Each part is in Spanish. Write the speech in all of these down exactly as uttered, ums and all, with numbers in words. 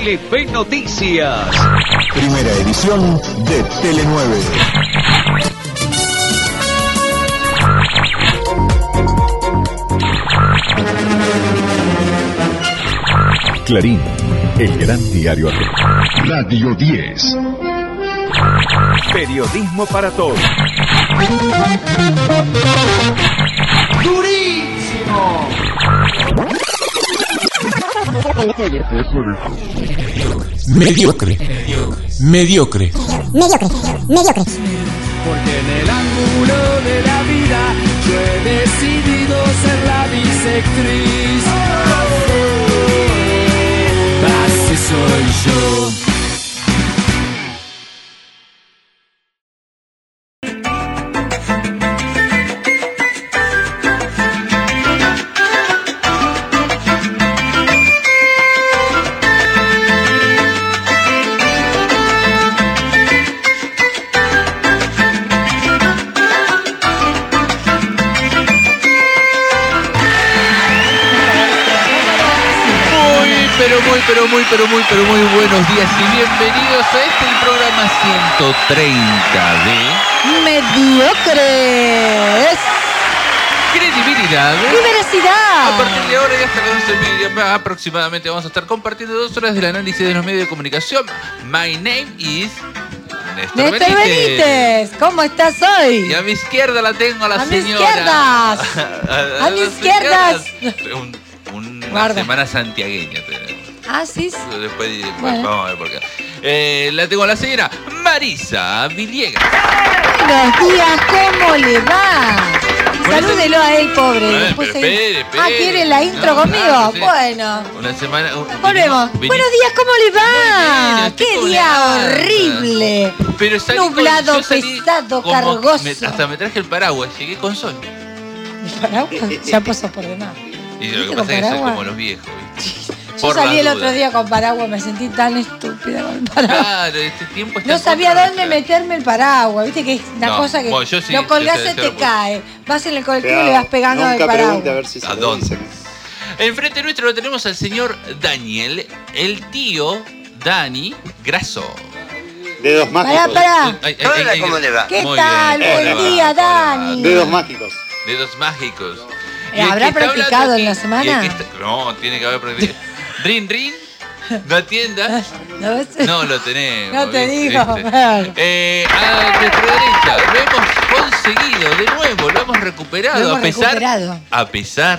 Telefe Noticias. Primera edición de Tele nueve. Clarín, el gran diario argentino. Radio diez. Periodismo para todos. ¡Durísimo! Mediocre. Mediocre. Mediocre. Mediocre. Porque en el ángulo de la vida yo he decidido ser la bisectriz. Así soy yo. Pero muy, pero muy, pero muy buenos días y bienvenidos a este el programa ciento treinta de Mediocres. Credibilidad y veracidad. A partir de ahora y hasta las once y media aproximadamente vamos a estar compartiendo dos horas del análisis de los medios de comunicación. My name is Néstor, Néstor Benítez. Benítez. ¿Cómo estás hoy? Y a mi izquierda la tengo a la a señora. Mi izquierdas. a, a, a mis izquierdas. Un, un, una Guarda. semana santiagueña tenemos. Ah, sí. Después bueno. Vamos a ver por qué. Eh, la tengo a la señora Marisa Villegas. Buenos días, ¿cómo le va? Salúdelo a él, pobre. Bueno, Después pero espere, espere. Ah, ¿quiere la intro No, conmigo? claro, sí. Bueno. Una semana. Un, Volvemos. Vení, Buenos días, ¿cómo le va? bien, ¡Qué ¿cómo día le va? horrible! Pero salí Nublado, con, yo salí pesado, como, cargoso. Me, hasta me traje el paraguas, llegué con sol. ¿El paraguas? Ya pasó por demás. Y lo que con pasa es que soy paraguas? como los viejos, ¿viste? Yo Por salí las el otro dudas. día con paraguas, me sentí tan estúpida con el paraguas. Claro, este tiempo está No en sabía contra dónde nuestra. meterme el paraguas, viste que es una No, cosa que bueno, yo sí, lo colgás ese- y ese te lo- cae. Vas en el colectivo y Pero le vas pegando al nunca paraguas. pregunte a ver si se ¿A lo dónde? dicen. Enfrente nuestro lo tenemos al señor Daniel, el tío Dani Grasso. Dedos mágicos. Pará, pará. Ay, ay, ay, ay, ¿Cómo le va? ¿Qué Muy tal? bien. Buen ¿Cómo le día, va? ¿Cómo le va? Dani. Dedos mágicos. Dedos mágicos. Eh, Y el ¿habrá que está practicado hablando en la aquí- semana? y el que está- No, tiene que haber practicado. Rin, rin. No atiendas. ¿No ves? No lo tenemos. No te ¿viste? digo. ¿Viste? Claro. Eh, a nuestra derecha lo hemos conseguido de nuevo, lo hemos recuperado. Lo hemos a pesar, recuperado. A pesar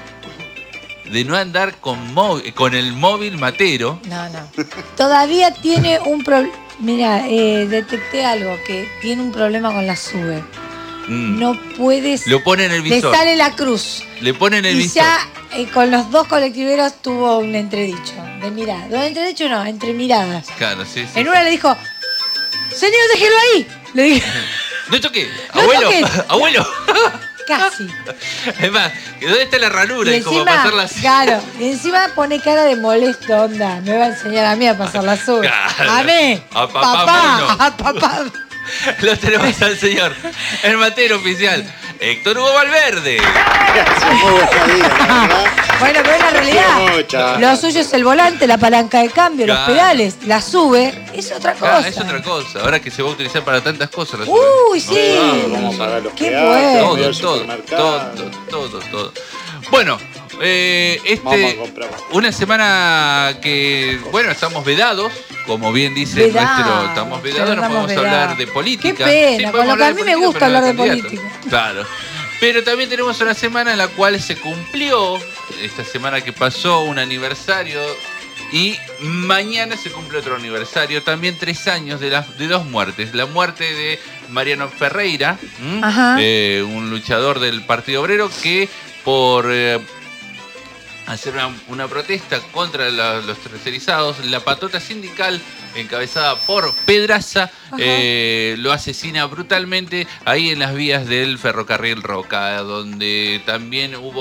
de no andar con, móvil, con el móvil matero. No, no. Todavía tiene un problema. Mira, eh, detecté algo, que tiene un problema con la sube. Mm. No puedes. Lo pone en el Le visor. sale la cruz. Le pone en el Y visor. ya eh, con los dos colectiveros tuvo un entredicho de mirada. No, entredicho no, entre miradas. Claro, sí, sí. En una le dijo, señor, déjelo ahí. Le dije, No toque, No abuelo, toques. abuelo. casi. Es más, ¿dónde está la ranura? Y Es como encima, pasarla así. claro, y encima pone cara de molesto, onda. Me va a enseñar a mí a pasar la sube. Claro. A mí, A papá papá, mono. a papá. Lo tenemos al señor, el matero oficial, Héctor Hugo Valverde. Muy buena vida, la verdad. Bueno, pero en la realidad, Mucha. lo suyo es el volante, la palanca de cambio, los Claro. pedales, la sube, es otra cosa. Ah, es otra cosa. Ahora que se va a utilizar para tantas cosas. la Uy, sube. sí. Claro, vamos a pagar los Qué peajes, bueno. vamos a ir al Todo, todo, supermercado. todo, todo, todo. Bueno, eh, Vamos a este, comprar. una semana que, bueno, estamos vedados, como bien dice Vedados, nuestro, estamos vedados, pero no estamos podemos hablar vedados. de política. Qué pena, podemos con lo que hablar a de mí me política, gusta pero no hablar de candidato. política. Claro. Pero también tenemos una semana en la cual se cumplió, esta semana que pasó, un aniversario. Y mañana se cumple otro aniversario, también tres años de, las de dos muertes. La muerte de Mariano Ferreira, eh, un luchador del Partido Obrero que por eh, hacer una, una protesta contra la, los tercerizados, la patota sindical encabezada por Pedraza eh, lo asesina brutalmente ahí en las vías del ferrocarril Roca, donde también hubo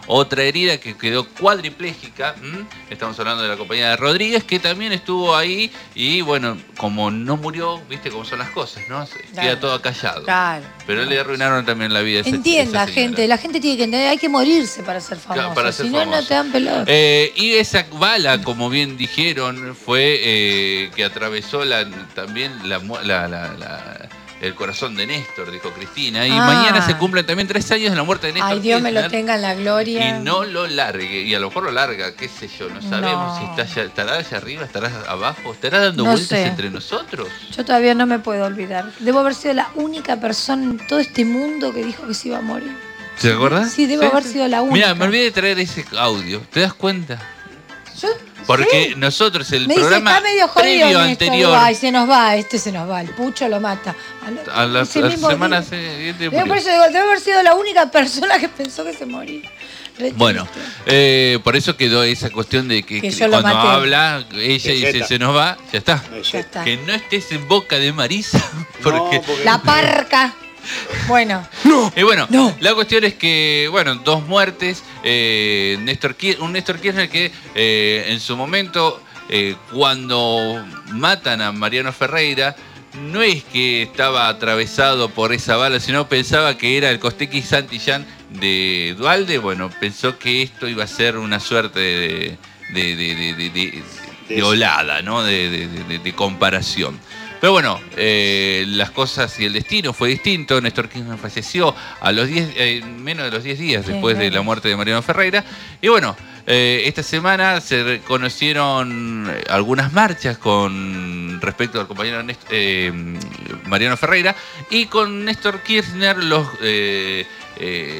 otra herida que quedó cuadripléjica. ¿m? Estamos hablando de la compañía de Rodríguez, que también estuvo ahí y bueno, como no murió, viste cómo son las cosas, ¿no? Queda Claro. todo callado. Claro. Pero le arruinaron también la vida a esa, Entienda, esa señora. gente, la gente tiene que entender, hay que morirse para ser famoso, Claro, para ser si no, famoso. no te dan pelota. Eh, y esa bala, como bien dijeron, fue eh, que atravesó la, también la, mu- la- la- la- el corazón de Néstor, dijo Cristina. Y Ah. mañana se cumplen también tres años de la muerte de Néstor Ay, Dios me lo Kirchner. tenga en la gloria. Y no lo largue, y a lo mejor lo larga, qué sé yo, no sabemos No. si está allá, estará allá arriba, estará abajo, estará dando No vueltas sé. entre nosotros. Yo todavía no me puedo olvidar. Debo haber sido la única persona en todo este mundo que dijo que se iba a morir. ¿Se acuerdas? Sí, debo haber sido la única. Mira, me olvidé de traer ese audio, ¿te das cuenta? Yo, Porque sí. nosotros el Me dice, programa está medio jodido previo Néstor. anterior Ay, se nos va, este se nos va, el pucho lo mata. A a la, ese la mismo semana día. siguiente Debo, murió. por eso digo, debo haber sido la única persona que pensó que se moría. Re Bueno, triste. eh, por eso quedó esa cuestión de que, Que que yo lo cuando maté. habla, ella dice Vegeta. se nos va, ya está. Ya está. Que no estés en boca de Marisa, porque... No, porque- La parca. Bueno, Y bueno, No. la cuestión es que, bueno, dos muertes, eh, Néstor Kir- un Néstor Kirchner que eh, en su momento, eh, cuando matan a Mariano Ferreira, no es que estaba atravesado por esa bala, sino pensaba que era el Costequi Santillán de Duhalde. Bueno, pensó que esto iba a ser una suerte de, de, de, de, de- de- de olada, ¿no? De, de- de- de comparación. Pero bueno, eh, las cosas y el destino fue distinto. Néstor Kirchner falleció a los diez, eh, menos de los diez días Sí, después de claro. la muerte de Mariano Ferreira. Y bueno, eh, esta semana se reconocieron algunas marchas con respecto al compañero Nést- eh, Mariano Ferreira, y con Néstor Kirchner los eh, eh,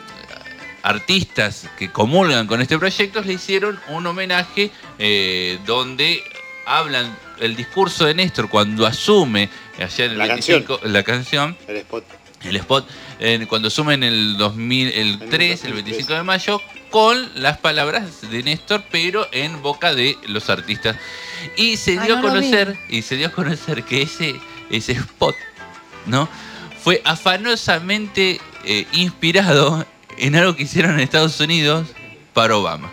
artistas que comulgan con este proyecto le hicieron un homenaje eh, donde hablan el discurso de Néstor cuando asume allá en el La veinticinco, la canción, El spot. el spot, en- cuando asume en el dos mil tres, el veinticinco de mayo, con las palabras de Néstor, pero en boca de los artistas. Y se Ay, dio no a lo conocer, y se dio a conocer que ese, ese spot, ¿no? Fue afanosamente eh, inspirado en algo que hicieron en Estados Unidos para Obama.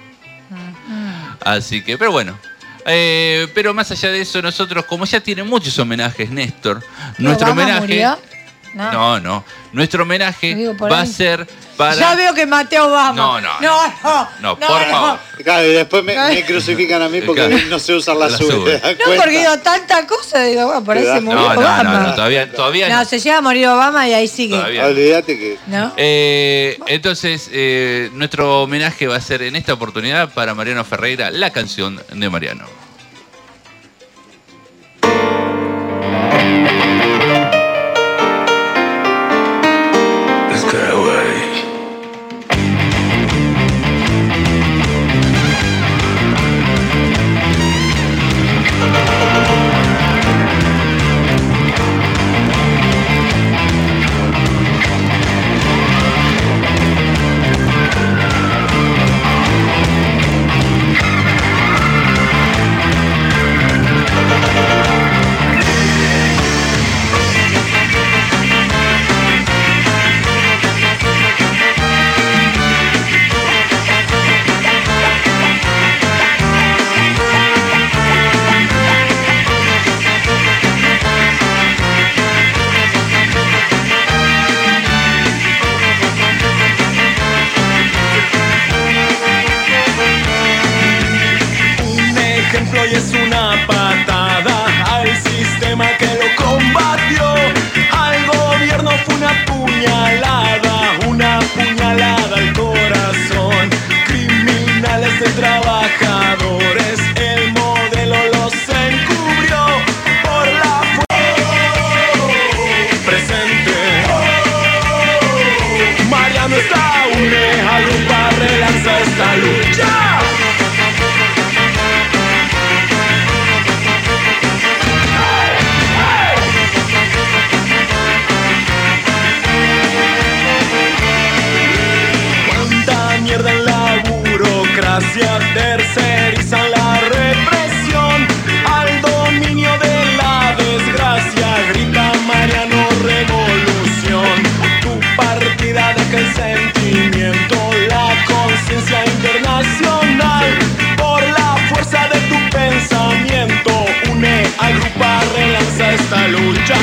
Así que, pero bueno. Eh, pero más allá de eso, nosotros, como ya tiene muchos homenajes Néstor, nuestro ¿Obama homenaje. murió? No. No, no. Nuestro homenaje Digo, por va ahí. a ser para. Ya veo que maté a Obama. No, no, no, no, no, por favor. Claro, y después me, me crucifican a mí porque Claro. no sé usar la, La sube. sube. ¿te das No, cuenta? porque digo tanta cosa, digo, bueno, por ahí Te se da- murió No, no, Obama. no, no, todavía, todavía No, no. se llega a morir Obama y ahí sigue. Todavía no. Olvídate que. ¿No? Eh, entonces, eh, nuestro homenaje va a ser en esta oportunidad para Mariano Ferreira, la canción de Mariano. Un ejemplo y es una patada al sistema que lo combatió. Al gobierno fue una puñalada, una puñalada al corazón. Criminales de trabajadores, el modelo los encubrió por la fuerza presente. Mariano está une, agrupa, relanza esta lucha. Cuánta mierda en la burocracia, tercerizan la represión al dominio de la desgracia. Grita Mariano revolución, tu partida deja el sentimiento, la conciencia. Iglesia internacional, por la fuerza de tu pensamiento, une, agrupa, relanza esta lucha.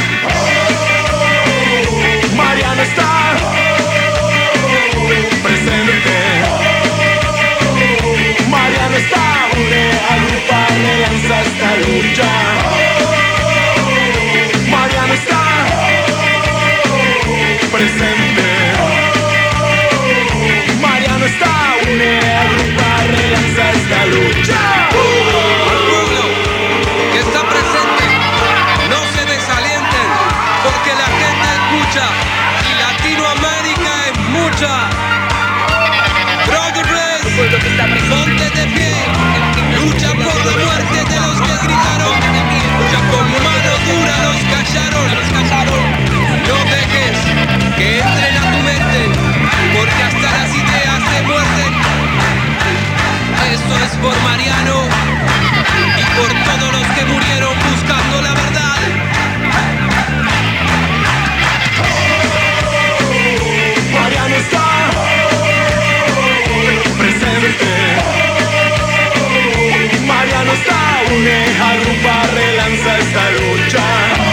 Mariano está presente. Mariano está, une, agrupa, relanza esta lucha. Mariano está presente. Mariano está, une, agrupa, relanza esta lucha. Al pueblo que está presente, no se desalienten, porque la gente escucha y Latinoamérica es mucha. Progress, ponte de pie, lucha por la muerte de los que gritaron, lucha con mano dura los callaron, no dejes que entren a tu mente, porque hasta las ideas se muerden. Esto es por Mariano y por todos los que murieron buscando la verdad. Mariano está presente. Mariano está, une, agrupa, relanza esta lucha.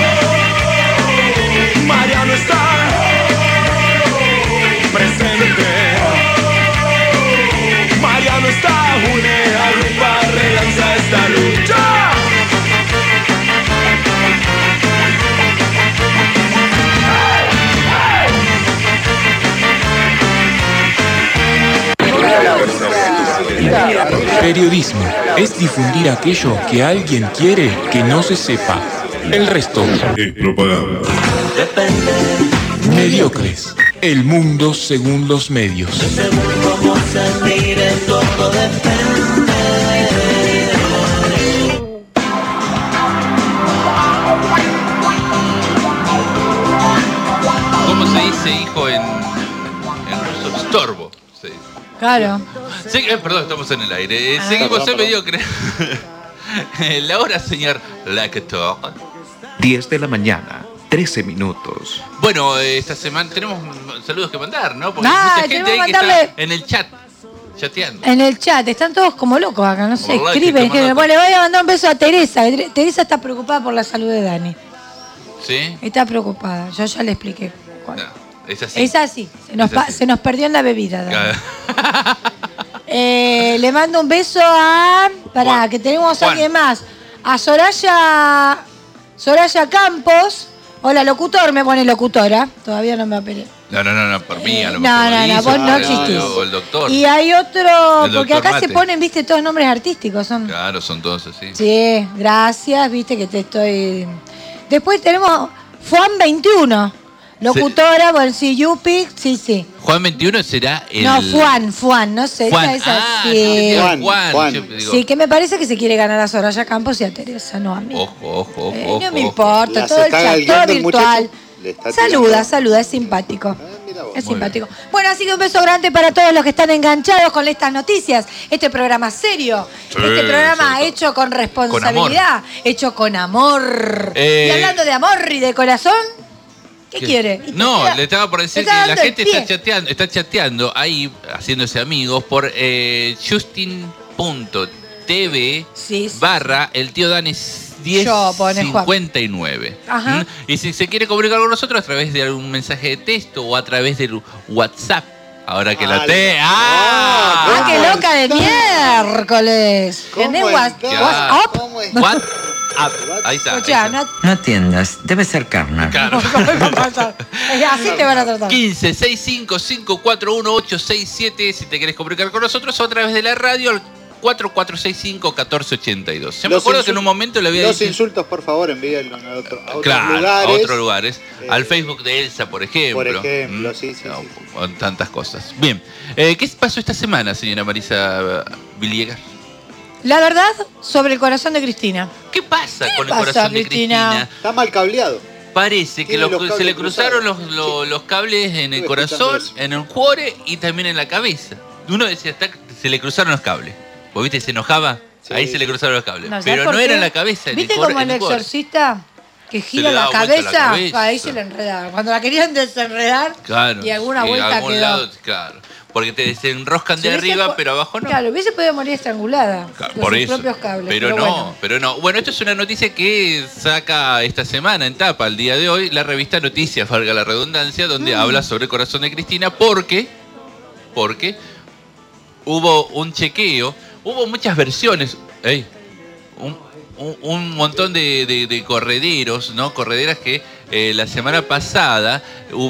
Mariano está presente. Mariano está, une, agrupa, relanza esta lucha. Periodismo es difundir aquello que alguien quiere que no se sepa. El resto Es propaganda. mediocres. El mundo según los medios. ¿Cómo se dice hijo en, en ruso? Estorbo. Se dice. Claro. Sí, eh, perdón, estamos en el aire. Eh, seguimos en mediocre. La hora, señor Lactor. diez de la mañana, trece minutos. Bueno, eh, esta semana tenemos saludos que mandar, ¿no? Porque Ah, hay mucha gente tenemos ahí que que mandarle- está en el chat, chateando. En el chat, están todos como locos acá, no sé, Hola, escriben. que te manda- Bueno, le voy a mandar un beso a Teresa. Teresa está preocupada por la salud de Dani. ¿Sí? Está preocupada, yo ya le expliqué. No, es así. Es así, se nos, Es pa- así. se nos perdió en la bebida, Dani. Claro. Eh, le mando un beso a... Pará, Juan. que tenemos a Juan. alguien más. A Soraya... Soraya Campos. Hola, locutor, me pone locutora. Todavía no me apelé. No, no, no, no, por mí, a lo Eh, mejor no, no, lo no, hizo, vos no por el- existís. O el doctor. Y hay otro... El Porque doctor acá se Mate. ponen, viste, todos nombres artísticos. Son... Claro, son todos así. Sí, gracias, viste que te estoy... Después tenemos Juan veintiuno. Locutora, bueno, sí, Yupi, sí, sí. Juan veintiuno será el... No, Juan, Juan, no sé, Juan. esa es Ah, así. yo entendía Juan, Juan. Juan. Yo digo, Sí, que me parece que se quiere ganar a Soraya Campos y a Teresa, no a mí. Ojo, ojo, ojo, Eh, ojo. no me ojo. importa, Las todo el está chat, todo galgueando el virtual. muchacho. Le está Saluda, tirando. saluda, es simpático. Ah, mira vos. Es Muy simpático. Bueno, así que un beso grande para todos los que están enganchados con estas noticias. Este programa serio, Sí, este programa sobre todo. hecho con responsabilidad, hecho con amor. Eh, Y hablando de amor y de corazón, ¿qué, ¿Qué? quiere? No, Está- le estaba por decir está que la dando el gente pie. está chateando, está chateando ahí, haciéndose amigos por eh, justin punto t v Sí, sí. barra el tío Dan es diez Yo, pone Juan. cincuenta y nueve. Ajá. ¿Mm? Y si se quiere comunicar con nosotros a través de algún mensaje de texto o a través del WhatsApp. Ahora que la Ah, te. ah, ¡Ah, ¿cómo qué loca de está? miércoles! ¿Cómo ¿Tenés está? Whats- WhatsApp? ¿Cómo está? WhatsApp. Ahí está. ahí Escuchá, está. no... No atiendas, debe ser carne. Claro. Así te van a tratar. quince sesenta y cinco, cinco cuatro uno, ocho seis siete si te querés comunicar con nosotros o a través de la radio al cuatro cuatro seis cinco, uno cuatro ocho dos. Yo me Los acuerdo que insul- en un momento le había Los dicho... insultos, por favor, envíenlo a, otro- a otros Claro, lugares. a otros lugares. Eh, Al Facebook de Elsa, por ejemplo. por ejemplo, Mm, sí, sí, no, sí. Con tantas cosas. Bien. Eh, ¿Qué pasó esta semana, señora Marisa Villegas? La verdad, sobre el corazón de Cristina. ¿Qué pasa ¿Qué con el pasa, corazón de Cristina? Cristina? Está mal cableado. Parece que Tiene los- los se cables le cruzaron los, cruzados. los- Sí. los cables en el Estuve corazón, escuchando eso. en el cuore y también en la cabeza. Uno decía, está- se le cruzaron los cables. ¿Vos viste? Se enojaba. Sí. Ahí se le cruzaron los cables. No, ¿sabes Pero por no qué? era en la cabeza. en ¿Viste el core- como el en el cuore. exorcista que gira le la daba vuelta cabeza? la cabeza. Ahí se le enredaba. Cuando la querían desenredar Claro. y alguna y vuelta algún quedó. lado, claro. porque te desenroscan de Si hubiese arriba, po- pero abajo no. Claro, hubiese podido morir estrangulada. Claro, Con por sus eso. propios cables. Pero, no, bueno. pero no. Bueno, esto es una noticia que saca esta semana en tapa, el día de hoy, la revista Noticias, valga la redundancia, donde Mm. habla sobre el corazón de Cristina, porque, porque hubo un chequeo, hubo muchas versiones, ey, un, un- un montón de, de- de correderos, ¿no? Correderas que eh, la semana pasada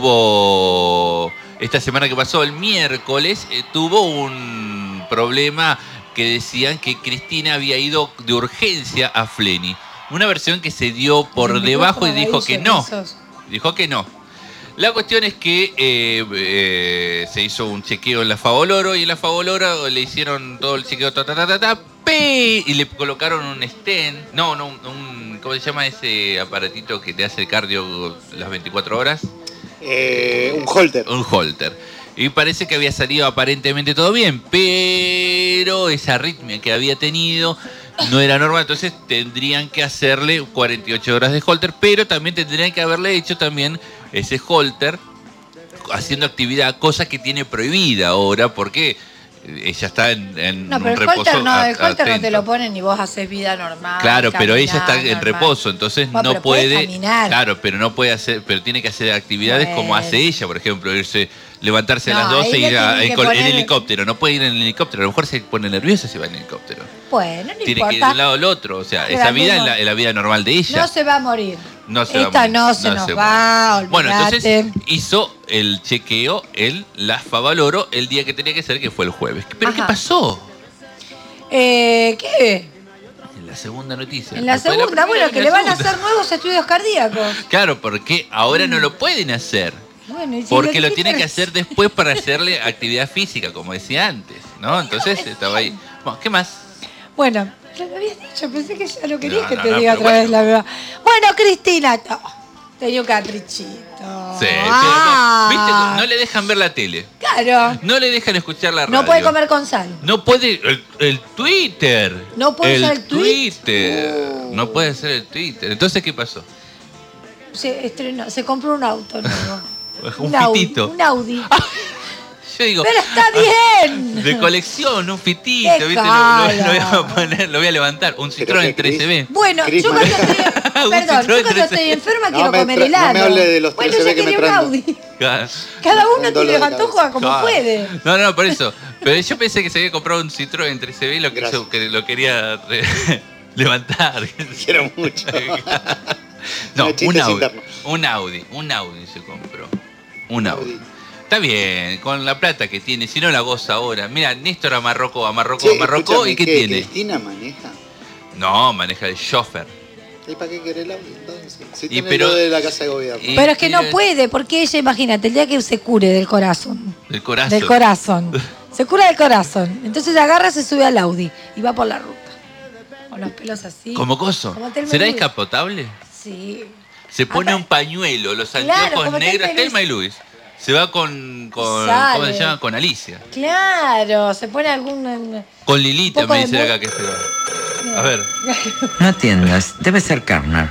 hubo, esta semana que pasó, el miércoles, eh, tuvo un problema que decían que Cristina había ido de urgencia a Fleni. Una versión que se dio por El debajo y micrófono dijo que ahí, no. esos. Dijo que no. La cuestión es que eh, eh, se hizo un chequeo en la Favoloro y en la Favoloro le hicieron todo el chequeo ta ta ta ta, ta pe, y le colocaron un stent, no, no, un, un- ¿cómo se llama ese aparatito que te hace el cardio las veinticuatro horas? Eh, un holter. Un holter. Y parece que había salido aparentemente todo bien, pero esa arritmia que había tenido no era normal, entonces tendrían que hacerle cuarenta y ocho horas de holter, pero también tendrían que haberle hecho también ese holter haciendo actividad, cosa que tiene prohibida ahora, porque ella está en, en No, un pero el reposo. holter no, a- el holter no te atento. lo ponen ni vos haces vida normal. Claro, pero ella está caminás en normal. reposo, entonces Bueno, no pero puede puede. caminar. Claro, pero no puede hacer, pero tiene que hacer actividades como Bueno. hace ella, por ejemplo, irse, levantarse No, a las doce ahí e le ir a- tienen en, que col- en poner- helicóptero. No puede ir en el helicóptero, a lo mejor se pone nerviosa si va en helicóptero. Bueno, no Tiene importa. que ir de un lado al otro, o sea, Pero esa al vida es mismo- la, es la vida normal de ella. No se va a morir. No se va a Esta morir, no se nos se va, muere. Bueno, olvídate. entonces hizo el chequeo en la Favaloro el día que tenía que ser, que fue el jueves. ¿Pero Ajá. qué pasó? Eh, ¿Qué? En la segunda noticia. En la Después de segunda, primera, bueno, que en le la van a segunda. hacer nuevos estudios cardíacos. Claro, porque ahora no lo pueden hacer. Bueno, y si Porque lo dijiste tiene que recién. hacer después para hacerle actividad física, como decía antes, ¿no? Entonces estaba ahí. Bueno, ¿qué más? Bueno, ya lo habías dicho, pensé que ya lo querías No, que no, te no, diga pero otra vez la verdad. Bueno, Cristina, oh, tenía un caprichito. Sí, Ah. pero, ¿viste? No le dejan ver la tele. Claro. No le dejan escuchar la radio. No puede comer con sal. No puede. El, el Twitter. No puede el usar el tweet. Twitter. No puede hacer el Twitter. Entonces, ¿qué pasó? Se estrenó, se compró un auto nuevo. Un Audi, fitito. un Audi. Yo digo. Pero está bien. De colección, un fitito, ¿viste? Lo, lo- lo voy a poner, lo voy a levantar. Un Citroën trece B. Bueno, Chris yo cuando maneja. estoy, Un perdón, yo Citroën cuando trece. estoy enferma No quiero me comer tra- helado. no me hable de los Bueno, trece B ella que me quería un traen. Audi. Claro. Cada Un uno dolor tiene de los antojos cabeza. como Claro. puede. No, no, por eso. Pero yo pensé que se había comprado un Citroën trece B y lo, Gracias. quiso- que lo quería re- levantar. Quiero mucho. No, Chistes un Audi, internos. un Audi, un Audi se compró. Un Audi. Audi. Está bien, con la plata que tiene, si no la goza ahora. Mira, Néstor amarrocó, amarrocó, Che, amarrocó escúchame, y ¿qué ¿qué, tiene? ¿Cristina maneja? No, maneja el chofer. ¿Y para qué quiere el Audi entonces? Si Y tiene pero- lo de la casa de gobierno. y- Pero es que no tiene- puede, porque ella, imagínate, el día que se cure del corazón. Del corazón. Del corazón. Se cura del corazón. Entonces agarra, se sube al Audi y va por la ruta. Con los pelos así. ¿Como coso? Como Thelma ¿Será y Luis. descapotable? Sí. Se pone Apa- un pañuelo, los Claro, anteojos como negros, Thelma y Thelma y Luis. Se va con, con Sale. ¿cómo se llama? Con Alicia. Claro, se pone algún. Con Lilita Poco me de dice mu- acá que se va. A ver. No atiendas, debe ser Carner.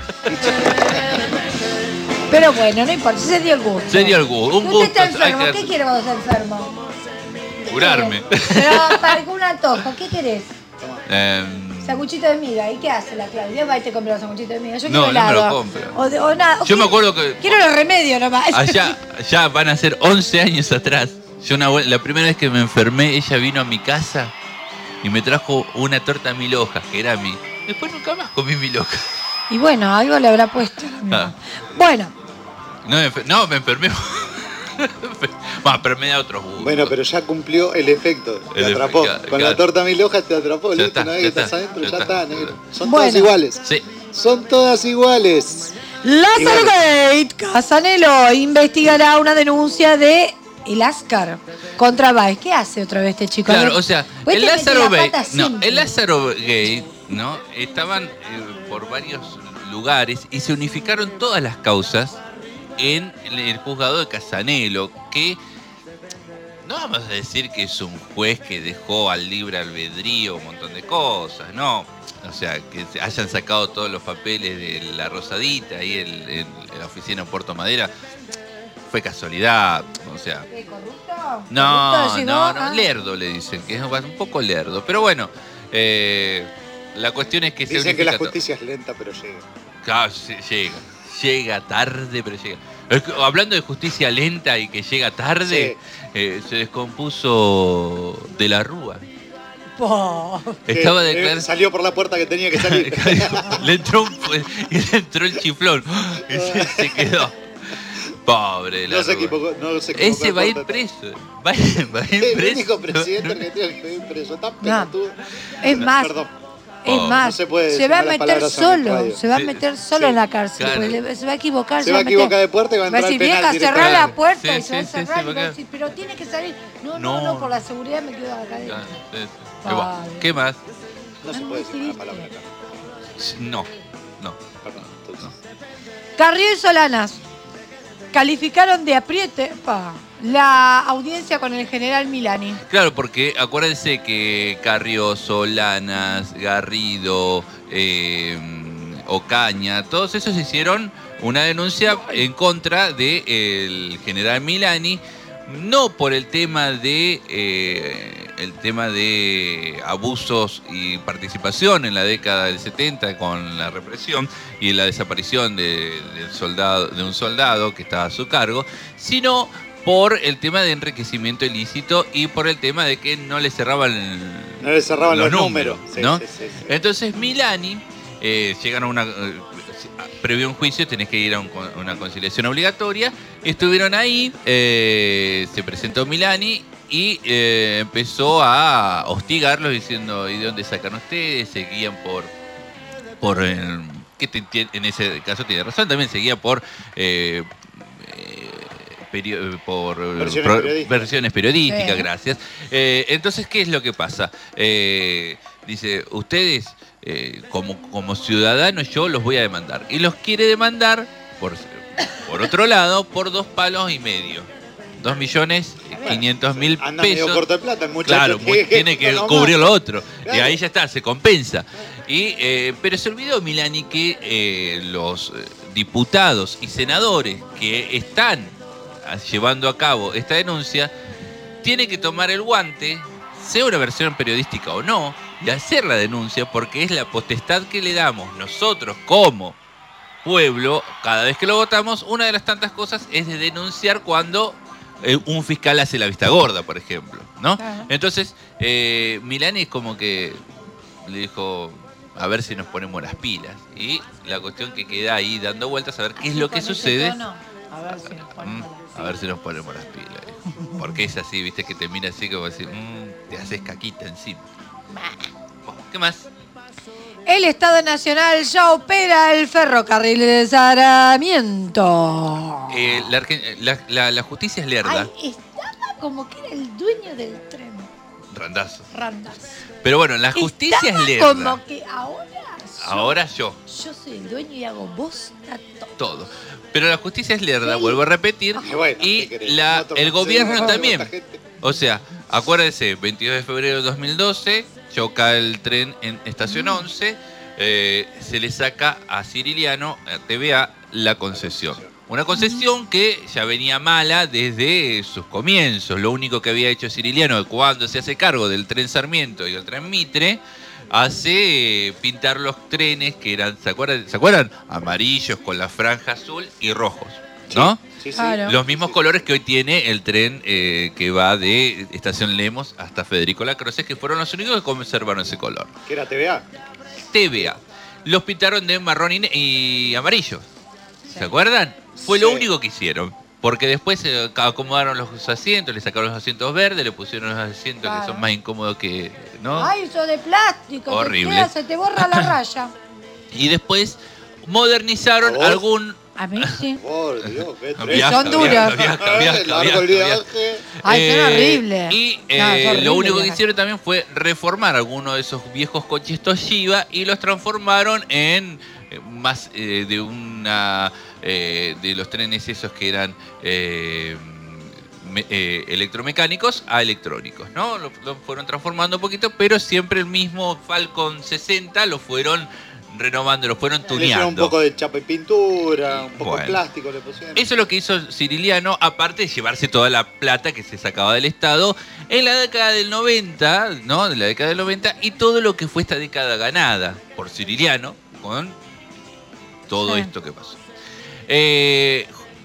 Pero bueno, no importa, se dio el gusto. Se dio el gusto, un Usted está gusto, hay enfermo, que- ¿qué quiere vos enfermo? Curarme. Pero para algún antojo, ¿qué querés? Em, Sanguchito de miga, ¿y qué hace la Claudia? Va y te compra los sanguchitos de miga. Yo No, quiero no me lo helado. compro. O, de- o nada. o Yo me quiero- acuerdo que- Quiero los remedios nomás. allá, ya van a ser once años atrás. Yo una, vue- la primera vez que me enfermé, ella vino a mi casa y me trajo una torta mil hojas, que era mi. Después nunca más comí mil hojas. Y bueno, algo le habrá puesto. Ah. Bueno, No, me enfer- no, me enfermé. Bueno, pero me da otros gustos. Bueno, pero ya cumplió el efecto. Te El atrapó. efecto, Con claro. la torta mil hojas te atrapó. Ya Listo, está, una vez ya que estás está, adentro, ya ya está, está, negro. Son Bueno. todas iguales. Sí. Son todas iguales. Lázaro Gate, Casanelo investigará una denuncia de el Ascar contra Baez. ¿Qué hace otra vez este chico? Claro, o sea, Pues el te mete Lázaro la Gate, pata no, siempre. el Lázaro Gate, ¿no? Estaban eh, por varios lugares y se unificaron todas las causas en el, el juzgado de Casanelo, que no vamos a decir que es un juez que dejó al libre albedrío un montón de cosas, no. O sea, que se hayan sacado todos los papeles de la Rosadita ahí en, en- en la oficina en Puerto Madera. fue casualidad, o sea... ¿Qué, corrupto? No, ¿Corrupto decís no, vos? no, Ah. lerdo le dicen, que es un poco lerdo. Pero bueno, eh, la cuestión es que se Dicen que la unifica todo. justicia es lenta, pero llega. Claro, sí, llega. Llega tarde, pero llega. Es que, hablando de justicia lenta y que llega tarde, eh, se descompuso de la Rúa. Po. Estaba Que, eh, declarando. Salió por la puerta que tenía que salir. le, entró un, le entró el chiflón y se, se quedó. Pobre de la No se Rúa. equivocó, no se equivocó. Ese va a ir puerta. preso. Va, a- va a ir El preso. único presidente argentino que va preso. Tan No. pelotudo. Es más, Perdón. es Oh, más, no se puede se decir va a malas meter palabras en solo, radio. se va a Sí, meter solo sí, en la cárcel, claro. porque le- se va a equivocar. Se va a meter- equivocar de puerta y va a Va a entrar al decir, penal vieja, cerrá directamente. la puerta Sí, y se va a sí, sí, cerrar sí, y va a porque- decir, pero tiene que salir. No, no, No. no, por la seguridad me quedo acá adentro. Ah, sí, sí. Padre. Bueno, ¿qué más? No se Es puede muy decir una triste. palabra acá. No, no. Perdón. Entonces, Carrió y Solanas calificaron de apriete pa, la audiencia con el general Milani. Claro, porque acuérdense que Carrió, Solanas, Garrido, eh, Ocaña, todos esos hicieron una denuncia en contra del general Milani, no por el tema de eh, el tema de abusos y participación en la década del setenta con la represión y la desaparición de, del soldado, de un soldado que estaba a su cargo, sino por el tema de enriquecimiento ilícito y por el tema de que no le cerraban, no le cerraban los, números, números. Sí, ¿no? sí, sí, sí. Entonces Milani, eh, llegan a una... eh, previo a un juicio tenés que ir a un- una conciliación obligatoria. Estuvieron ahí, eh, se presentó Milani y eh, empezó a hostigarlos diciendo, ¿y de dónde sacan ustedes? Se guían por... por eh, que te- te- en ese caso tiene razón, también se guía por... eh, eh, perio- por eh, Versiones pro- periodísticas. versiones periodísticas, Sí. gracias. Eh, entonces, ¿qué es lo que pasa? Eh, dice, ustedes, eh, como, como ciudadanos, yo los voy a demandar. Y los quiere demandar, por, por otro lado, por dos palos y medio. Dos millones quinientos mil Anda medio pesos. corto de plata, el muchacho. Claro, muy- tiene que no cubrir más. lo otro. Y Claro. ahí ya está, se compensa. Y, eh, pero se olvidó Milani que eh, los eh, diputados y senadores que están ah, llevando a cabo esta denuncia tienen que tomar el guante, sea una versión periodística o no, de hacer la denuncia, porque es la potestad que le damos nosotros como pueblo, cada vez que lo votamos. Una de las tantas cosas es de denunciar cuando eh, un fiscal hace la vista gorda, por ejemplo, ¿no? Claro. Entonces, eh, Milani es como que le dijo, a ver si nos ponemos las pilas. Y la cuestión que queda ahí dando vueltas a ver qué es lo que Con ese sucede. tono, a ver si nos ponemos Mm, las a ver si nos ponemos las pilas. dijo. Porque es así, viste, que te mira así como decir, mm, te haces caquita encima. Bueno, ¿qué más? El Estado Nacional ya opera el ferrocarril de Sarmiento. Eh, la, Argen- la- la- la justicia es lerda. Ay, estaba como que era el dueño del tren. Randazo. Randas. Pero bueno, la justicia Estaba es lerda. como que ahora yo, Ahora yo, yo soy el dueño y hago bosta todo. todo. Pero la justicia es lerda, Sí. vuelvo a repetir. Y bueno, Y ¿qué querés? la, No tomo- el gobierno sí, no, también. esta gente. O sea, acuérdense, veintidós de febrero de dos mil doce, choca el tren en estación once, eh, se le saca a Ciriliano, a T V A, la concesión. Una concesión que ya venía mala desde sus comienzos. Lo único que había hecho Ciriliano cuando se hace cargo del tren Sarmiento y el tren Mitre, hace eh, pintar los trenes que eran, ¿se acuerdan? ¿Se acuerdan? Amarillos con la franja azul y rojos, ¿no? Sí, sí. Claro. Los mismos Sí, sí. colores que hoy tiene el tren eh, que va de Estación Lemos hasta Federico Lacroze, que fueron los únicos que conservaron ese color. ¿Qué era T V A? T V A. Los pintaron de marrón y, ne- y amarillo. ¿Se acuerdan? Fue lo Sí. único que hicieron. Porque después se acomodaron los asientos, le sacaron los asientos verdes, le pusieron los asientos Claro. que son más incómodos que... ¿no? Ay, eso de plástico. Horrible. Te queda, se te borra la raya. Y después modernizaron ¿A vos? algún... A mí sí. Por Dios, qué tren. Viaja, Son duros. viaja, viaja, Ay, viaja, largo el viaja, viaja. viaje. Ay, son Eh, horribles. Y No, eh, es horrible lo único que viajar. hicieron también fue reformar algunos de esos viejos coches Toshiba y los transformaron en eh, más eh, de una eh, de los trenes esos que eran eh, me- eh, electromecánicos a electrónicos, ¿no? Lo, lo fueron transformando un poquito, pero siempre el mismo Falcon sesenta lo fueron renovando, lo fueron Le hicieron un tuneando. poco de chapa y pintura, un poco Bueno. de plástico le pusieron. Eso es lo que hizo Ciriliano, aparte de llevarse toda la plata que se sacaba del Estado en la década del noventa, ¿no? De la década del noventa, y todo lo que fue esta década ganada por Ciriliano con todo Sí. esto que pasó. Eh,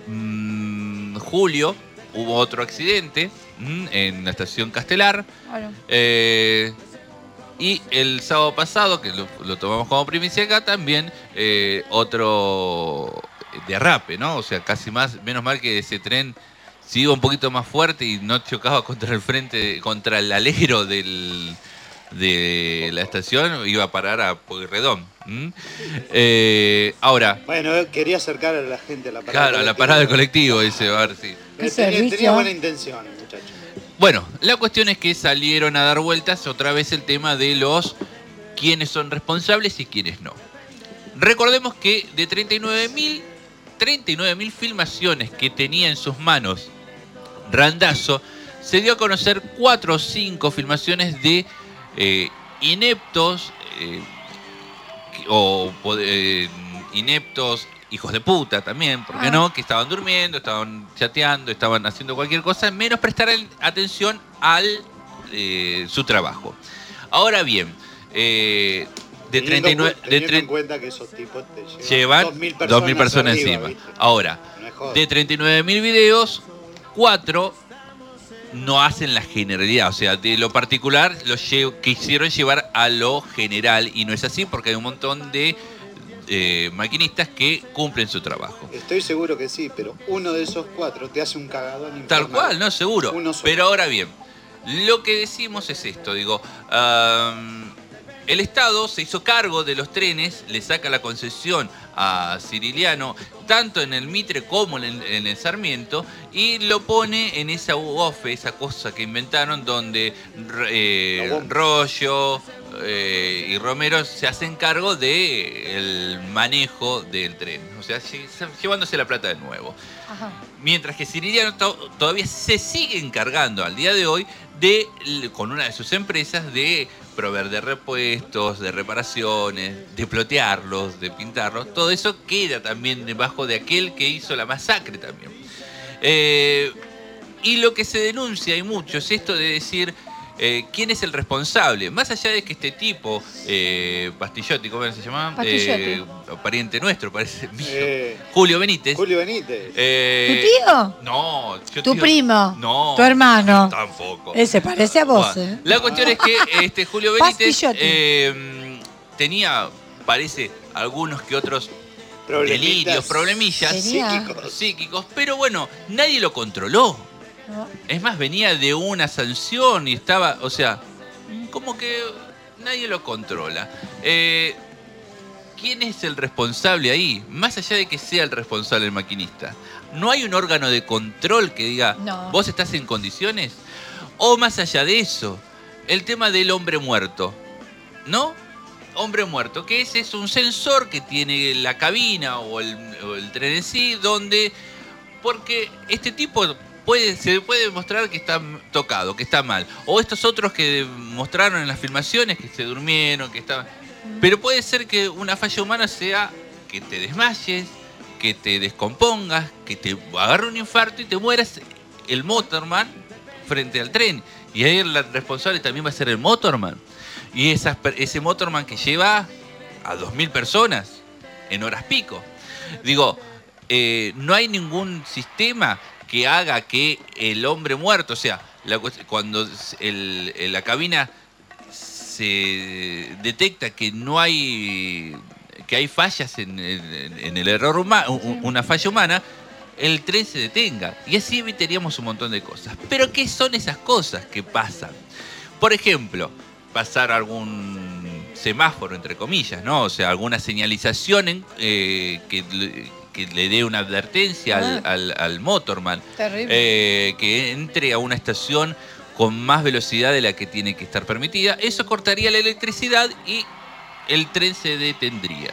mm, julio hubo otro accidente mm, en la estación Castelar. Bueno, Eh, y el sábado pasado, que lo, lo tomamos como primicia acá, también eh, otro derrape, ¿no? O sea, casi más, menos mal que ese tren se iba un poquito más fuerte y no chocaba contra el frente, contra el alero del, de la estación, iba a parar a Pueyrredón. ¿Mm? Eh, ahora, Bueno, quería acercar a la gente a la parada. claro, a la parada del colectivo, dice, a ver si... ¿Qué Eh, tenía, servicio? tenía buena intención, muchachos. Bueno, la cuestión es que salieron a dar vueltas otra vez el tema de los quiénes son responsables y quiénes no. Recordemos que de treinta y nueve mil filmaciones que tenía en sus manos Randazzo, se dio a conocer cuatro o cinco filmaciones de eh, ineptos eh, o eh, ineptos hijos de puta también, ¿por qué Ah. no? Que estaban durmiendo, estaban chateando, estaban haciendo cualquier cosa, menos prestar el- atención al eh, su trabajo. Ahora bien, eh, de Teniendo treinta y nueve... cu- De teniendo tre- en cuenta que esos tipos te llevan, llevan dos mil dos mil personas arriba, encima. ¿viste? Ahora, No es joda. de treinta y nueve mil videos, cuatro no hacen la generalidad. O sea, de lo particular lo lle- quisieron llevar a lo general. Y no es así porque hay un montón de eh, maquinistas que cumplen su trabajo. Estoy seguro que sí, pero uno de esos cuatro te hace un cagadón infernal. Tal cual, no, seguro. Uno solo. Pero ahora bien, lo que decimos es esto, digo, um, el Estado se hizo cargo de los trenes, le saca la concesión a Ciriliano, tanto en el Mitre como en el, en el Sarmiento, y lo pone en esa U O F E, esa cosa que inventaron, donde eh, La bomba. Rollo eh, y Romero se hacen cargo del manejo del tren, o sea, lle- llevándose la plata de nuevo. ajá. Mientras que Ciriliano to- todavía se sigue encargando al día de hoy de, l- con una de sus empresas, de proveer de repuestos, de reparaciones, de plotearlos, de pintarlos. Todo eso queda también debajo de aquel que hizo la masacre también. Eh, y lo que se denuncia y mucho es esto de decir eh, quién es el responsable. Más allá de que este tipo, eh, Pastillotti, ¿cómo se llamaba? Pastillotti. Eh, pariente nuestro, parece mío. Eh, Julio Benítez. Julio Benítez. Eh, ¿Tu tío? No, yo ¿Tu tío- primo? No. ¿Tu hermano? Tampoco. Ese parece a vos, Bueno, ¿eh? La cuestión es que este Julio Benítez Pastillotti. eh, tenía, parece, algunos que otros Problemitas delirios, problemillas Tenía. psíquicos. psíquicos, pero bueno, nadie lo controló. No. Es más, venía de una sanción y estaba, o sea, como que nadie lo controla. Eh, ¿Quién es el responsable ahí? Más allá de que sea el responsable el maquinista. ¿No hay un órgano de control que diga, No. vos estás en condiciones? O más allá de eso, el tema del hombre muerto, ¿no? Hombre muerto, que ese es un sensor que tiene la cabina o el, o el tren en sí, donde, porque este tipo puede, se puede demostrar que está tocado, que está mal. O estos otros que mostraron en las filmaciones que se durmieron, que estaban... Pero puede ser que una falla humana sea que te desmayes, que te descompongas, que te agarre un infarto y te mueras el motorman frente al tren. Y ahí el responsable también va a ser el motorman. Y esas, per- ese motorman que lleva a dos mil personas en horas pico. Digo, eh, no hay ningún sistema que haga que el hombre muerto, o sea, la cuest- cuando el- el- la cabina se detecta que no hay que hay fallas en, el- en el error humano, una falla humana, el tren se detenga. Y así evitaríamos un montón de cosas. Pero ¿qué son esas cosas que pasan? Por ejemplo, pasar algún semáforo, entre comillas, ¿no? O sea, alguna señalización en- eh, que, le- que le dé una advertencia al, Ah. al- al motorman. Terrible. Eh, que entre a una estación con más velocidad de la que tiene que estar permitida. Eso cortaría la electricidad y el tren se detendría.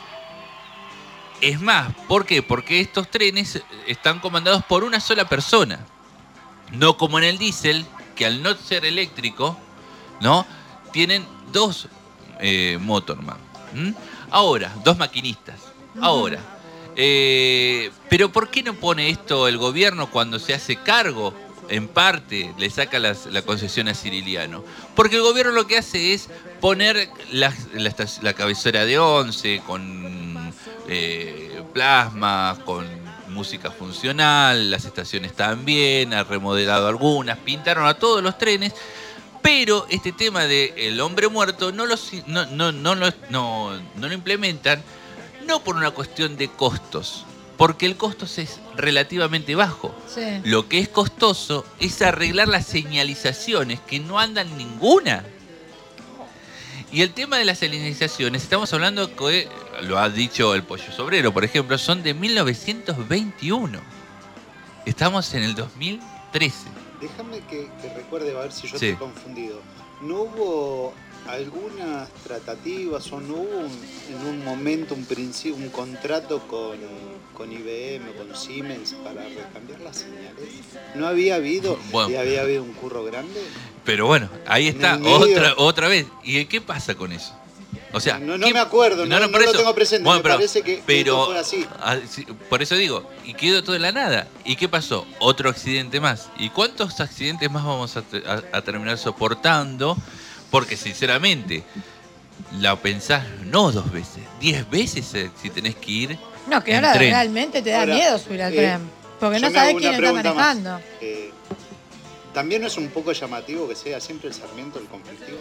Es más, ¿por qué? Porque estos trenes están comandados por una sola persona. No como en el diésel, que al no ser eléctrico, ¿no? Tienen dos eh, motorman. ¿Mm? Ahora, dos maquinistas. Ahora. Eh, pero ¿por qué no pone esto el gobierno cuando se hace cargo? En parte le saca las, la concesión a Ciriliano. Porque el gobierno lo que hace es poner la, la, la cabecera de once con eh, plasma, con música funcional, las estaciones también, ha remodelado algunas, pintaron a todos los trenes, pero este tema del hombre muerto no lo, no, no, no, no, no, no lo implementan, no por una cuestión de costos, porque el costo es relativamente bajo. Sí. Lo que es costoso es arreglar las señalizaciones, que no andan ninguna. Y el tema de las señalizaciones, estamos hablando que, lo ha dicho el Pollo Sobrero, por ejemplo, son de mil novecientos veintiuno. Estamos en el dos mil trece. Déjame que, que recuerde, a ver si yo Sí. estoy confundido. ¿No hubo algunas tratativas o no hubo un, en un momento, un principio, un contrato con, con I B M o con Siemens para recambiar las señales? ¿No había habido Bueno. y había habido un curro grande? Pero bueno, ahí En está, el medio. otra, otra vez. ¿Y qué pasa con eso? O sea, No, no ¿qué- me acuerdo, no, no por lo eso. tengo presente, Bueno, me pero- parece que, que pero, esto fue así. ah, sí, por eso digo, y quedó todo en la nada. ¿Y qué pasó? Otro accidente más. ¿Y cuántos accidentes más vamos a, a- a terminar soportando? Porque sinceramente, la pensás no dos veces, diez veces eh, si tenés que ir No, que en ahora tren. realmente te da Ahora, miedo subir al eh, tren. Porque yo no me hago sabés una quién está pregunta más. manejando. Eh, ¿También no es un poco llamativo que sea siempre el Sarmiento el conflictivo?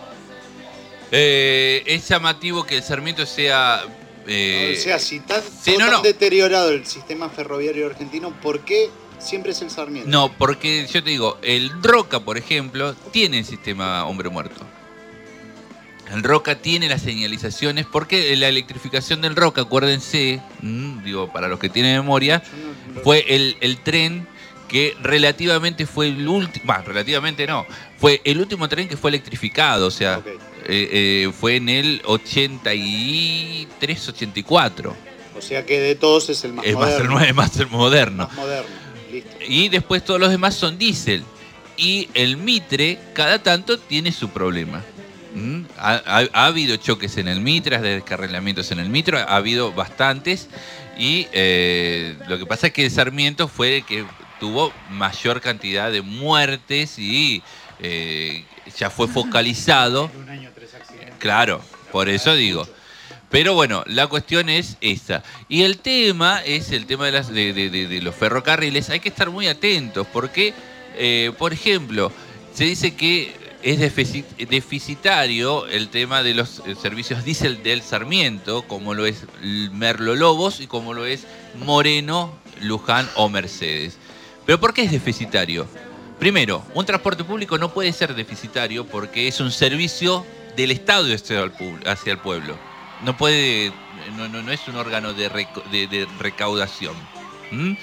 Eh, es llamativo que el Sarmiento sea... eh, o sea, si está sí, todo no, tan no. deteriorado el sistema ferroviario argentino, ¿por qué siempre es el Sarmiento? No, porque yo te digo, el Roca, por ejemplo, tiene el sistema hombre muerto. El Roca tiene las señalizaciones, porque la electrificación del Roca, acuérdense, mmm, digo, para los que tienen memoria, fue el, el tren que relativamente fue el último, bah, relativamente no, fue el último tren que fue electrificado, o sea, Ok. eh, eh, fue en el ochenta y tres, ochenta y cuatro. O sea que de todos es el más Es más el, moderno. nue- es más el moderno. Más moderno, listo. Y después todos los demás son diésel. Y el Mitre, cada tanto, tiene su problema. ¿Mm? Ha, ha- ha habido choques en el Mitre, de descarrilamientos en el Mitre, ha habido bastantes. Y eh, lo que pasa es que el Sarmiento fue el que tuvo mayor cantidad de muertes y eh, ya fue focalizado. En un año tres accidentes. Claro, por eso digo. Pero bueno, la cuestión es esa. Y el tema es el tema de, las, de, de- de- de los ferrocarriles. Hay que estar muy atentos porque, eh, por ejemplo, se dice que es defici- deficitario el tema de los eh, servicios diésel del Sarmiento, como lo es Merlo Lobos y como lo es Moreno, Luján o Mercedes. ¿Pero por qué es deficitario? Primero, un transporte público no puede ser deficitario porque es un servicio del Estado hacia el, pub- hacia el pueblo. No puede, no, no, no es un órgano de, reco- de, de recaudación. ¿Mm?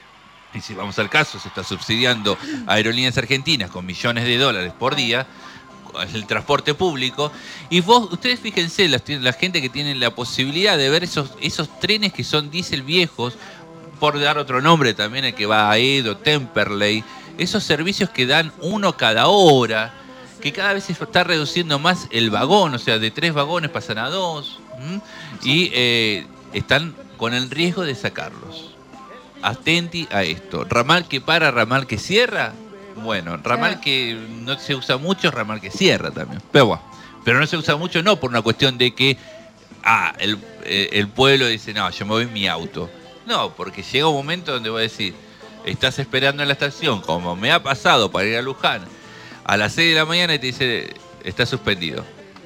Y si vamos al caso, se está subsidiando a Aerolíneas Argentinas con millones de dólares por día, el transporte público. Y vos, ustedes fíjense, la, la gente que tiene la posibilidad de ver esos, esos trenes que son diésel viejos, por dar otro nombre también, el que va a Edo, Temperley, esos servicios que dan uno cada hora, que cada vez se está reduciendo más el vagón, o sea, de tres vagones pasan a dos, ¿m? y eh, están con el riesgo de sacarlos. Atenti a esto. Ramal que para, ramal que cierra. Bueno, ramal Claro. que no se usa mucho, ramal que cierra también. Pero bueno, pero no se usa mucho no por una cuestión de que ah, el, eh, el pueblo dice, no, yo me voy en mi auto. No, porque llega un momento donde voy a decir, estás esperando en la estación, como me ha pasado para ir a Luján, a las seis de la mañana y te dice, está suspendido.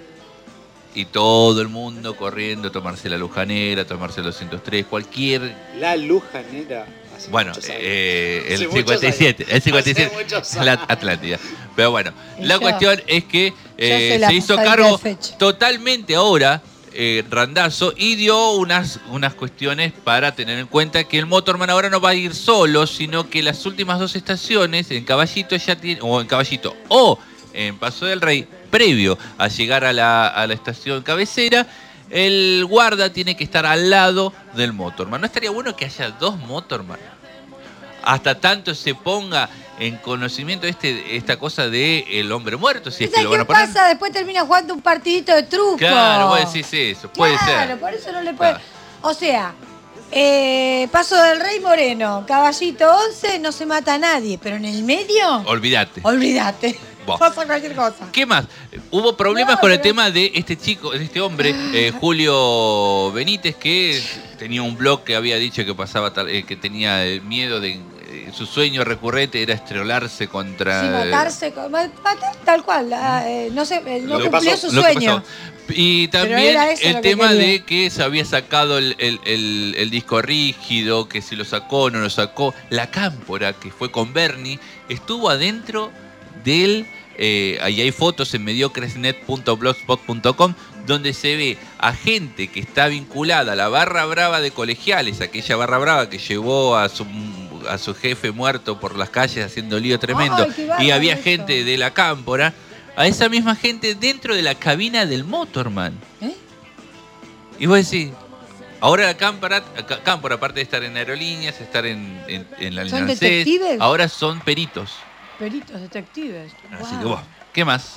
Y todo el mundo corriendo a tomarse la Lujanera, tomarse el doscientos tres, cualquier... La Lujanera. hace Bueno, muchos años. eh, el Hace muchos cincuenta y siete, el cincuenta y siete, Hace muchos la años. Atlántida. Pero bueno, Y la yo- cuestión es que yo eh, soy la se hizo pasadita cargo de fecha. totalmente ahora eh, Randazzo y dio unas, unas cuestiones para tener en cuenta que el Motorman ahora no va a ir solo, sino que las últimas dos estaciones en Caballito ya tiene, o en Caballito o en Paso del Rey, previo a llegar a la, a la estación cabecera, el guarda tiene que estar al lado del Motorman. ¿No estaría bueno que haya dos Motorman? hasta tanto se ponga en conocimiento este esta cosa de el hombre muerto, si es que ¿Sabes lo van qué a poner. pasa? Después termina jugando un partidito de truco. Claro, vos decís eso, puede Claro, ser. por eso no le puede. Claro. O sea, eh, Paso del Rey Moreno, Caballito once, no se mata a nadie, pero en el medio, Olvídate. olvídate. Vos. Pasa cualquier cosa. ¿Qué más? Hubo problemas No, con el pero- tema de este chico, de este hombre, eh, Julio Benítez, que tenía un blog que había dicho que pasaba tal- eh, que tenía eh, miedo de eh, su sueño recurrente era estrelarse contra Sí, matarse, con- matar tal cual. ah, eh, no sé, eh, no Lo que cumplió pasó, su lo que sueño. pasó. Y Pero también era eso el lo que tema quería. de que se había sacado el, el- el- el disco rígido, que si lo sacó o no lo sacó. La Cámpora, que fue con Bernie, estuvo adentro del... Eh, ahí hay fotos en mediocresnet punto blogspot punto com donde se ve a gente que está vinculada a la barra brava de Colegiales, aquella barra brava que llevó a su, a su jefe muerto por las calles haciendo lío tremendo. Ay, qué bárbaro Y había eso. gente de la Cámpora, a esa misma gente dentro de la cabina del Motorman. ¿Eh? Y vos decís, ahora la Cámpora, Cá- Cámpora, aparte de estar en aerolíneas, estar en, en, en la ¿Son línea ANSES, detectives? ahora son peritos. Peritos, detectives. Así Wow. que vos, ¿qué más?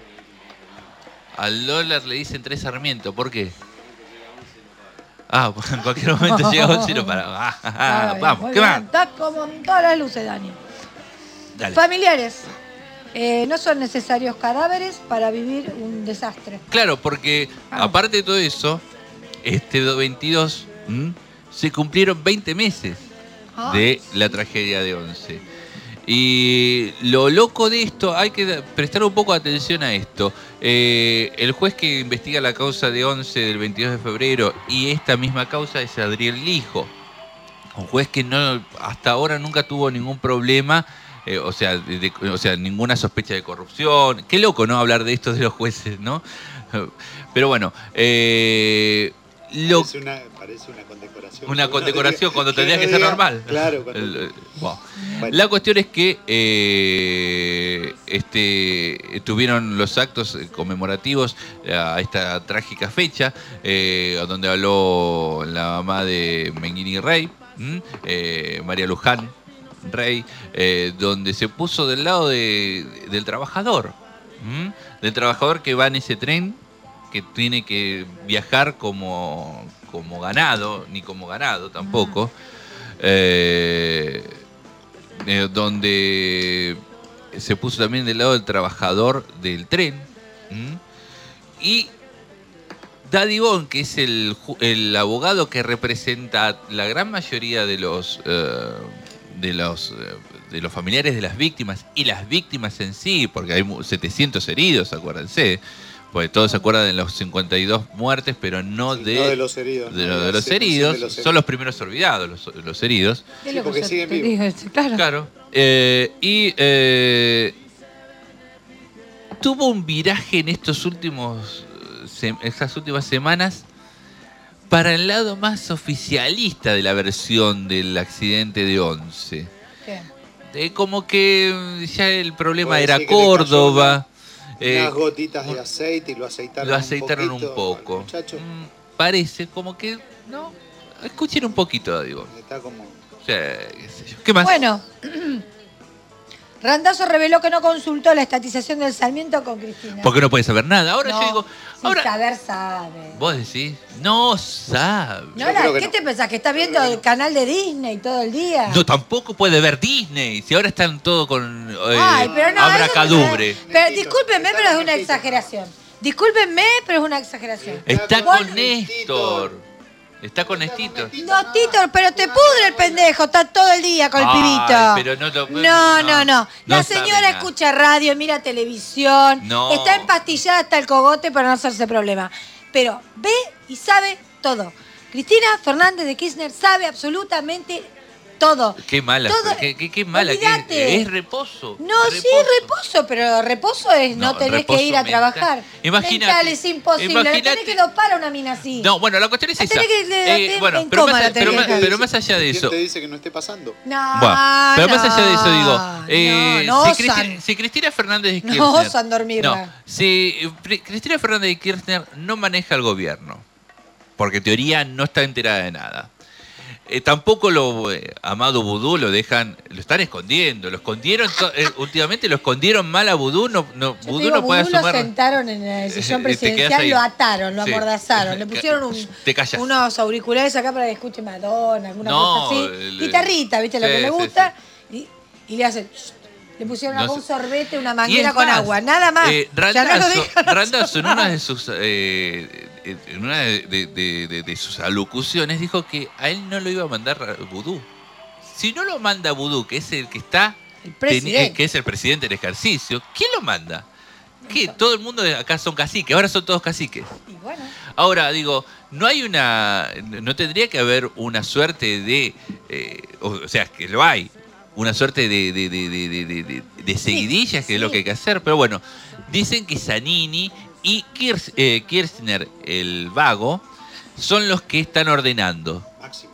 Al dólar le dicen tres Sarmiento, ¿por qué? Ah, en cualquier momento llega un chino para... Ah, ah, ah, Ay, vamos, muy ¿qué bien. más? Está como en todas las luces, Dani. Dale. Familiares. Eh, no son necesarios cadáveres para vivir un desastre. Claro, porque Ah. aparte de todo eso, este veintidós ¿m? se cumplieron veinte meses Ah. de la tragedia de Once. Y lo loco de esto, hay que prestar un poco de atención a esto. Eh, el juez que investiga la causa de Once del veintidós de febrero y esta misma causa es Adriel Lijo. Un juez que no hasta ahora nunca tuvo ningún problema, eh, o, sea, de- de- o sea, ninguna sospecha de corrupción. Qué loco, ¿no? Hablar de esto de los jueces, ¿no? Pero bueno, eh, lo, Parece una, parece una condecoración. una uno condecoración diga- cuando tendría que uno ser diga- normal. Claro, cuando- El, eh, wow. Bueno. La cuestión es que eh, este, tuvieron los actos conmemorativos a esta trágica fecha, eh, donde habló la mamá de Menguini Rey, ¿m? Eh, María Luján Rey, eh, donde se puso del lado de- del trabajador, ¿m? Del trabajador que va en ese tren, que tiene que viajar como, como ganado, ni como ganado tampoco, eh, eh, donde se puso también del lado del trabajador del tren. ¿m? Y Daddy Bon, que es el, ju- el abogado que representa a la gran mayoría de los, eh, de los, eh, de los familiares de las víctimas y las víctimas en sí, porque hay mu- setecientos heridos, acuérdense. Porque todos se acuerdan de los cincuenta y dos muertes, pero no Sí, de, no de los heridos, de, no, lo- de de los la heridos. de los Son heridos. los primeros olvidados, los, los heridos. Es Sí, lo que porque yo siguen te vivos. digo, sí, claro. Claro. Eh, y eh, tuvo un viraje en estos últimos, eh, se- estas últimas semanas para el lado más oficialista de la versión del accidente de Once. ¿Qué? Eh, como que ya el problema Puede era ser que le cayó Córdoba. eh, Unas gotitas de aceite y lo aceitaron, lo aceitaron un, un poco. Muchacho, Mm, parece como que, no, escuchen un poquito, digo. está como... O sea, qué sé yo. ¿Qué más? Bueno, Randazzo reveló que no consultó la estatización del Sarmiento con Cristina. Porque no puede saber nada. Ahora No, yo digo, sin ahora saber sabe. vos decís, no sabe. No, Yo la- creo que ¿Qué no. te pensás? ¿Que está viendo el canal de Disney todo el día? No, tampoco puede ver Disney. Si ahora están todo con eh, Ay, pero no, abracadubre. eso- Pero discúlpenme, pero es una exageración. Discúlpenme, pero es una exageración. Está Vos- con Néstor. Está con Néstor. No, Tito, pero te pudre el pendejo, está todo el día con el Ay, pibito. pero no lo- no, no, no. no La sabe señora nada. escucha radio, mira televisión, No. está empastillada hasta el cogote para no hacerse problema. Pero ve y sabe todo. Cristina Fernández de Kirchner sabe absolutamente todo. Qué mala, Todo- qué, qué- qué mala. que Olvídate. es, es reposo. No, sí, reposo, pero reposo es no, No, tenés reposo que ir a mental. trabajar. Imagínate, Mental es imposible, la imagínate. tenés que dopar a una mina así. No, bueno, la cuestión es La esa. tenés que- la Eh, tenés bueno, en pero coma, más, la tenés pero, que más, dejar. pero más allá de ¿Quién eso. te dice que no esté pasando? No, Bueno, pero más no, allá de eso digo, eh, no, si, osan. Cristina, si Cristina Fernández de Kirchner, No osan dormir. no, si eh, Pri- Cristina Fernández de Kirchner no maneja el gobierno, porque en teoría no está enterada de nada. eh, tampoco lo eh, amado vudú lo dejan, lo están escondiendo, lo escondieron, to- eh, últimamente lo escondieron mal a vudú, no, no, Yo te vudú digo, no puede Vudú lo asumir. sentaron en el sillón Eh, te quedás presidencial, ahí. lo ataron, lo Sí. amordazaron, le pusieron un- Te callas. unos auriculares acá para que escuche Madonna, alguna No, cosa así. el- Guitarrita, ¿viste? Lo sí, que le sí, gusta. Y, y le hacen... Le pusieron No acá sé. un sorbete, una Y manguera es con más, agua, nada más. eh, Ya no lo Randazzo, dejan Randazzo en hacer una nada. de sus eh, en una de, de- de- de- de sus alocuciones dijo que a él no lo iba a mandar Vudú. Si no lo manda Vudú, que es el que está El presidente. teni- eh, que es el presidente del ejercicio, ¿quién lo manda? ¿Qué? Todo el mundo de acá son caciques, ahora son todos caciques. Y bueno, Ahora, digo, no hay una. No tendría que haber una suerte de. eh, o, o sea, que lo hay. Una suerte de, de, de, de, de, de- de- de seguidillas, que es lo sí. que hay que hacer. Pero bueno, dicen que Zanini y Kirch- eh, Kirchner, el vago, son los que están ordenando. Máximo.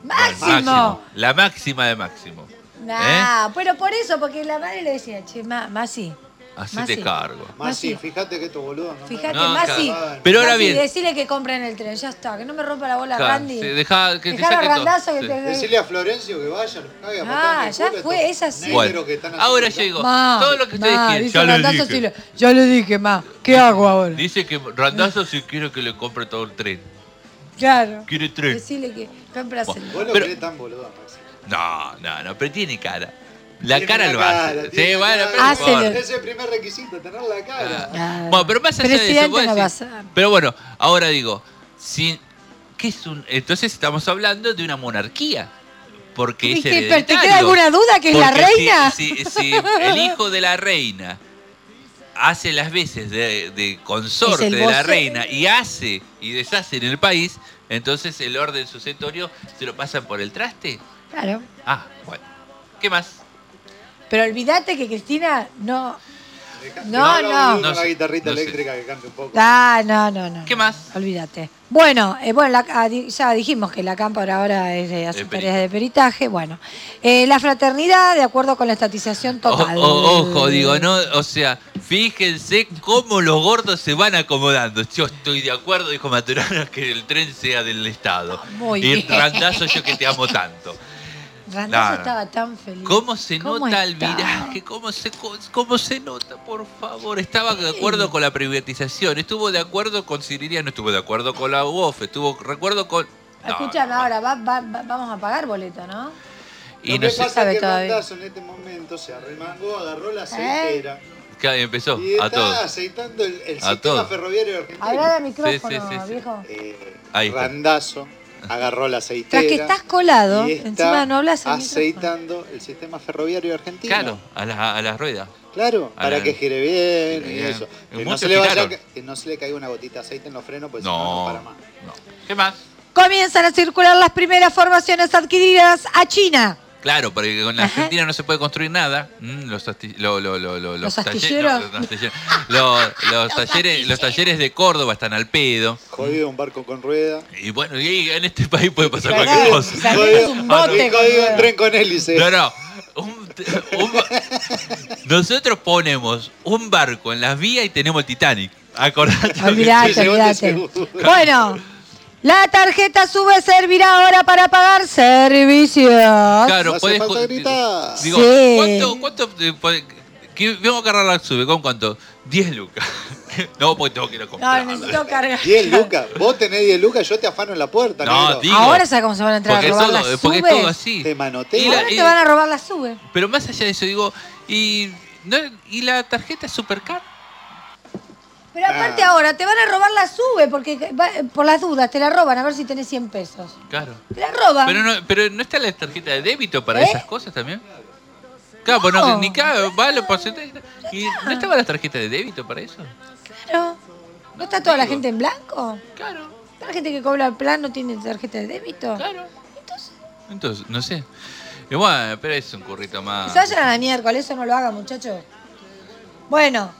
¡máximo! La máxima de Máximo. Nah, pero por eso, porque la madre le decía, che, ma, Masi, Hacete Masi. cargo. Más sí, Masi. fíjate que estos boludos no. Fíjate, No, Masi. claro. Pero ahora Masi, bien. decirle que compren el tren, ya está, que no me rompa la bola Claro, Randy. sí, deja que te Dejalo a saque todo. Randazo que Sí. te... Decirle a Florencio que vaya, los cague a Ah, patada en el ya culo, fue, estos es así. negros Bueno, que están haciendo ahora acá. yo digo, Ma, todo lo que ustedes ma, quieren, dice ya lo Randazo, dije. sí lo- ya le dije, ma, ¿qué hago ahora? Dice que Randazo si quiere que le compre todo el tren. Claro. Quiere tren. Decirle que compras el... Vos lo Pero- querés tan boludo, Maxi. No, no, no, pero tiene cara. La Tiene cara la lo cara, hace. tiene Sí, la bueno, cara. pero no Hácelo. importa. Ese es el primer requisito, tener la cara. Ah, Bueno, pero más allá de eso, presidente vos no decís- va a ser. pero bueno, ahora digo, si, ¿qué es un? Entonces estamos hablando de una monarquía. Porque es ¿Viste? ¿Pero hereditario. te queda alguna duda que es la Porque si- reina? Si, si el hijo de la reina hace las veces de, de consorte Es el de la vocero. reina y hace y deshace en el país, entonces el orden sucesorio se lo pasan por el traste. Claro. Ah, bueno. ¿Qué más? Pero olvídate que Cristina no... Deja- No, dejalo no. con No una sé, guitarrita no sé. eléctrica que cante un poco. Ah, no, no, no. ¿Qué no. más? Olvídate. Bueno, eh, bueno la- ah, di- ya dijimos que la cámpora ahora es de hacer De tareas de peritaje. Bueno, eh, la fraternidad, de acuerdo con la estatización O- total. o- ojo, digo, no, o sea, fíjense cómo los gordos se van acomodando. Yo estoy de acuerdo, dijo Maturana, que el tren sea del Estado. Muy y bien. Randazo, yo que te amo tanto. Randazo Claro. estaba tan feliz. ¿Cómo se ¿Cómo nota el está? viraje? ¿Cómo se, cómo se nota, por favor? Estaba de acuerdo con la privatización, estuvo de acuerdo con Siriria, no estuvo de acuerdo con la U O F, estuvo de acuerdo con... No, Escúchame no, ahora, va- va- va- vamos a pagar boleto, ¿no? Y Lo no que sé, pasa sabe es que todavía. Randazo en este momento se arremangó, agarró la aceitera que empezó y a está todo. aceitando el, el A sistema todo. ferroviario argentino. Habla de micrófono, Sí, sí, sí, sí. viejo. Eh, Ahí está. Randazo agarró la aceitera. Tras que estás colado, y está encima no hablas al micrófono. aceitando el sistema ferroviario argentino. Claro, a, la- a las ruedas. Claro, A para la- que gire bien Gire y bien. eso. Y Que no, muchos se le vaya, tiraron. que no se le caiga una gotita de aceite en los frenos, pues si no, no No, para más. no. ¿Qué más? Comienzan a circular las primeras formaciones adquiridas a China. Claro, porque con la Argentina no se puede construir nada. Mm, los, asti- lo- lo- lo- lo- Los talle- astilleros. no, los astilleros. Lo- los talleres, los talleres de Córdoba están al pedo. Jodido un barco con rueda. Y bueno, y en este país puede pasar Claro, cualquier cosa. o sea, Jodido, es un bote y con jodido rueda. un tren con hélice. No, no. Un- un- nosotros ponemos un barco en las vías y tenemos el Titanic. Acordate. Olvídate, Sí, llévate olvídate. seguro. Bueno, la tarjeta SUBE servirá ahora para pagar servicios. Claro, No hace podés. falta ju- gritar. Digo, Sí. ¿cuánto, cuánto eh, pode- que vamos a agarrar la sube? ¿Con cuánto? diez lucas. No, porque tengo que ir a No, comprar. necesito cargar. diez lucas. Vos tenés diez lucas, yo te afano en la puerta. No, negro. digo, Ahora sabes cómo se van a entrar porque a es robar todo, las porque es SUBE. todo así. Te manoteo. Y la- Ahora te van a robar la SUBE. Pero más allá de eso, digo, ¿y, no, ¿y la tarjeta Supercar? Pero aparte Ah. ahora te van a robar la SUBE porque va- por las dudas te la roban a ver si tenés cien pesos. Claro. Te la roban. Pero no, pero no está la tarjeta de débito para ¿Eh? esas cosas también. Claro, pues no, No. ni cada va los porcentajes. ¿Y no estaba la tarjeta de débito para eso? Claro. ¿No está toda la Digo. gente en blanco? Claro, ¿Toda la gente que cobra el plan no tiene tarjeta de débito? claro. Entonces, no sé. Y bueno, pero es un currito más. Se vayan a la miércoles, eso no lo hagan, muchachos. Bueno,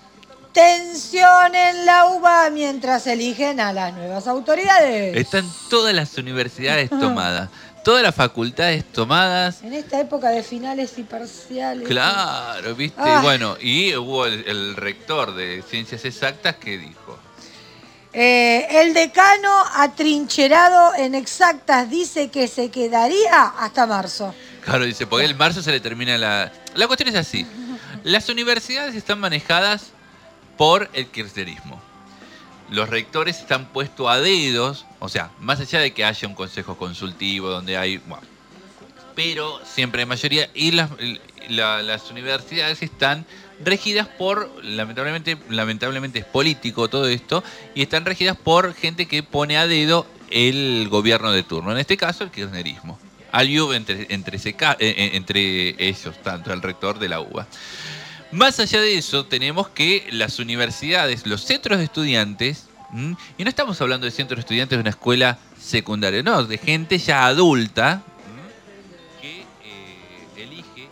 tensión en la U B A mientras eligen a las nuevas autoridades. Están todas las universidades tomadas, todas las facultades tomadas. En esta época de finales y parciales. Claro, viste. Ah. Bueno, y hubo el, el rector de Ciencias Exactas que dijo. Eh, el decano atrincherado en exactas dice que se quedaría hasta marzo. Claro, dice, porque el marzo se le termina la... La cuestión es así. Las universidades están manejadas por el kirchnerismo. Los rectores están puestos a dedos, o sea, más allá de que haya un consejo consultivo donde hay... Bueno, pero siempre hay mayoría y las, la, las universidades están regidas por, lamentablemente, lamentablemente es político todo esto, y están regidas por gente que pone a dedo el gobierno de turno, en este caso el kirchnerismo. Hay entre, entre, ese, entre ellos, tanto el rector de la U B A. Más allá de eso, tenemos que las universidades, los centros de estudiantes, ¿m? y no estamos hablando de centros de estudiantes de una escuela secundaria, no, de gente ya adulta, ¿m? que eh, elige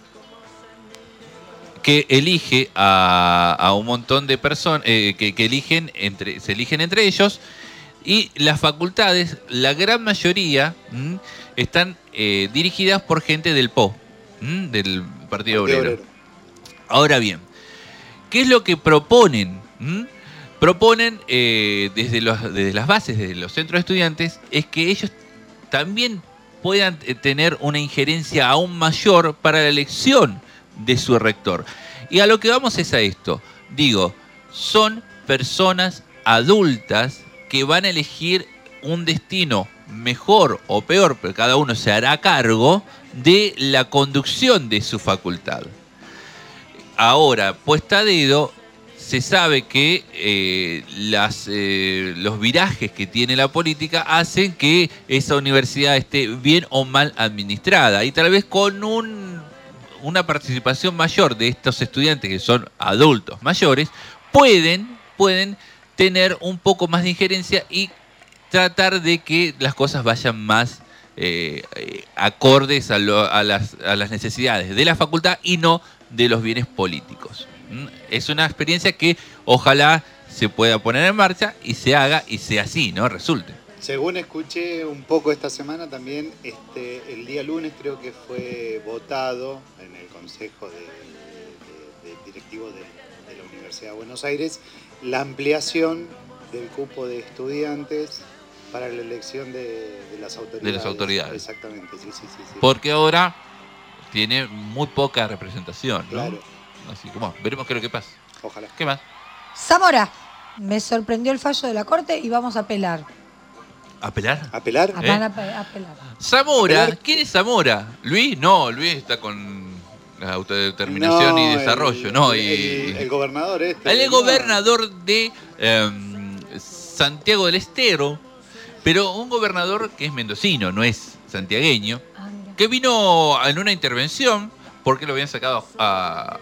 que elige a, a un montón de personas, eh, que, que eligen entre, se eligen entre ellos, y las facultades, la gran mayoría, ¿m? están eh, dirigidas por gente del P O, ¿m? del Partido Obrero. Obrero. Ahora bien, ¿qué es lo que proponen? ¿Mm? Proponen eh, desde, los, desde las bases, desde los centros de estudiantes, es que ellos también puedan tener una injerencia aún mayor para la elección de su rector. Y a lo que vamos es a esto. Digo, son personas adultas que van a elegir un destino mejor o peor, pero cada uno se hará cargo de la conducción de su facultad. Ahora, puesta a dedo, se sabe que eh, las, eh, los virajes que tiene la política hacen que esa universidad esté bien o mal administrada, y tal vez con un, una participación mayor de estos estudiantes que son adultos mayores, pueden, pueden tener un poco más de injerencia y tratar de que las cosas vayan más eh, eh, acordes a, lo, a, las, a las necesidades de la facultad y no de los bienes políticos. ¿Mm? Es una experiencia que ojalá se pueda poner en marcha y se haga y sea así, ¿no? Resulte. Según escuché un poco esta semana también, este, el día lunes creo que fue votado en el Consejo de, de, de Directivo de, de la Universidad de Buenos Aires la ampliación del cupo de estudiantes para la elección de, de las autoridades. De las autoridades. Exactamente, sí, sí, sí. sí. Porque ahora tiene muy poca representación, ¿no? Claro. Así que bueno, veremos qué es lo que pasa. Ojalá. ¿Qué más? Zamora, me sorprendió el fallo de la Corte y vamos a apelar. ¿Apelar? ¿Apelar? A- ¿Eh? van a pe- a apelar. Zamora, ¿Apelar? ¿quién es Zamora? ¿Luis? No, Luis está con la autodeterminación No, y desarrollo, el, ¿no? El, Y, el, el gobernador este. el ¿no? gobernador de eh, Santiago del Estero, pero un gobernador que es mendocino, no es santiagueño, Ah, mira. que vino en una intervención porque lo habían sacado a,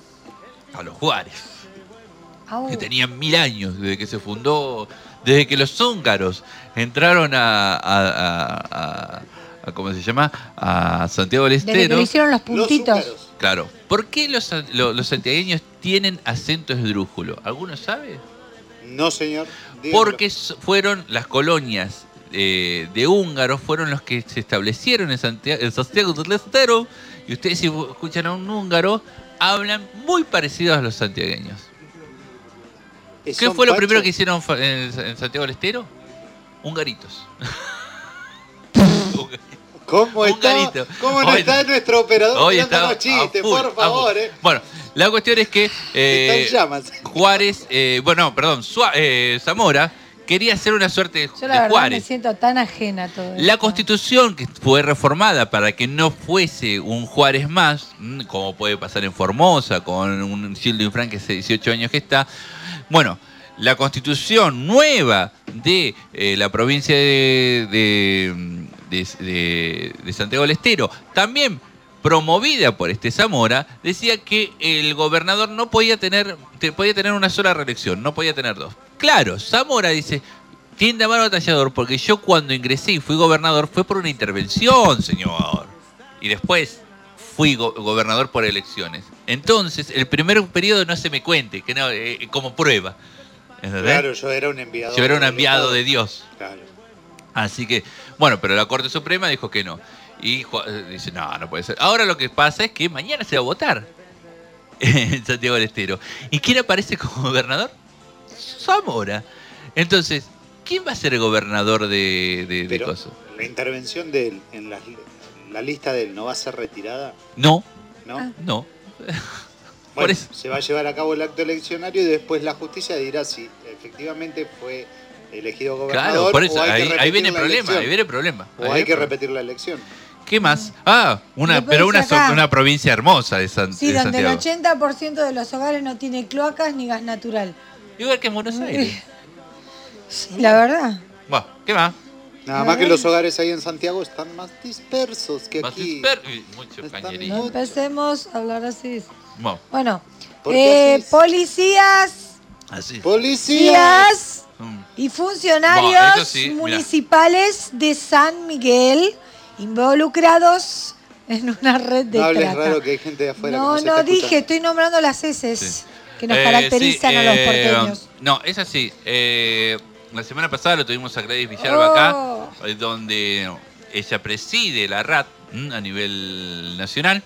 a los Juárez, Au. que tenían mil años desde que se fundó, desde que los húngaros entraron a, a, a, a, a ¿cómo se llama? A Santiago del Desde que Estero. le hicieron los Los puntitos. húngaros. Claro. ¿Por qué los, los, los santiagueños tienen acento esdrújulo? ¿Alguno sabe? No, señor. Dígamelo. Porque s- fueron las colonias eh, de húngaros, fueron los que se establecieron en Santiago, en Santiago del Estero, y ustedes si escuchan a un húngaro, hablan muy parecidos a los santiagueños. Eh, ¿Qué son fue lo pachos. primero que hicieron fa- en, en Santiago del Estero? Hungaritos. ¿Cómo Un está, garito. ¿cómo no Hoy- está nuestro operador Hoy tirando está los chistes? a full, Por a favor, full. eh. Bueno, la cuestión es que eh, Está en llamas. Juárez, eh, bueno, perdón, Sua- eh, Zamora quería hacer una suerte de, Yo de la verdad me Juárez. siento tan ajena a todo La esto. Constitución que fue reformada para que no fuese un Juárez más, mm, como puede pasar en Formosa, con un Gildo Infran que hace dieciocho años que está. Bueno, la Constitución nueva de eh, la provincia de, de, de- de- de Santiago del Estero, también promovida por este Zamora, decía que el gobernador no podía tener, te- podía tener una sola reelección, no podía tener dos. Claro, Zamora dice, tiende a mano batallador, porque yo cuando ingresé y fui gobernador fue por una intervención, señor. Y después fui go- gobernador por elecciones. Entonces, el primer periodo no se me cuente, que no, eh, como prueba. ¿Entendés? Claro, yo era un enviado. Yo era un del enviado Estado. de Dios. Claro. Así que, bueno, pero la Corte Suprema dijo que no. Y Ju- eh, dice, no, no puede ser. Ahora lo que pasa es que mañana se va a votar en Santiago del Estero. ¿Y quién aparece como gobernador? Zamora. Entonces, ¿quién va a ser el gobernador de, de, de Pero Coso? la intervención de él en la, la lista de él no va a ser retirada, No, ¿no? no. Bueno, Por eso. se va a llevar a cabo el acto eleccionario y después la justicia dirá si efectivamente fue elegido gobernador. Claro, por eso, o hay que ahí, ahí repetir viene el la problema, elección. ahí viene el problema. O Ahí hay viene que el problema. repetir la elección. ¿Qué más? Ah, una, Después pero una, dice acá. una provincia hermosa de, San, Sí, de donde el Santiago. ochenta por ciento de los hogares no tiene cloacas ni gas natural. Igual que en Buenos Aires. Sí, la verdad. Bueno, ¿qué más? Nada más que los hogares ahí en Santiago están más dispersos que Más aquí. disper- Uy, mucho Están cañerío. No empecemos a hablar así. Bueno, Bueno, ¿Por qué eh, así es? policías así. ¡Policía! días Mm. y funcionarios Bueno, esto sí, mirá. municipales de San Miguel involucrados en una red de No hables trata. raro que hay gente de afuera No, que no se no está dije, escuchando. estoy nombrando las heces Sí. que nos Eh, caracterizan sí, a los eh, porteños. No, es así. Eh, la semana pasada lo tuvimos a Gladys Villalba Oh. acá, eh, donde ella preside la R A T ¿m? a nivel nacional.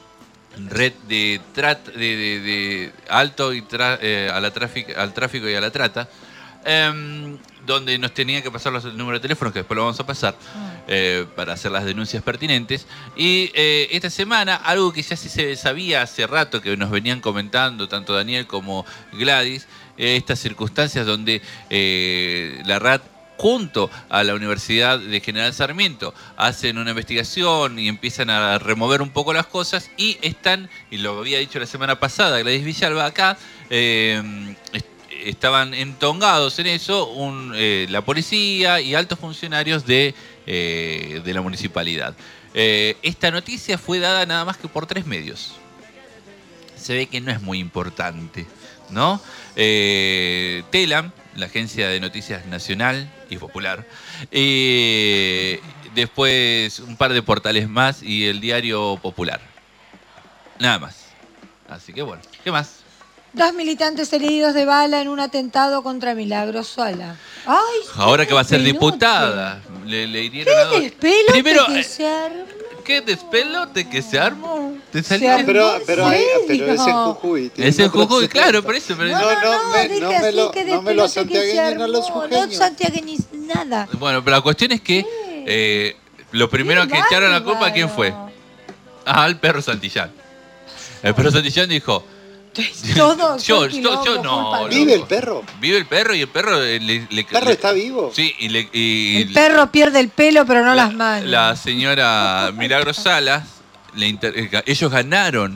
Red de, trata, de, de- de alto y tra- eh, a la tráfico, al tráfico y a la trata. em, donde nos tenía que pasar los números de teléfono, que después lo vamos a pasar, eh, para hacer las denuncias pertinentes. Y eh, esta semana, algo que ya sí se sabía hace rato, que nos venían comentando tanto Daniel como Gladys, eh, estas circunstancias donde eh, la R A T junto a la Universidad de General Sarmiento hacen una investigación y empiezan a remover un poco las cosas y están, y lo había dicho la semana pasada Gladys Villalba acá, eh, est- estaban entongados en eso un, eh, la policía y altos funcionarios de, eh, de la municipalidad. Eh, esta noticia fue dada nada más que por tres medios. Se ve que no es muy importante, ¿no? Eh, Telam, la agencia de noticias nacional y popular, eh, después un par de portales más y el Diario Popular. Nada más. Así que bueno, ¿qué más? Dos militantes heridos de bala en un atentado contra Milagros Sola. Ay, Ahora que va a ser pelote. diputada, le, le hirieron a ¿Qué dos. despelote Primero, que eh, se armó? ¿qué despelote que se armó? ¿Te Se salió? armó. Pero, pero, hay- pero es en serio? Jujuy. tiene Es en otro Jujuy, acento. claro, por eso. Pero No, no, no, me- dije no me así lo- que no me lo despelote que se santiagueñen a los armó. No jujeños. santiagueñis nada. Bueno, pero la cuestión es que eh, lo primero Qué que echaron la culpa, bárbaro. ¿quién fue? Ah, al perro Santillán. El perro Santillán dijo... Todo, yo, todo yo, quilombo, yo no. culpa de- ¿Vive el loco. perro? Vive el perro y el perro le... le- ¿El perro le- está vivo? Sí, y, le, y El perro pierde el pelo, pero no la, las manos. la señora Milagros Salas, le inter- eh, ellos ganaron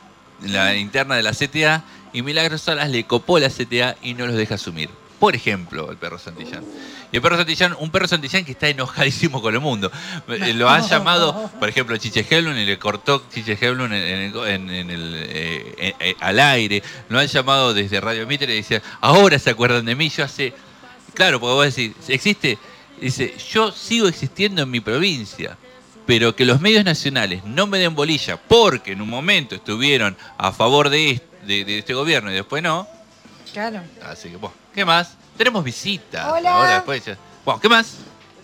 la interna de la C T A y Milagros Salas le copó la C T A y no los deja asumir. Por ejemplo, el perro Santillán. Y el perro Santillán, un perro Santillán que está enojadísimo con el mundo. Eh, Lo han llamado, por ejemplo, Chiche Helblum y le cortó Chiche Helblum en, en el, en- en el, eh, eh, eh, al aire. Lo han llamado desde Radio Mitre y dice, ahora se acuerdan de mí. Yo hace... Claro, porque vos decís, ¿existe? Dice, yo sigo existiendo en mi provincia, pero que los medios nacionales no me den bolilla porque en un momento estuvieron a favor de este, de, de este gobierno y después no. Claro. Así que, bueno, ¿qué más? Tenemos visitas. Hola. Ahora después ya. Bueno, ¿qué más?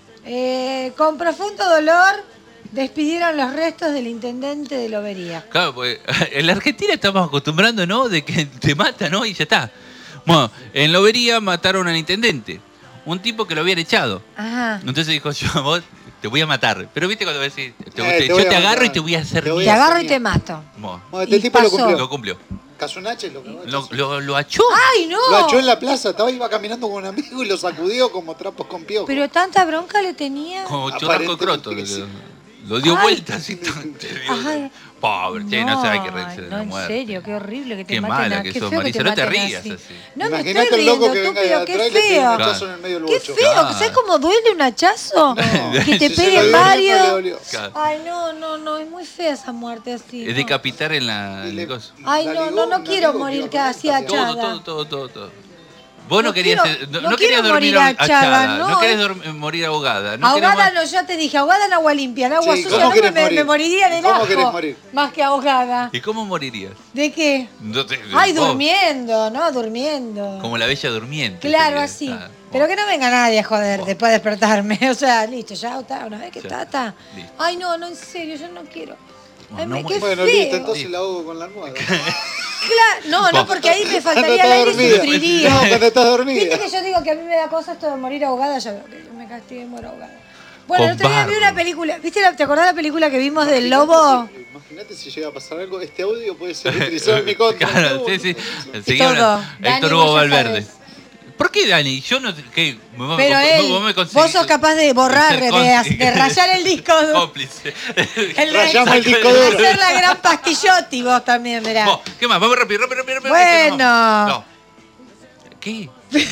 Eh, con profundo dolor despidieron los restos del intendente de Lobería. Claro, pues en la Argentina estamos acostumbrando, ¿no? De que te matan, ¿no? Y ya está. Bueno, en Lobería mataron al intendente. Un tipo que lo habían echado. Ajá. Entonces dijo, yo vos te voy a matar. Pero viste cuando decís, te- Eh, te- te voy yo a te agarro matar. y te voy a hacer Te voy Te a mierda. agarro y hacer te mato. Bueno, Bueno, este Y tipo lo pasó. cumplió. lo cumplió. Casunache lo que Lo, lo, lo achó. ¡Ay, no! Lo echó en la plaza, estaba iba caminando con un amigo y lo sacudió como trapos con piojo. Pero tanta bronca le tenía. Como churrasco Aparentemente croto. que le sí. quedó. Lo dio Ay. vuelta así. te dio- Ay. Pobre, che, no, sabe que reírse de no, la en muerte. serio, qué horrible que te Qué maten mala a- que qué sos, feo que Marisa, no te maten rías así. No me Imagínate estoy el loco riendo, que venga de estúpido, atrás y qué le pegue un feo. hachazo en el medio del Qué bocho. feo, Claro. ¿sabes cómo duele un hachazo? Que te Si se peguen lo dio, no le varios. dolió. Claro. Ay, no, no, no, es muy fea esa muerte así. Es no. decapitar en la. Y en le- el coso. Ay, la no, ligó no, no un quiero amigo morir que iba casi con él. Todo, achada. todo, todo, todo, todo. Vos no, No querías, quiero- eh, no, no no querías quiero dormir morir achada, achada, no, no, querés eh. dorm- morir ahogada. No Ahogada querés no, yo te dije, ahogada en agua limpia, en agua Sí, sucia ¿cómo no querés me, morir? me moriría del ¿Cómo ajo. querés morir? Más que ahogada. ¿Y cómo morirías? ¿De qué? No te- Ay, vos, durmiendo, ¿no? Durmiendo. Como la bella durmiente. Claro, sería. así. Ah, Pero bueno. que no venga nadie a joder Bueno. después de despertarme. O sea, listo, ya está, una vez que Ya, está, está. listo. Ay, no, no, en serio, yo no quiero. Ay, No, me, no, qué Bueno, feo. listo, entonces la ahogo con la almohada. Claro, no, no, porque ahí me faltaría el aire y sufriría. No, cuando estás dormida. Viste que yo digo que a mí me da cosa esto de morir ahogada, yo que yo me castigue y muero ahogada. Bueno, el otro día vi una película, ¿viste la, ¿te acordás de la película que vimos del lobo? Imagínate si llega a pasar algo, este audio puede ser utilizado en mi contra. Claro, sí, sí. Enseguida Todo. Héctor Hugo Valverde. ¿Por qué, Dani? Yo no. ¿Qué? ¿Vos Pero me, él, vos, me vos sos capaz de borrar, de, de, de rayar el disco. Cómplice. El Rayamos el disco de duro. hacer la gran pastillotti vos también, mirá. Vos, ¿qué más? Vamos rápido, rápido, rápido. rápido Bueno. no. no. ¿Qué?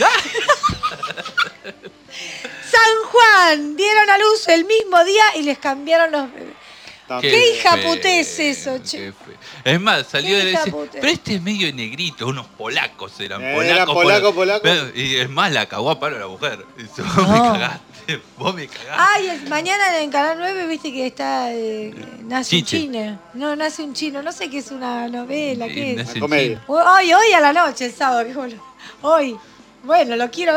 San Juan, dieron a luz el mismo día y les cambiaron los bebés. ¿Qué, ¿Qué hija puté es eso, che? Es más, salió de decir, puté? pero este es medio negrito, unos polacos eran. Eh, polacos, era polaco, polaco. Pero, y es más, la cagó a palo la mujer. Dice, vos No. me cagaste, vos me cagaste. Ay, es- mañana en Canal nueve viste que está. Eh, nace Chiche. un chino. No, nace un chino. No sé qué es una novela. Sí, ¿Qué es? nace un comedia. chino. Hoy, hoy a la noche, el sábado. Que bueno. Hoy. Bueno, lo quiero.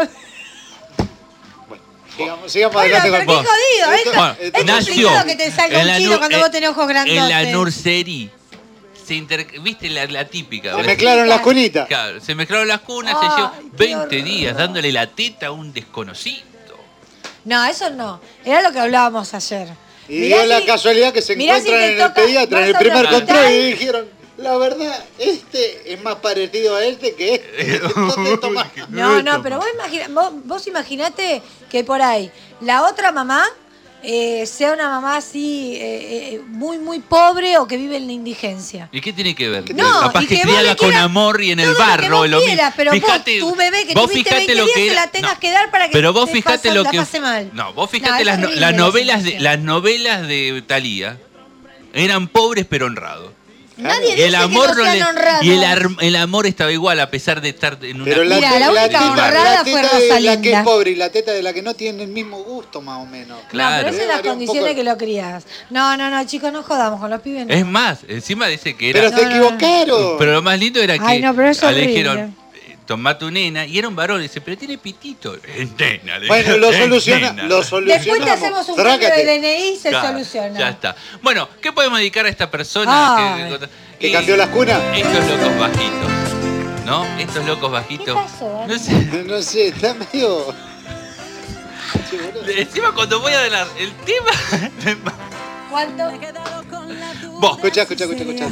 Sigamos, sigamos Bueno, adelante pero con qué jodido. Es, Bueno, es nació complicado que te salga en la un chino nur- cuando eh, vos tenés ojos grandotes. En la nursery. Se inter... ¿Viste la, la típica? Se ¿ves? mezclaron las cunitas. Claro, se mezclaron las cunas, Ay, se llevó qué veinte horror. días dándole la teta a un desconocido. No, eso no. Era lo que hablábamos ayer. Y Mirá dio la si- casualidad que se mirá si encuentran te en el toca- pediatra, en el vas al primer hospital. control, y dijeron, la verdad, este es más parecido a este que este. Entonces, toma. No, no, pero vos, imagina, vos, vos imaginate que por ahí la otra mamá eh, sea una mamá así eh, eh, muy, muy pobre o que vive en la indigencia. ¿Y qué tiene que ver? No, Capaz y que, que vos criada le con quieras amor y en el todo lo que barro. vos lo mismo. quieras, pero Fíjate- vos, tu bebé que vos tuviste fijate veinte lo días, que se era- la tengas no. que dar para que Pero vos te fijate pase- lo la que pase mal. No, vos No, fijate es las, no- terrible las la novelas de situación. las novelas de Thalía eran pobres pero honrados. Nadie Y dice el amor que no no sean le- honrados. y el, ar- el amor estaba igual a pesar de estar en una Pero la, Mira, te- la única teta, honrada la fue teta de la que Rosalinda. es pobre y la teta de la que no tiene el mismo gusto, más o menos. Claro. No, pero eso es las Varía un condiciones poco. que lo crías. No, no, no, chicos, no jodamos con los pibes. No. Es más, encima dice que era. Pero se No, no, no. equivocaron. Pero lo más lindo era que Ay, no, pero es le horrible. dijeron, eh, tomá tu nena, y era un varón, y dice, pero tiene pitito. Es nena, le Bueno, dijo, lo "Es soluciona, nena". lo solucionamos. Después te hacemos un cambio Trácate. de D N I y se Claro, soluciona. Ya está. Bueno, ¿qué podemos dedicar a esta persona? Ay. que, ¿Que cambió las cunas? Estos locos bajitos. ¿No? Estos locos bajitos. ¿Qué pasó, No Dani? sé. No sé, está medio... Che, boludo. Encima cuando voy a adelantar el tema. ¿Cuánto? Vos. Escucha, escucha, escucha, escucha.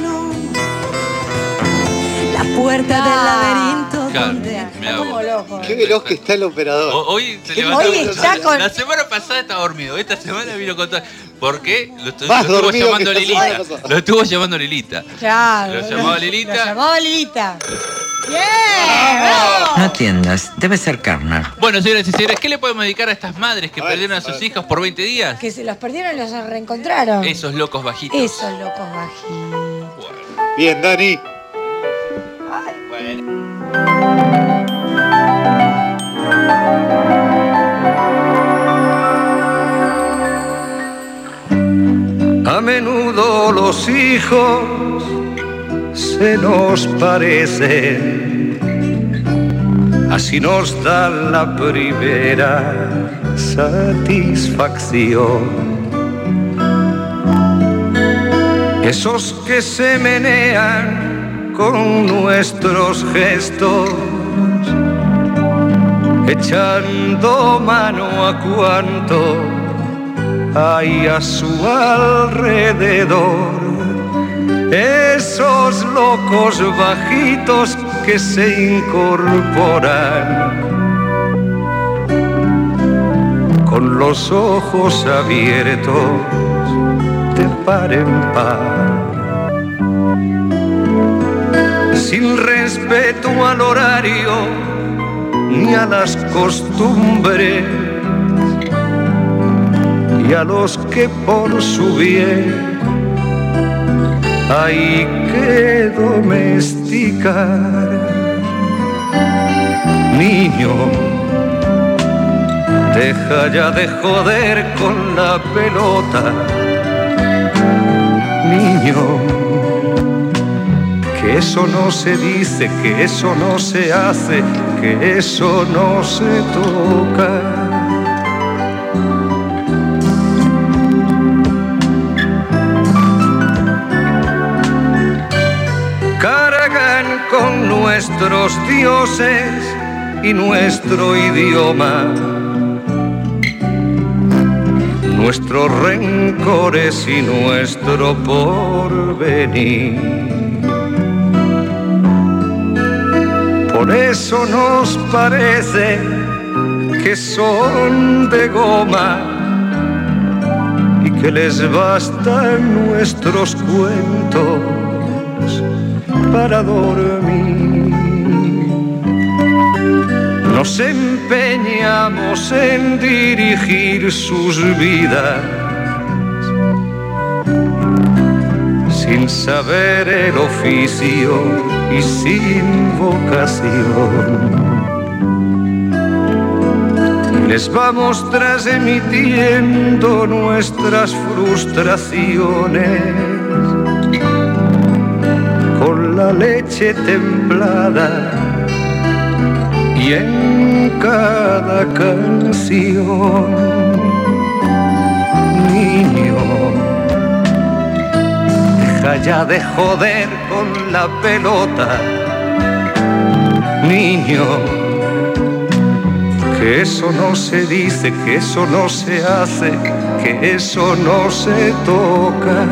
La puerta Ah. del laberinto Claro, donde mirá Está como vos. loco. Qué veloz que está el operador. O- Hoy se Hoy levantó. está con- La semana pasada estaba dormido. Esta semana vino con todo. ¿Por qué? Lo, estu- Más lo estuvo dormido llamando que la Lilita. semana pasada. Lo estuvo llamando Lilita. Claro. Lo llamaba Lilita. Lo llamaba Lilita. ¡Bien! ¡Bravo! No atiendas, debe ser Carner. Bueno, señoras y señores, ¿qué le podemos dedicar a estas madres que A ver, perdieron a a sus ver. hijos por veinte días? Que se los perdieron y los reencontraron. Esos locos bajitos. Esos locos bajitos. Bueno, Bien, Dani. bueno. A menudo los hijos se nos parecen, así nos da la primera satisfacción. Esos que se menean con nuestros gestos, echando mano a cuanto hay a su alrededor. Esos locos bajitos que se incorporan con los ojos abiertos de par en par, sin respeto al horario ni a las costumbres, y a los que por su bien hay que domesticar. Niño, deja ya de joder con la pelota. Niño, que eso no se dice, que eso no se hace, que eso no se toca. nuestros dioses y nuestro idioma, nuestros rencores y nuestro porvenir. Por eso nos parece que son de goma y que les bastan nuestros cuentos para dormir. Nos empeñamos en dirigir sus vidas sin saber el oficio y sin vocación. Les vamos transmitiendo nuestras frustraciones con la leche templada y en cada canción. Niño, deja ya de joder con la pelota. Niño, que eso no se dice, que eso no se hace, que eso no se toca.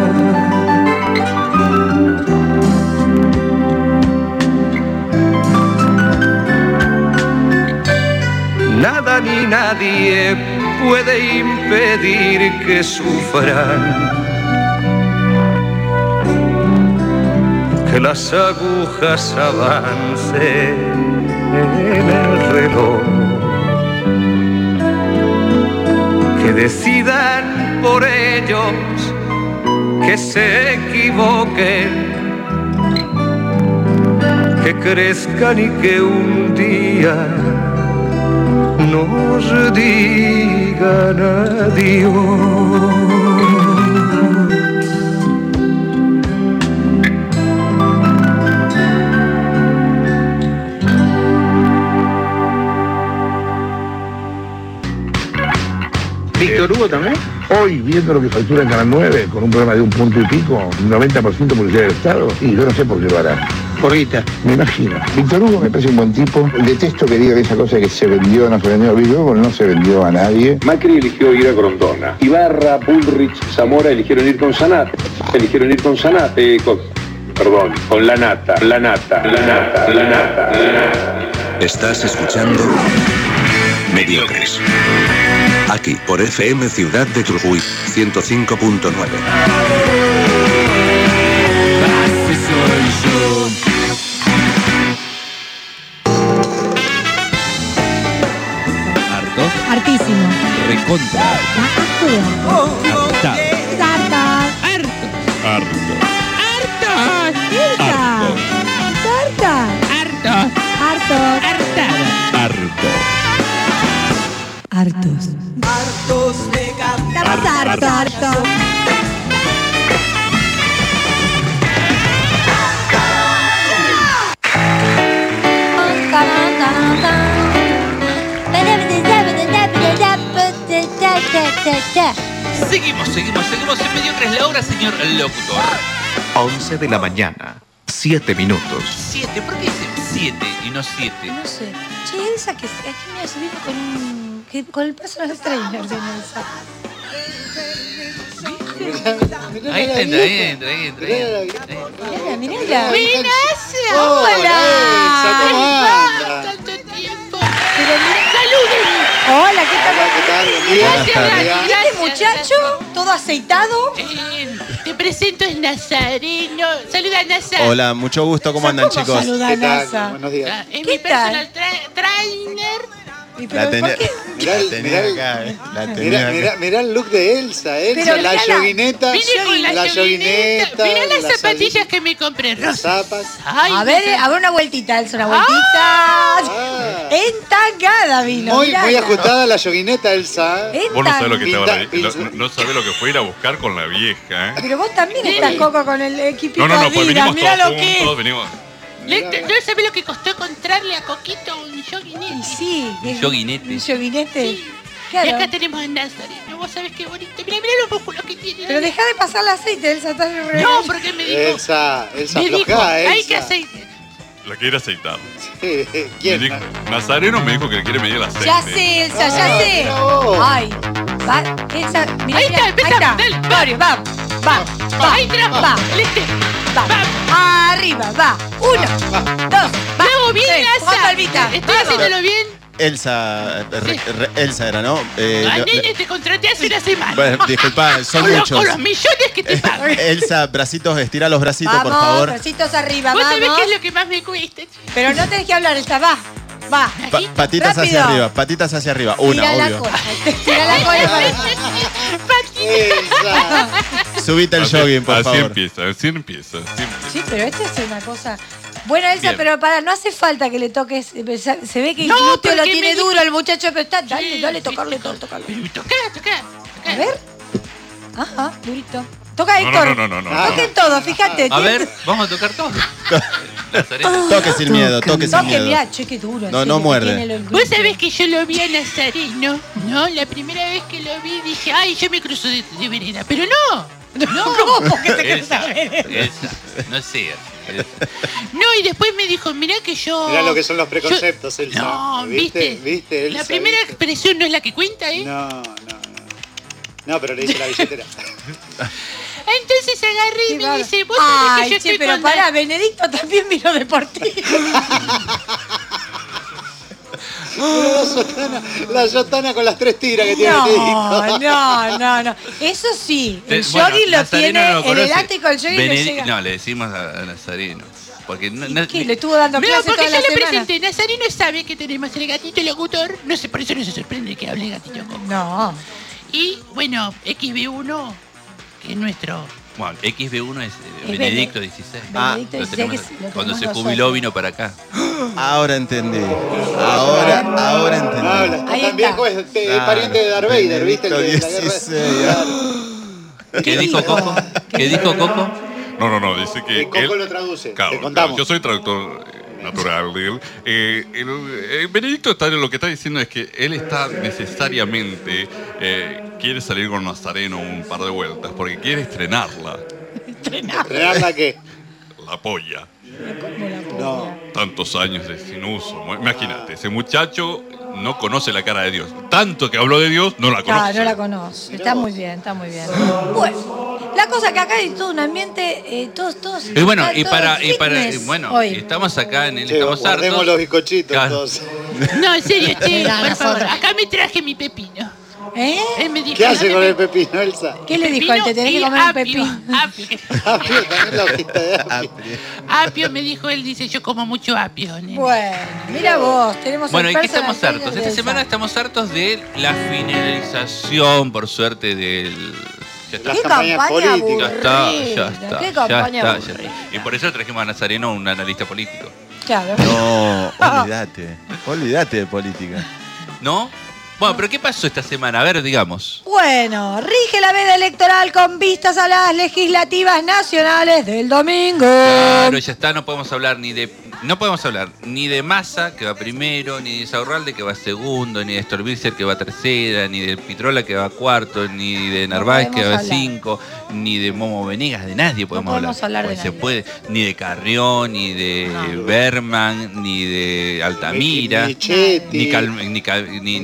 Nada ni nadie puede impedir que sufran, que las agujas avancen en el reloj, que decidan por ellos, que se equivoquen, que crezcan y que un día nos digan adiós. Víctor Hugo también. Hoy, viendo lo que factura en Canal nueve, con un programa de un punto y pico, noventa por ciento publicidad del Estado, y yo no sé por qué lo hará. Por guita. Me imagino. Víctor Hugo me parece un buen tipo. Detesto que diga esa cosa que se vendió, no se vendió. Víctor Hugo no se vendió a nadie. Macri eligió ir a Grondona. Ibarra, Bullrich, Zamora eligieron ir con Sanat. Eligieron ir con Sanat. Eh, con, perdón, con la nata. La nata. La nata. La nata. La nata. Estás escuchando Mediocres. Aquí por F M Ciudad de Trujuy, ciento cinco punto nueve. ¿Harto? Hartísimo. Recontra. Harta. Harto. Harto. Harto. Harta. Harto. Harto. Hartada. Hartos. Hartos de cantar. Estamos harto, harto. Seguimos, seguimos, seguimos en Mediocres, la hora, señor locutor. once de la mañana, siete minutos. siete, ¿por qué dice siete y no siete? No sé. Che, Elsa, que aquí me ha vino con un... Que, con el personal trainer de Elsa. Ahí entra, ahí entra, ahí entra. Mirala, mirala. Buenas, hola. ¿Cómo anda? Tanto tiempo. Pero mira, saluden. Hola, ¿qué tal? ¿Qué tal? Buen día. Gracias, ¿y este muchacho? ¿Todo aceitado? Eh, te presento es Nazareno. Saluda a Nazar. Hola, mucho gusto. ¿Cómo andan, chicos? Saluda a Nasa. Buenos días. Ah, es ¿Qué mi tal? personal tra- trainer. La tenía, Mirá, la el- tenía mirá el- acá, eh. La tenía Mirá, acá. mirá, mirá el look de Elsa, Elsa, Pero la mirá la- yoguineta, Vine con la, la yoguineta, Mirá las la zapatillas sal- que me compré, las rosas. zapas. Ay, A ver, a ver una vueltita, Elsa, una vueltita. Ah. Entangada vino. Muy, mirala. muy ajustada la yoguineta, Elsa. Vos no sabés lo que Pinta- estaba la- pinta- lo- no sabés lo que fue ir a buscar con la vieja, ¿eh? Pero vos también estás coco con el equipito No, no, no, pues Adidas, venimos mirá todos lo que juntos, es. venimos. Le- ¿No sabés lo que costó encontrarle a Coquito un yoguinete? Y sí. Un yoguinete. Un yoguinete. Sí. Claro. Y acá tenemos a Nazareno. Vos sabés qué bonito. Mirá, mirá los músculos que tiene. Pero deja de pasar el aceite, Elsa. Estás re- No, porque me dijo. Elsa, Elsa, me dijo, aflojá, hay Elsa. que aceite. La quiere aceitar. Sí, Me ¿quién? dijo- Nazareno me dijo que le quiere medir el aceite. Ya sé, Elsa, ya sé. Ay, va, Elsa, mira, Ahí mira, está, ahí está. Mario, va, va, va, Ahí está. va, Listo. va, arriba, va. Uno, dos, va. Luego bien, Tres, Elsa. ponga palmita. Estoy Vamos. haciéndolo bien. Elsa, re- re- Elsa era, ¿no? Eh, Ah, lo- nene, te contraté hace una semana. bueno, disculpa, son con, los, muchos. con los millones que te pago. Elsa, bracitos, estira los bracitos, Vamos, por favor. bracitos arriba, ¿Vos sabés vamos. qué es lo que más me cuesta? Pero no tenés que hablar, Elsa, va, va. Pa- patitas Rápido. hacia arriba, patitas hacia arriba. Una, Tira la obvio. cola, tira la cola para- Subite el Así- jogging, por así favor. empieza, así empieza, así empieza. Sí, pero esto es una cosa. Bueno, Elsa, Bien. pero para, no hace falta que le toques. eh, Se se ve que el No, glúteo lo porque tiene me dijo- duro el muchacho, pero está. Dale, Sí, dale, sí, tocarle sí, todo, tocarle. Toca, toca. A ver. Ajá, durito. Toca, No, Héctor. no, no, no, no, Toquen no. todo, fíjate. A tiene- ver, vamos a tocar todo. Nazareno. Toque sin miedo, toque sin Toque, miedo. mirá, che, qué duro. en No, serio, no que muerde. tiene el Vos glúteo. sabés que yo lo vi a Nazareno, ¿no? La primera vez que lo vi dije, ay, yo me cruzo de, de vereda. Pero no, no. ¿Cómo que te Elsa, cruzas vereda? Elsa, no seas. Elsa. No, y después me dijo, mirá que yo... Mirá lo que son los preconceptos, yo- Elsa. No, ¿Viste? ¿viste? ¿Viste, Elsa? La primera ¿Viste? expresión no es la que cuenta, ¿eh? No, no, no. No, pero le dice la billetera. Entonces agarré y Qué me bárbaro. dice, vos sabés Ay, que yo che, estoy pero con... pará, Benedicto también vino deportivo. La sotana, la sotana con las tres tiras que tiene No, Benedicto. no, no, no. Eso sí, el Bueno, jogging lo Nazareno tiene, no lo el conoce. elástico del jogging le Benedi- llega. No, le decimos a, a Nazareno. Porque no, no- ¿Qué? Le estuvo dando No, clase porque toda yo la le semana. presenté. Nazareno sabe que tenemos el gatito locutor. No sé, por eso no se sorprende que hable gatito Coco. No. Y bueno, X B uno, que es nuestro. Bueno, X B uno es, eh, Es Benedicto Bene- dieciséis. Benedicto Lo dieciséis, tenemos- que es- lo cuando tenemos se nosotros. jubiló vino para acá. Ahora entendí. Ahora, ahora entendí. Habla, está Ahí tan está. viejo, es, es Claro. pariente de Darth Vader, ¿viste? El de la guerra. dieciséis. Claro. ¿Qué dijo Coco? ¿Qué dijo Coco? No, no, no, dice que Que Coco él... lo traduce. Claro, Te claro, contamos. yo soy traductor eh, natural de él. Eh, el, el Benedicto está, lo que está diciendo es que él está necesariamente, eh, quiere salir con Nazareno un par de vueltas porque quiere estrenarla, ¿Estrenarla qué? la polla. No. Tantos años de sin uso. Imagínate, ese muchacho no conoce la cara de Dios. Tanto que habló de Dios, no la conoce. Ah, no la conoce. Está muy bien, está muy bien. Bueno, la cosa que acá hay todo un ambiente, eh, todos, todos. Y bueno, está y todo para, y para, fitness bueno, hoy. estamos acá en el Che, Estamos guardemos Hartos. los bizcochitos Claro. todos. No, en serio, che, Mira, por favor. nosotros. Acá me traje mi pepino. ¿Eh? Él me dijo, ¿Qué hace dame con el pe- pepino, Elsa? ¿Qué le dijo él? Te tenés que y comer un apio, pepino. Apio, que- Apio, también la hojita de apio. apio, me dijo él, dice, yo como mucho apio, nene. Bueno, mira vos, tenemos Bueno, el ¿y qué personal estamos trainer hartos? de Esta Elsa. semana estamos hartos de la finalización, por suerte, del... Ya está. Las ¿Qué campañas campaña políticas. Ya está, aburrida? ya está. ¿Qué ya campaña está, ya aburrida? está. Y por eso trajimos a Nazareno, un analista político. Claro. No, olvídate. Olvídate de política. ¿No? Bueno, pero ¿qué pasó esta semana? A ver, digamos. Bueno, rige la veda electoral con vistas a las legislativas nacionales del domingo. Claro, ya está, no podemos hablar ni de no podemos hablar ni de Massa, que va primero, ni de Saurralde, que va segundo, ni de Stolbizer, que va tercera, ni de Pitrola, que va cuarto, ni de Narváez, que podemos va hablar. cinco, ni de Momo Venegas, de nadie podemos podemos hablar de Porque se nadie. puede, ni de Carrión, ni de Berman, ni de Altamira, Ni Chetti. ni, Cal- ni, Cal- ni, ni,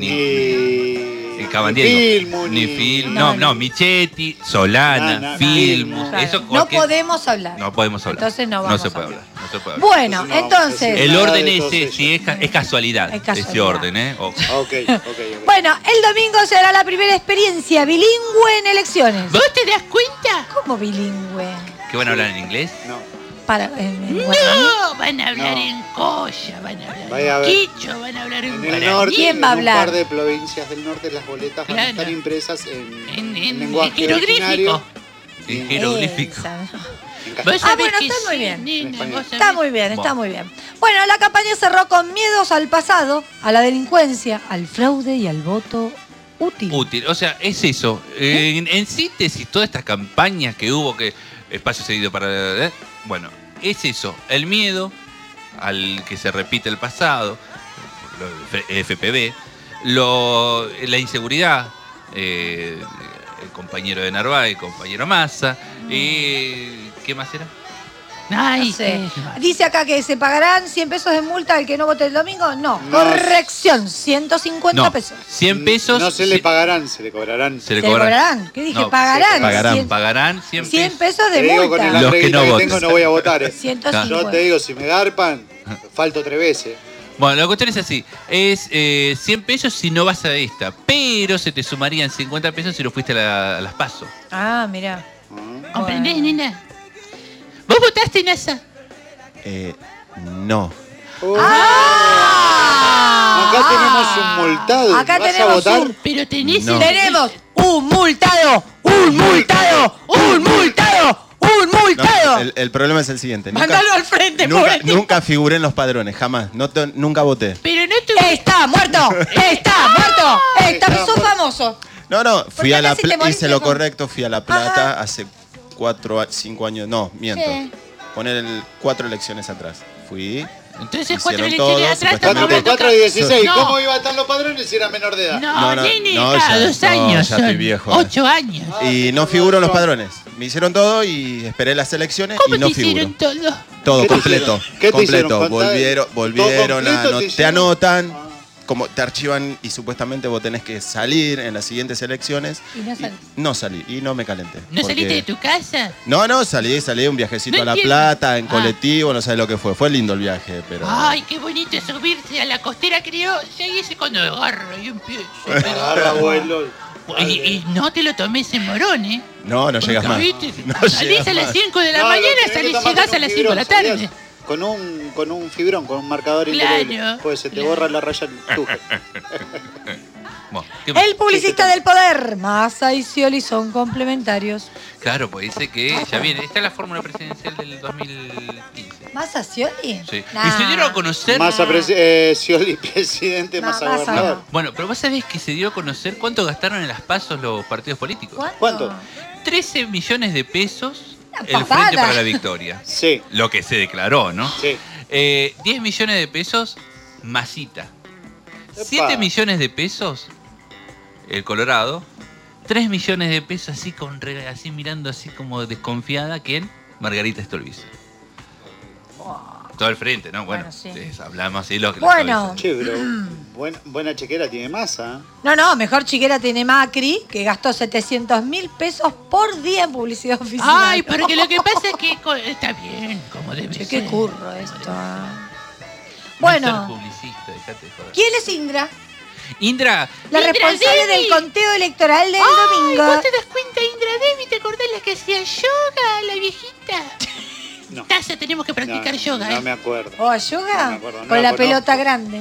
Ni. ni Cabandieri, Ni Filmus, ni ni- Film, No, no, no. no, Michetti, Solana, No, no, Filmus, Claro, eso no cualquier- podemos hablar. no podemos hablar. Entonces no vamos se a puede hablar. hablar. No se puede hablar. Bueno, Entonces no, entonces. El nada orden de todos ese ellos. sí es, ca- es casualidad, Es casualidad. ese orden, ¿eh? Ojo. Ok, ok, ok. Bueno, el domingo será la primera experiencia bilingüe en elecciones. ¿Vos te das cuenta? ¿Cómo bilingüe? ¿Qué van a hablar en inglés? No. Para, en, en guaraní. No, van a hablar No. en colla, van a hablar Vaya a en ver. quicho, van a hablar en En el guaraní. norte, ¿Quién en va a un hablar? par de provincias del norte, las boletas van a Claro. estar impresas en, En, en en, lenguaje jeroglífico. originario. En jeroglífico. Esa, ¿no? En Vos castellano. Ah, sabés bueno, que está muy sí, bien. nena, español. vos sabés- Está muy bien, está Bueno. muy bien. Bueno, la campaña cerró con miedos al pasado, a la delincuencia, al fraude y al voto útil. Útil, o sea, es eso. En, en síntesis, todas estas campañas que hubo, que espacio cedido para... ¿eh? Bueno, es eso. El miedo al que se repite el pasado, lo de F P V, lo, la inseguridad, eh, el compañero de Narváez, el compañero Massa, y ¿qué más era? Ay, No sé. qué- Dice acá que se pagarán cien pesos de multa al que no vote el domingo. No, No. corrección, ciento cincuenta No, pesos. cien pesos. No se le pagarán, se le cobrarán. Se le ¿Se cobran. cobrarán? ¿Qué dije? No, pagarán. pagarán. cien, Pagarán cien cien pesos. pesos Te de digo, con el multa. Los que arreglito no que, voten. tengo no voy a votar. eh. ciento Yo cincuenta. te digo, si me garpan, falto tres veces. Bueno, la cuestión es así. Es eh, cien pesos si no vas a esta. Pero se te sumarían cincuenta pesos si no fuiste a, la- a las PASO. Ah, mira. ¿Comprendés, nena? ¿Vos votaste, NASA? Eh, no. ¡Ah! Acá tenemos un multado. Acá ¿Vas tenemos a votar? un- Pero tenés No. el- Tenemos un multado, un multado, un multado, un No, multado. el, el problema es el siguiente. Nunca, Mándalo al frente, nunca, pobre tipo. nunca figuré en los padrones, jamás. No te- nunca voté. Pero no tuve... Está muerto, está muerto, está, Está sos muerto. famoso. No, no, fui qué a la casi te Plata, moriste hice lo con- correcto, fui a La Plata hace cuatro, a- cinco años, no, miento. Sí. Poner el, cuatro elecciones atrás. Fui. Entonces cuatro hicieron elecciones todo, atrás cuatro, tampoco supuestamente- cuatro y dieciséis. No. ¿Cómo iba a estar los padrones si era menor de edad? No, No, no, nene, no, cada ya- dos no, años. ya estoy son viejo, eh. Ocho años. Y no figuro en los padrones. Me hicieron todo y esperé las elecciones ¿Cómo y no te hicieron figuro. todo? Todo ¿Qué te completo. hicieron? ¿Qué te completo. hicieron? Contá. Volvieron, ¿Todo volvieron completo a te ano- te hicieron? anotan, como te archivan y supuestamente vos tenés que salir en las siguientes elecciones. Y no salí. No salí y no me calenté. ¿No porque- saliste de tu casa? No, no, salí, salí un viajecito No a La entiendo. Plata, en Ah. colectivo, no sabes lo que fue. Fue lindo el viaje, pero. Ay, qué bonito subirse a la costera criolla y ese cuando agarra y empieza. Agarra vuelo. Y, y no te lo tomes en morón, ¿eh? No, no llegas más. ¿Viste? No Salís llegas a las más. cinco de la No, lo mañana, tenés que salís, tomar llegás con a un las cinco de la fibrón, tarde. ¿sabías? Con un, con un fibrón, con un marcador Claro, indeleble. Pues se te claro. borra la raya del tuje. Bueno, ¿qué más? El publicista del poder, Massa y Scioli son complementarios. Claro, pues dice que ya viene. Esta es la fórmula presidencial del dos mil quince. ¿Massa Scioli? Sí. Nah. Y se dieron a conocer. Massa presi- eh, Scioli presidente, No, Massa Massa gobernador. no. Bueno, pero vos sabés que se dio a conocer cuánto gastaron en las pasos los partidos políticos. ¿Cuánto? trece millones de pesos Una el papada. Frente para la Victoria. Sí, Lo que se declaró, ¿no? sí. Eh, diez millones de pesos, Masita. siete millones de pesos, el Colorado. tres millones de pesos así con re- así mirando así como desconfiada, ¿quién? Margarita Stolbizer. Todo el frente, ¿no? Bueno, Bueno, sí. es- hablamos así lo que Bueno. Che, pero buena, buena chequera tiene Massa. No, no, mejor chiquera tiene Macri, que gastó setecientos mil pesos por día en publicidad oficial. Ay, porque lo que pasa es que co- está bien, como debe Che, ser. qué curro esto. ah. No ser Bueno, publicista, dejate de joder. ¿quién es Indra? Indra, La Indra responsable Devi. del conteo electoral del Ay, domingo. ¿vos te das cuenta, Indra Devi? ¿Te acordás la que hacía yoga, la viejita? No. Taza, tenemos que practicar no, yoga, no ¿eh? me acuerdo. ¿O yoga? No me acuerdo, no Con la la conozco. pelota grande.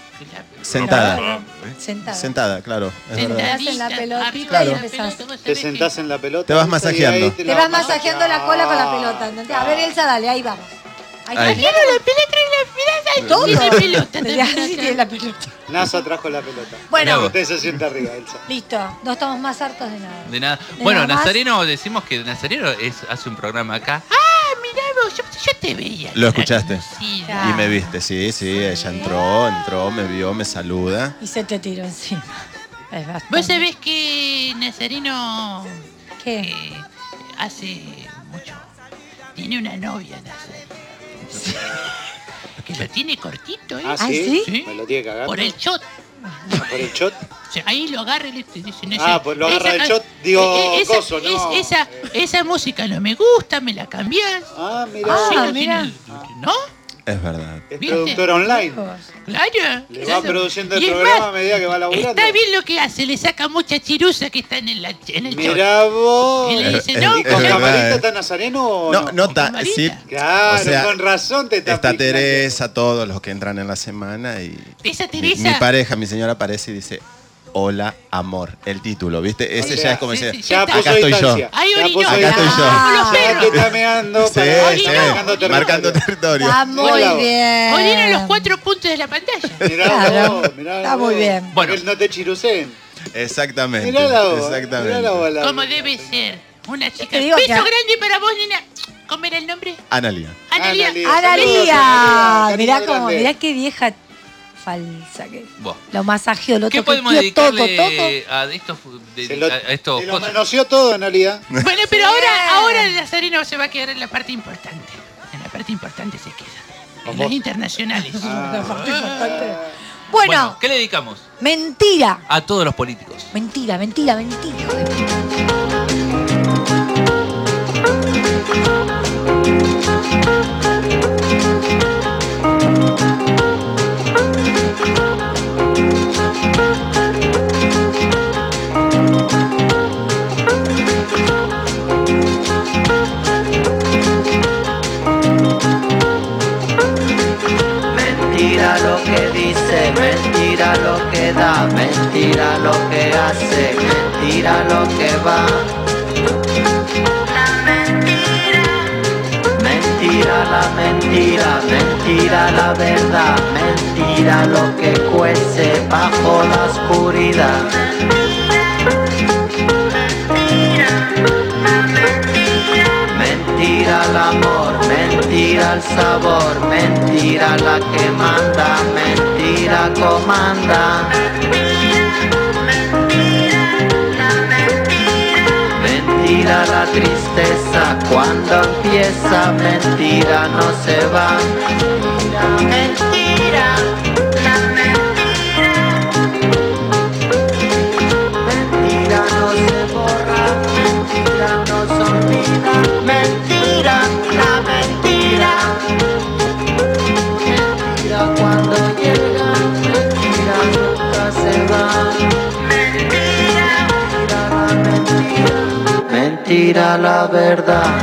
Sentada. Sentada. Sentada, claro. Es verdad. Te das en la pelotita Claro. y empezás. Te sentás en la pelota. Te vas ¿viste? masajeando. Y ahí Te la vas vas masajeando la cola con la pelota. ¿entendés? A ver, Elsa, dale, ahí vamos. Ahí, Ahí. Quiero la pelota y la pelota. Todo. Tiene pelota Desde también así acá. tiene la pelota. NASA trajo la pelota. Bueno. Usted se siente arriba, Elsa. Listo, no estamos más hartos de nada. de nada. De Bueno, nada más. Nazareno, decimos que Nazareno es, hace un programa acá. Ah, mirá vos, yo, yo te veía. Lo escuchaste. Sí, Y me viste, sí, sí. Ella entró, entró, me vio, me saluda. Y se te tiró encima. Es bastante. Vos sabés que Nazareno ¿Qué? eh, hace mucho tiene una novia, Nazareno. Que lo tiene cortito, ¿eh? Ah, ¿Ah, ¿sí? sí? Me lo tiene que agarrar. Por el shot. ¿Por el shot? O sea, ahí lo agarra y le dice, no sé, Ah, pues lo agarra esa- del shot, digo, eh, eh, esa, coso, ¿no? es- esa, esa música no me gusta, me la cambiás. Ah, mira. Ah, Sí, lo mira. tiene- ¿No? Es verdad. Es ¿viste? productora online. Claro. Le va claro. produciendo el Y es programa más, a medida que va laburando. Está bien lo que hace, le saca mucha chirusa que están en, la, en el shot. Mirá vos. Y le dice, Es- no, ¿Y es con verdad, camarita eh. está Nazareno o No, no? no Con ta- camarita. sí. Claro, O sea, con razón te está Está picando. Teresa, todos los que entran en la semana y Esa mi, Teresa. mi pareja, mi señora aparece y dice, hola, amor, el título, ¿viste? Ese O sea, ya es como sí, dice, sí, Ya Acá puso acá estoy yo. distancia. Ahí Ya orinó. puso Acá estoy distancia. yo. Como los Ya perros. que está meando Sí, para sí, marcando territorio. marcando territorio. Está muy Hola. bien. Orina los cuatro puntos de la pantalla. Mirá Claro. vos, mirá Está muy vos. bien. Bueno. Que no te chirucen. Exactamente. Mirá la voz. Exactamente. Mirá la voz. la- Como debe ser. Una chica. te digo Beso que- grande para vos, nena. ¿Cómo era el nombre? Analia. Analia. Analia. Analia. Saludos, Mirá cariño cómo, grande. mirá qué vieja falsa que Bueno. lo masajeó, lo ¿Qué toqueteó podemos todo, dedicarle todo. a estos, de- Se lo, a estos se lo cosas? manoseó todo en realidad. Bueno, pero ahora, ahora el Nazareno se va a quedar en la parte importante. En las internacionales. Bueno, Bueno, ¿qué le dedicamos? mentira. A todos los políticos. Mentira, mentira, mentira. hijo de puta. Mentira lo que dice, mentira lo que da, mentira lo que hace, mentira lo que va. La mentira. Mentira la mentira, mentira la verdad, mentira lo que cuece bajo la oscuridad. Mentira el amor, mentira el sabor, mentira la que manda, mentira comanda. Mentira la tristeza cuando empieza, mentira no se va. Mentira, la mentira. Mentira no se borra, mentira no se olvida. Mentira, la mentira. Mentira cuando llega, mentira nunca se va. Mentira, la mentira. Mentira la verdad.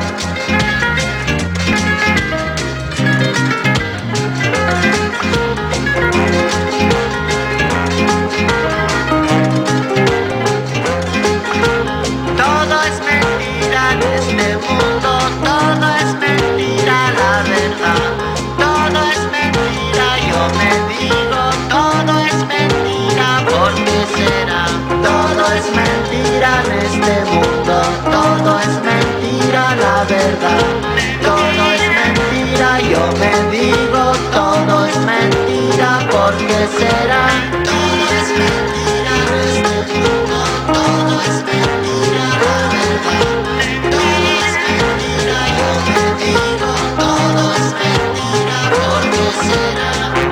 Todo es mentira en este mundo, todo es mentira la verdad. Todo es mentira, yo me digo, todo es mentira, ¿por qué será? Todo es mentira en este mundo, todo es mentira la verdad. Todo es mentira, yo me digo, todo es mentira, ¿por qué será? Todo es mentira en este mundo, todo es mentira la verdad. Todo es mentira, yo me digo, todo es mentira, ¿por qué será?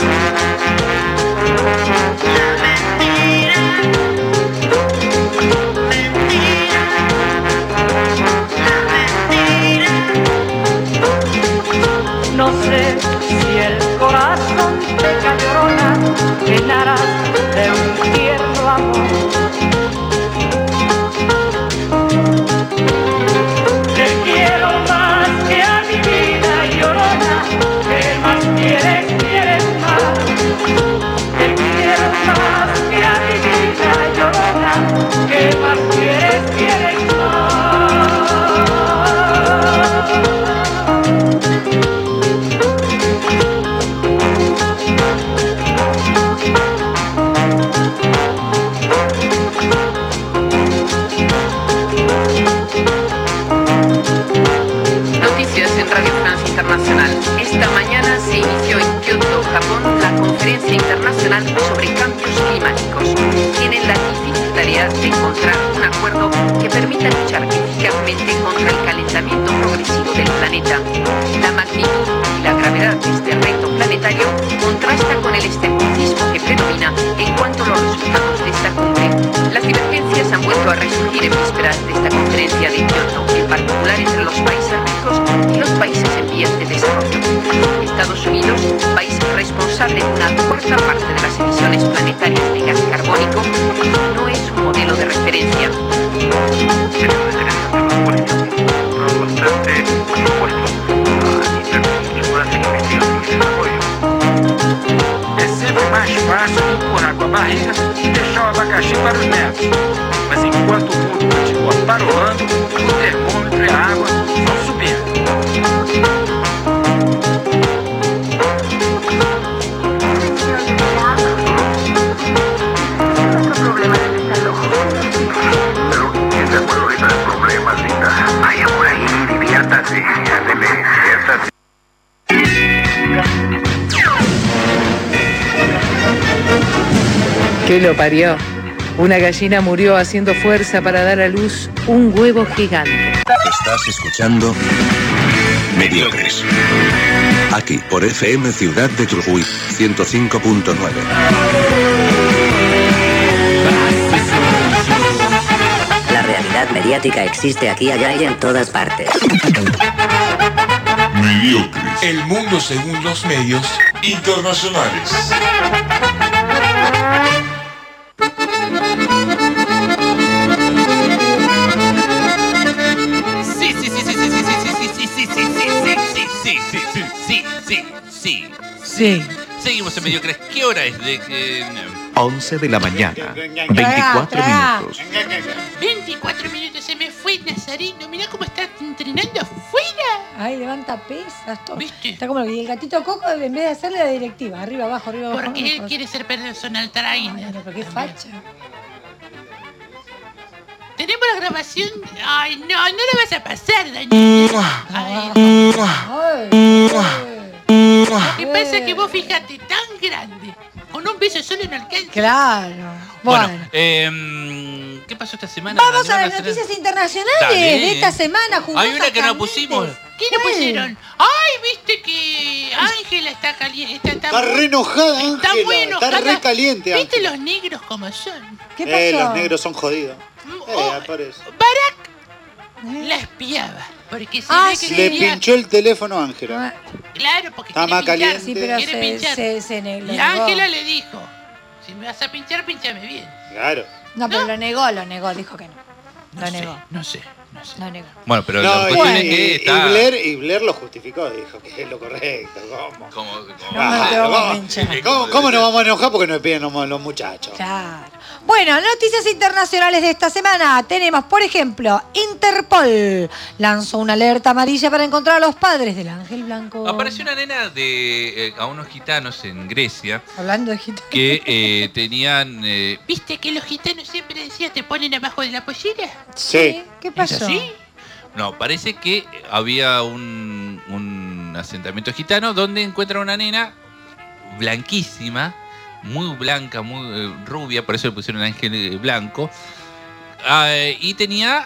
No sé si el corazón te callorona, llenarás de un tierno amor. Te quiero más que a mi vida llorona, que más quieres, quieres más. Te quiero más que a mi vida llorona, que más quieres, quieres más. Noticias en Radio France Internacional. Esta mañana se inició en Kioto, Japón, la conferencia internacional sobre cambios climáticos. Tienen la difícil tarea de encontrar un acuerdo que permita luchar eficazmente contra el calentamiento progresivo del planeta. La magnitud y la gravedad de este reto planetario contrasta con el escepticismo que predomina en cuanto a los resultados de esta cumbre. Las divergencias han vuelto a resurgir en vísperas de esta conferencia de Kioto, en particular entre los países ricos y los países en vías de desarrollo. Estados Unidos, país responsable de una cuarta parte de las emisiones planetarias de gas carbónico, no es un modelo de referencia. É sempre mais fácil empurrar com a barriga e deixar o abacaxi para os netos. Mas enquanto o mundo continua parolando, o termômetro e a água vão subindo. ¿Qué lo parió? Una gallina murió haciendo fuerza para dar a luz un huevo gigante. Estás escuchando Mediocres. Aquí por F M Ciudad de Trujuy, ciento cinco punto nueve. La realidad mediática existe aquí, allá y en todas partes. Mediocres. El mundo según los medios internacionales. Sí, sí, sí, sí, sí, sí, sí, sí, sí, sí, sí, sí, sí, sí, sí, sí, sí, sí. Sí. Seguimos en Mediocres. ¿Qué hora es? De que once de la mañana, veinticuatro minutos. veinticuatro minutos se me fue Nazareno. Mirá cómo está entrenando afuera. Ay, levanta pesas, todo. Está como el gatito Coco, en vez de hacerle la directiva, arriba, abajo, arriba, abajo. Porque él quiere ser personal trainer. Pero qué facha. Tenemos la grabación. Ay, no, no la vas a pasar, Daniel. Ay. Lo que pasa es que vos fíjate, tan grande, con un beso solo no alcanza. Claro. Bueno, Bueno. eh, ¿qué pasó esta semana? Vamos a Daniela? las noticias internacionales Dale. de esta semana. Hay una que no pusimos. ¿Qué le pusieron? Ay, viste que Ángela está caliente. Está, está, Está muy- re enojada, Está Ángela. muy Está enojada. re caliente, ¿Viste Ángela. los negros como son? ¿Qué Eh, pasó? los negros son jodidos. Eh, por eso. Barack la espiaba. Porque se Ah, ve que sí. Le quería- pinchó el teléfono a Ángela. Claro, porque Está quiere más pinchar. caliente. Sí, pero quiere se, pinchar. se, se ne- lo Y negó. Ángela le dijo, si me vas a pinchar, pinchame bien. Claro. No, pero lo negó, lo negó, dijo que no. Lo negó. No sé, no sé. Lo negó. Bueno, pero No, la y, cuestión es y- que y está... Blair, y Blair lo justificó, dijo que es lo correcto. ¿Cómo? Como, como- Ah, te vamos a ¿cómo? pinchar. ¿Cómo, cómo nos vamos a enojar porque nos piden los, los muchachos? Claro. Bueno, noticias internacionales de esta semana. Tenemos, por ejemplo, Interpol lanzó una alerta amarilla para encontrar a los padres del ángel blanco. Apareció una nena de eh, a unos gitanos en Grecia Hablando de gitanos. que eh, tenían... eh, ¿Viste que los gitanos siempre decían te ponen abajo de la pollera? Sí. ¿Qué ¿Es pasó? así? no, parece que había un, un asentamiento gitano donde encuentran una nena blanquísima, muy blanca, muy eh, rubia, por eso le pusieron ángel eh, blanco. Ah, y tenía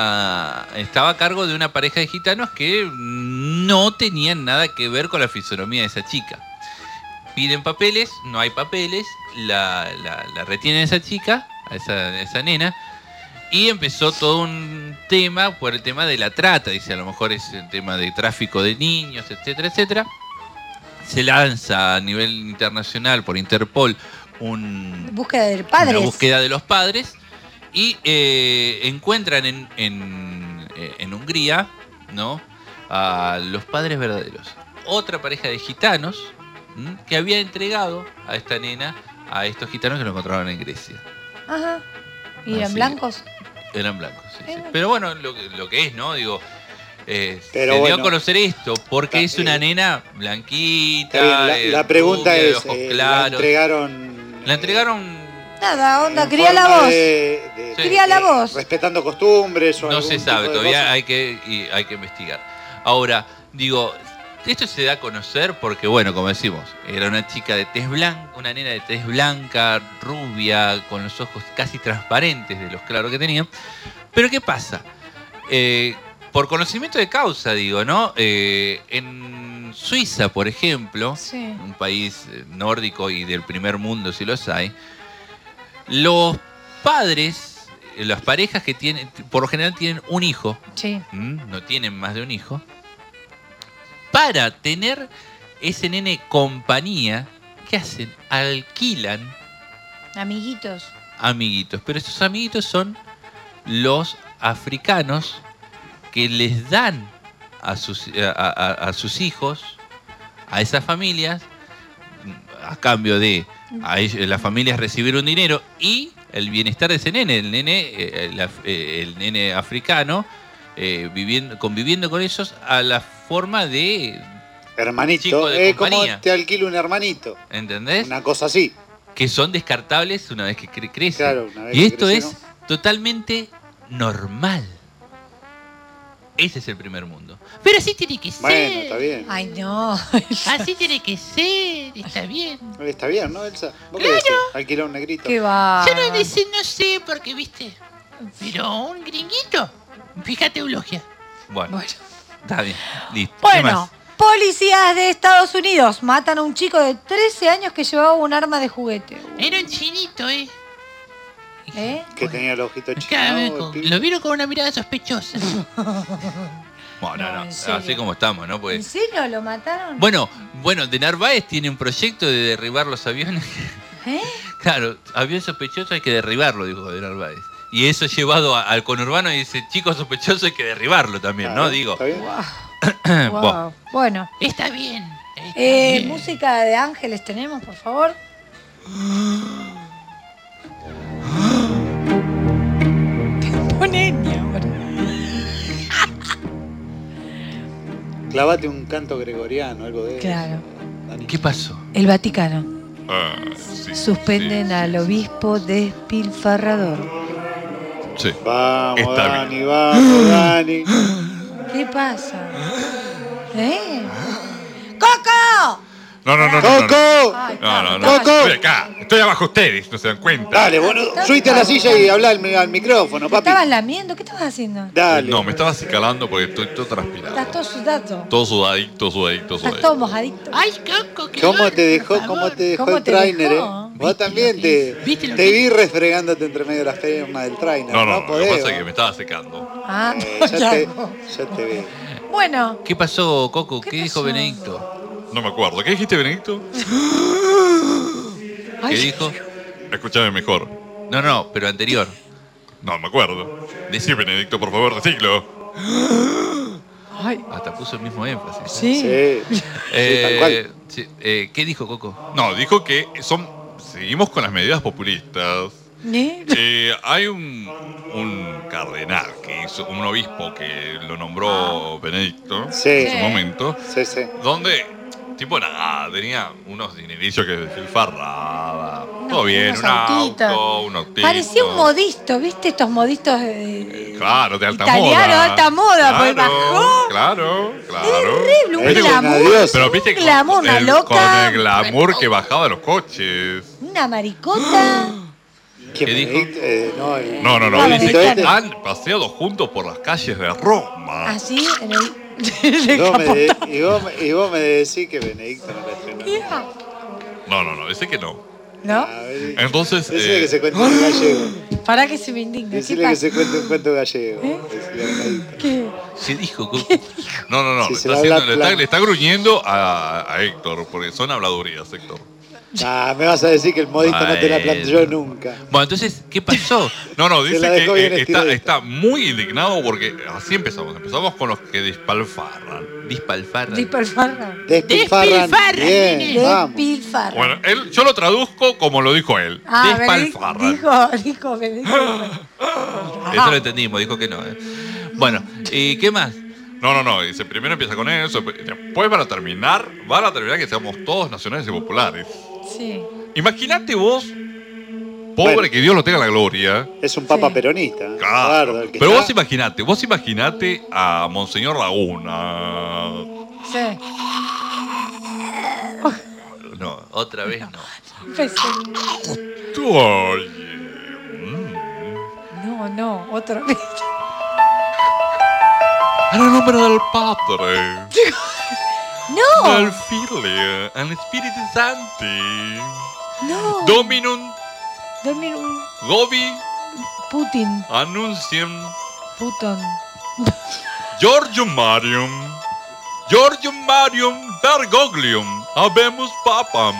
ah, estaba a cargo de una pareja de gitanos que no tenían nada que ver con la fisonomía de esa chica. Piden papeles, no hay papeles, la, la, la retienen a esa chica, a esa, a esa nena, y empezó todo un tema por el tema de la trata, dice, a lo mejor es el tema de tráfico de niños, etcétera, etcétera. Se lanza a nivel internacional por Interpol un, Búsqueda de padres. una búsqueda de los padres y eh, encuentran en, en, eh, en Hungría, ¿no?, a los padres verdaderos. Otra pareja de gitanos, ¿m?, que había entregado a esta nena a estos gitanos que lo encontraron en Grecia. Ajá. ¿Y eran Así. blancos? Eran blancos, sí, sí. Eh, bueno. Pero bueno, lo, que- lo que es, ¿no? Digo, eh, Pero se dio bueno. a conocer esto porque Está es una bien. nena blanquita. Está bien, la, eh, la pregunta rubia, de es, ojos eh, ¿la claros. entregaron La entregaron, Nada, onda, en cría la forma voz. de- de- Sí. Cría la de- voz. respetando costumbres o no algún se tipo sabe, de todavía cosa? hay que, y hay que investigar. Ahora, digo, esto se da a conocer porque, bueno, como decimos, era una chica de tez blanca, una nena de tez blanca, rubia, con los ojos casi transparentes de los claros que tenía. Pero ¿qué pasa? Eh, por conocimiento de causa, digo, ¿no? Eh, en Suiza, por ejemplo, Sí. un país eh, nórdico y del primer mundo, si los hay, los padres, eh, las parejas que tienen, por lo general tienen un hijo, Sí. ¿m? no tienen más de un hijo, para tener ese nene compañía, ¿qué hacen? Alquilan Amiguitos. amiguitos, pero esos amiguitos son los africanos que les dan a sus, a, a- a sus hijos, a esas familias, a cambio de a ellos- las familias recibir un dinero y el bienestar de ese nene, el nene, eh, el, af- eh, el nene africano, eh, viviendo, conviviendo con ellos a la forma de Hermanito, chico de eh, como compañía. te alquilo un hermanito. ¿entendés? Una cosa así. Que son descartables una vez que cre- crecen. Claro, una vez y que esto crecen, es totalmente normal. Ese es el primer mundo. Pero así tiene que ser. Bueno, está bien. Ay, no. Así tiene que ser. Está bien. Está bien, ¿no, Elsa? ¿Vos qué decís? Alquilar un negrito. Qué va. Yo no, dice, no sé, porque viste. Pero un gringuito. Fíjate, Eulogia. Bueno, Bueno. está bien, listo. ¿Qué Bueno, más? Policías de Estados Unidos matan a un chico de trece años que llevaba un arma de juguete. Era un chinito, ¿eh? ¿Eh? Que tenía el ojito Claro, chino. con- lo vieron con una mirada sospechosa. Bueno, no, en serio. así como estamos, ¿no? ¿En Pues, serio lo mataron? bueno, bueno, de Narváez tiene un proyecto de derribar los aviones. ¿Eh? Claro, avión sospechoso hay que derribarlo, dijo de Narváez. Y eso llevado a- al conurbano y dice, chico sospechoso hay que derribarlo también, ¿no? Claro, Digo. ¿está bien? Wow. Bueno, Bueno, Está bien. está eh, bien. música de Ángeles tenemos, por favor. Temporeña, ahora. Clavate un canto gregoriano, algo de eso. Claro. ¿qué pasó? El Vaticano. Ah, sí, Suspenden al obispo despilfarrador. sí. Vamos, Está Dani, vamos, Dani. ¿Qué pasa? ¿Eh? ¡Coco! No, no, no, no. No, ¡Coco! Ay, no, no, no. ¡Coco! Estoy acá. Estoy abajo de ustedes, no se dan cuenta. Dale, boludo. Subite a la silla y habla al, al micrófono, ¿Te papi. estabas lamiendo? ¿Qué estabas haciendo? Dale. No, me estaba acicalando porque estoy todo transpirado. Estás todo sudado. Todo sudadito, sudadito, Estás sudadito. todo mojadito. Ay, Coco, qué ¿Cómo horror, te dejó, por cómo favor. te dejó ¿Cómo el te trainer, dejó? eh? ¿Viste Vos lo también que te, es? ¿Viste lo te que vi refregándote entre medio de las piernas del trainer. No, No, no, lo que podés, pasa es ¿no? que me estaba secando. Ah, Eh, ya, ya. te, ya te vi. Bueno, ¿Qué pasó, Coco? ¿Qué, ¿Qué dijo pasó? Benedicto? No me acuerdo. ¿Qué dijiste, Benedicto? ¿Qué Ay. dijo? Escúchame mejor. No, no, pero anterior. No me acuerdo. Decí, Benedicto, por favor, decilo. ay, Hasta puso el mismo énfasis. sí. Sí, sí, tal Eh, cual. sí, eh, ¿Qué dijo Coco? No, dijo que son. Seguimos con las medidas populistas. ¿Eh? Eh, hay un, un cardenal que hizo, un obispo que lo nombró Benedicto Sí. en su momento, Sí, sí. donde, tipo, nada, tenía unos dinerillos que despilfarraba. Todo Unos- bien, unos un autitos. auto, un autito. Parecía un modisto, ¿viste? Estos modistos eh, Claro, de alta italianos moda. de alta moda, pues Claro, bajó. Claro, claro. Terrible, un Es una glamour. diosa. Pero viste Un con, glamour, una el, loca. con el glamour que bajaba de los coches. Una maricota. ¿Quién ¿Qué me dijo? dijiste? Eh, no, el- No, no, no. No, Dice Benedicto. que han paseado juntos por las calles de Roma. Así, en el. Y vos, me de- y, vos, me- y vos me decís que Benedicto no la estrenó. Yeah. No, no, no, dice que no. ¿No? A ver, Entonces, Decile eh, que se cuente un gallego. Para que se me indigne. ¿Qué Decile que pasa? se cuente un cuento gallego. ¿Eh? Decile a Benedicto. ¿Qué? ¿Qué dijo Coco? no, no, no. Si le, se está la haciendo- habla le está- plan- le está gruñendo a, a Héctor, porque son habladurías, Héctor. Ah, me vas a decir que el modito no te la Bueno. planteó nunca. Bueno, entonces, ¿qué pasó? No, no, Se dice la que dejó bien eh, está, estiradita. está muy indignado porque así empezamos. Empezamos con los que despalfarran. Dispalfarra. Despilfarra. Despilfarran. Despilfarran, Bien, nene. vamos. Despilfarra. Bueno, él, yo lo traduzco como lo dijo él. Ah, Benedicto Despalfarran. dijo, dijo, Benedicto. Eso lo entendimos, dijo que no. ¿eh? Bueno, ¿y qué más? No, no, no. Dice, primero empieza con eso. Después van a terminar, van a terminar que seamos todos nacionales y populares. Sí. Imagínate vos, pobre Bueno. que Dios lo tenga en la gloria. Es un papa Sí. peronista. ¿eh? Claro. Guarda, el que Pero está- vos imaginate, vos imaginate a Monseñor Laguna. Sí. No, otra vez no. Empecé. Oye. No, no, otra vez. En el nombre del Padre, No, del Figlio, del Spirito Santi, no. Dominum, Dominum Gobi, Putin. Annuncium, Puton. Giorgio Marium, Giorgio Marium Bergoglium, Habemus Papam.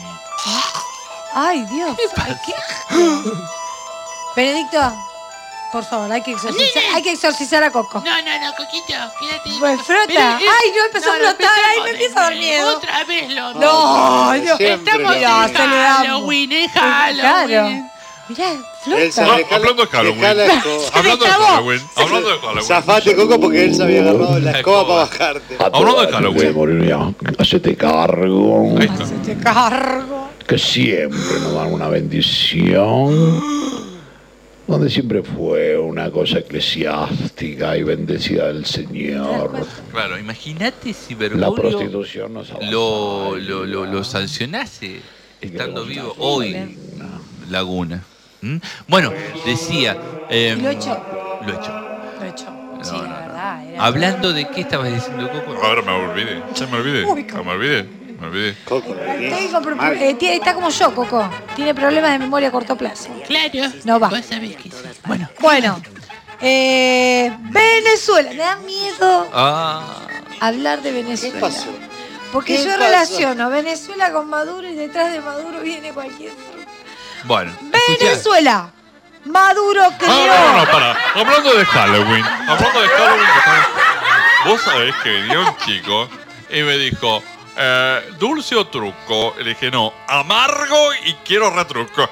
Ay, Dios. Ay, ¿qué? Benedicto, por favor, hay que exorcizar, hay que exorcizar a Coco. No, no, no, Coquito, quédate. Pues flota. Pero, eh, Ay, no, empezó a no, no, flotar. Ay, me empecemos empieza a dar de miedo. nuevo. Otra vez lo No, Dios. Siempre Estamos lo Ya, en se le damos. Halloween, es Claro. Halloween. Mirá, Elsa, flota. No, dejala- hablando de Halloween. dejala la escoba. Hablando de acabó. Halloween, hablando de Halloween. Zafate, Coco, porque él se había agarrado la La escoba escoba. para bajarte. Hablando de Halloween. Morirá. Hacete cargo. Ahí está. Se te cargo. Que siempre nos dan una bendición. Donde siempre fue una cosa eclesiástica y bendecida del Señor. Claro, imagínate si La Bergoglio prostitución nos lo, lo, lo, lo sancionase estando vivo hoy, Laguna. ¿Mm? Bueno, decía... eh, Y lo echó. Lo echó. Lo echó. Sí, No, la no, no. verdad. Hablando de qué estabas diciendo, Coco. Ahora me olvidé. Ya me olvidé. Uy, me olvidé. Me olvidé. Coco, Tengo pro- eh, tiene- está como yo, Coco. Tiene problemas de memoria a corto plazo. Claro. No va. Vos sabés que sí. Bueno. Bueno, eh, Venezuela. Me da miedo Ah. hablar de Venezuela. ¿Qué pasó? Porque ¿Qué yo pasó? relaciono Venezuela con Maduro y detrás de Maduro viene cualquier. Bueno. escuchá. Venezuela. Maduro creó. No, no, no, para. Hablando de Halloween. Hablando de Halloween. Vos sabés que venía un chico y me dijo, eh, ¿dulce o truco? Y le dije, no, amargo y quiero retruco.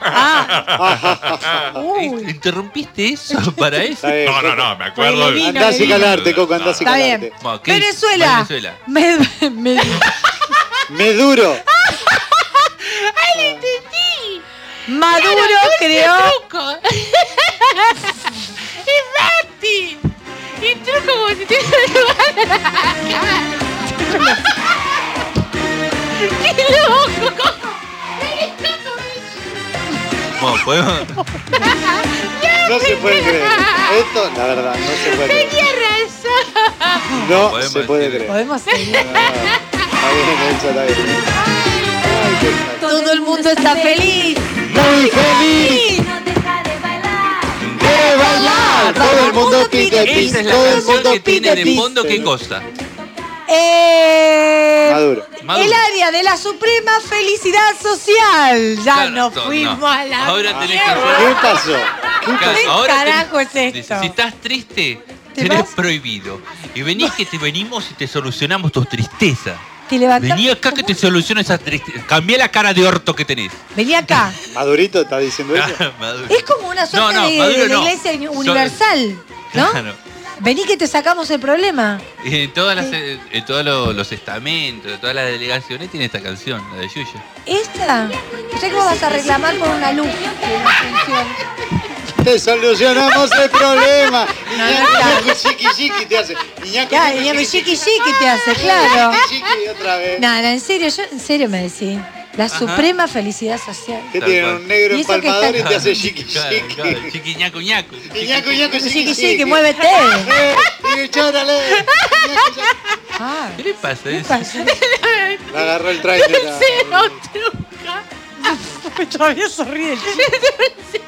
Uy. ¿Interrumpiste eso para eso? Está bien, No, no, Coco. no, me acuerdo. Vino, Andá a vino. calarte, Coco, andá a Está calarte. bien. Bueno, ¿qué dice? Venezuela. Venezuela. Me, me- Me duro. ¡Ay, le entendí! Maduro Claro, dulce creó. truco. ¡Es Martín! Y truco como si te lugar ¡Qué loco! Bueno, podemos. No se puede creer. Esto, la verdad, no se puede creer. Tenía razón. No Podemos se puede decir- creer. Podemos seguir. Está bien, Elsa, está bien. Ay, qué tal. Todo el mundo está feliz. Muy feliz. ¡Quiere bailar! Todo el mundo pide pis. Esa es la Todo el canción mundo que tiene pide de pis. fondo, ¿qué cosa? Eh, Maduro. Maduro. El área de la suprema felicidad social. Ya Claro, nos no, fuimos no. a la Ahora tenés que mierda. ¿Qué pasó? ¿Qué Claro, ¿Qué ahora carajo tenés- es esto? dice, si estás triste, ¿Te tenés vas? prohibido. Y venís que te venimos y te solucionamos tu tristeza. Te levantás. Vení acá que te soluciono esa tristeza. Cambiá la cara de orto que tenés. Vení acá. Madurito está diciendo eso. Maduro. Es como una suerte No, no, de, Maduro de la no. iglesia universal, ¿no? Claro. Vení que te sacamos el problema. Y en todas las, en todos los, los estamentos, en todas las delegaciones tiene esta canción, la de Yuya. ¿Esta? Sé que vos vas a reclamar por una luz que no funciona. Te solucionamos el problema. No, no Iñaki, está. Iñaki, chiqui, chiqui te hace. Iñaki, Ya, Iñaki, y me chiqui, chiqui chiqui te hace, claro. chiqui, chiqui, otra vez. No, no, en serio, yo en serio me decís. La Ajá. suprema felicidad social. Que Tal tiene cual. un negro Y eso que empalmador está- y te hace chiqui, Claro, chiqui. claro, chiqui, ñaco, ñaco. Iñaki, Iñaki, chiqui, Chiqui chiqui. chiqui, muévete. Eh, y chórale. Ah, ¿Qué le pasa? ¿qué eso? pasa? Le agarró el trailer. Cero truca. Todavía sonríe el chico.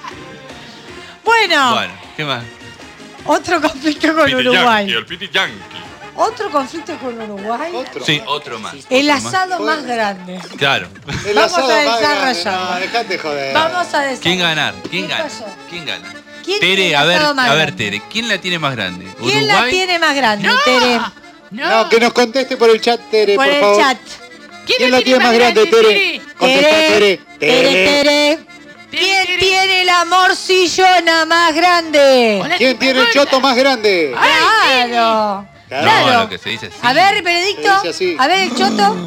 Bueno, Bueno, ¿qué más? otro conflicto con Piti Uruguay. Yankee, el Piti Yankee. Otro conflicto con Uruguay. Otro. Sí, otro más. El otro más. asado más grande. Claro. El Vamos asado a más grande. desarrollarlo. No, dejate joder. Vamos a decir. ¿Quién ganar? ¿Quién ¿Qué gana? pasó? ¿Quién gana? ¿Quién tiene Tere, el a ver, asado más a ver, grande? Tere, ¿quién la tiene más grande? ¿Quién la ¿Uruguay? tiene más grande, Tere? No, que nos conteste por el chat, Tere, Por por el favor. chat. ¿Quién la tiene más grande, Tere? Contestá, Tere. Tere, Tere. ¿Quién tiene la morcillona más grande? ¿Quién tiene el choto más grande? Claro. No, Claro. lo que se dice así. A ver, Benedicto. Se dice así. A ver, el choto.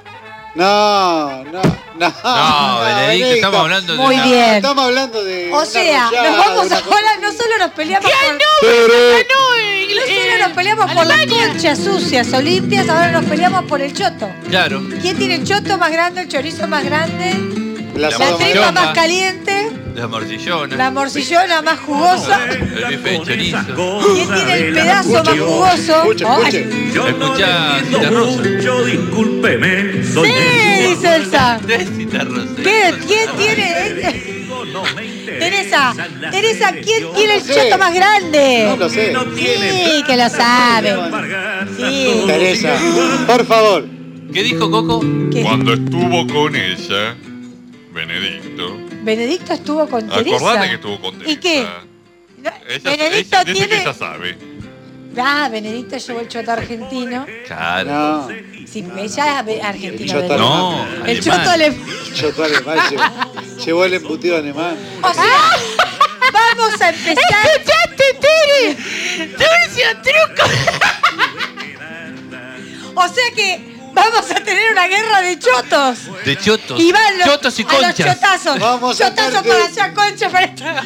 No, no, no. No, Benedicto, estamos hablando de Muy una- bien. Estamos hablando de. O una sea, arrollada, nos vamos una a cosa ahora, no así. solo nos peleamos por. Tere. No solo nos peleamos por las canchas sucias olimpias, ahora nos peleamos por el choto. Claro. ¿Quién tiene el choto más grande, el chorizo más grande, El la asado más tripa grande. más caliente, La morcillona. la morcillona más jugosa? El bife de chorizo. ¿Quién tiene el pedazo más jugoso? Escucha, Ay, escuche. Escuchá, Cita Rosa. Yo discúlpeme, soy sí, dice Elsa. Es Cita Rosa. ¿Qué? ¿Quién tiene? Teresa, Teresa, ¿quién No tiene lo el sé. choto más grande? No lo sé. Sí, que lo sabe. Sí. Teresa, por favor. ¿Qué dijo Coco? ¿Qué? Cuando estuvo con ella, Benedicto. Benedicto estuvo con Teresa. Acordate que estuvo con Teresa. ¿Y qué? No, Ella, Benedicto ella dice que tiene. ella sabe. Ah, Benedicto llevó el choto argentino. Claro. No, Sí, ella es argentina. El choto Benedicto. No, El alemán. choto ale... choto alemán llevó, llevó el embutido alemán. O sea, vamos a empezar. ¡Escuchaste, Tere! ¡Dulce o truco! O sea que vamos a tener una guerra de chotos. De chotos. Y van los, Chotos y a los conchas. chotazos. Vamos a chotazos tener para que- allá, concha para acá.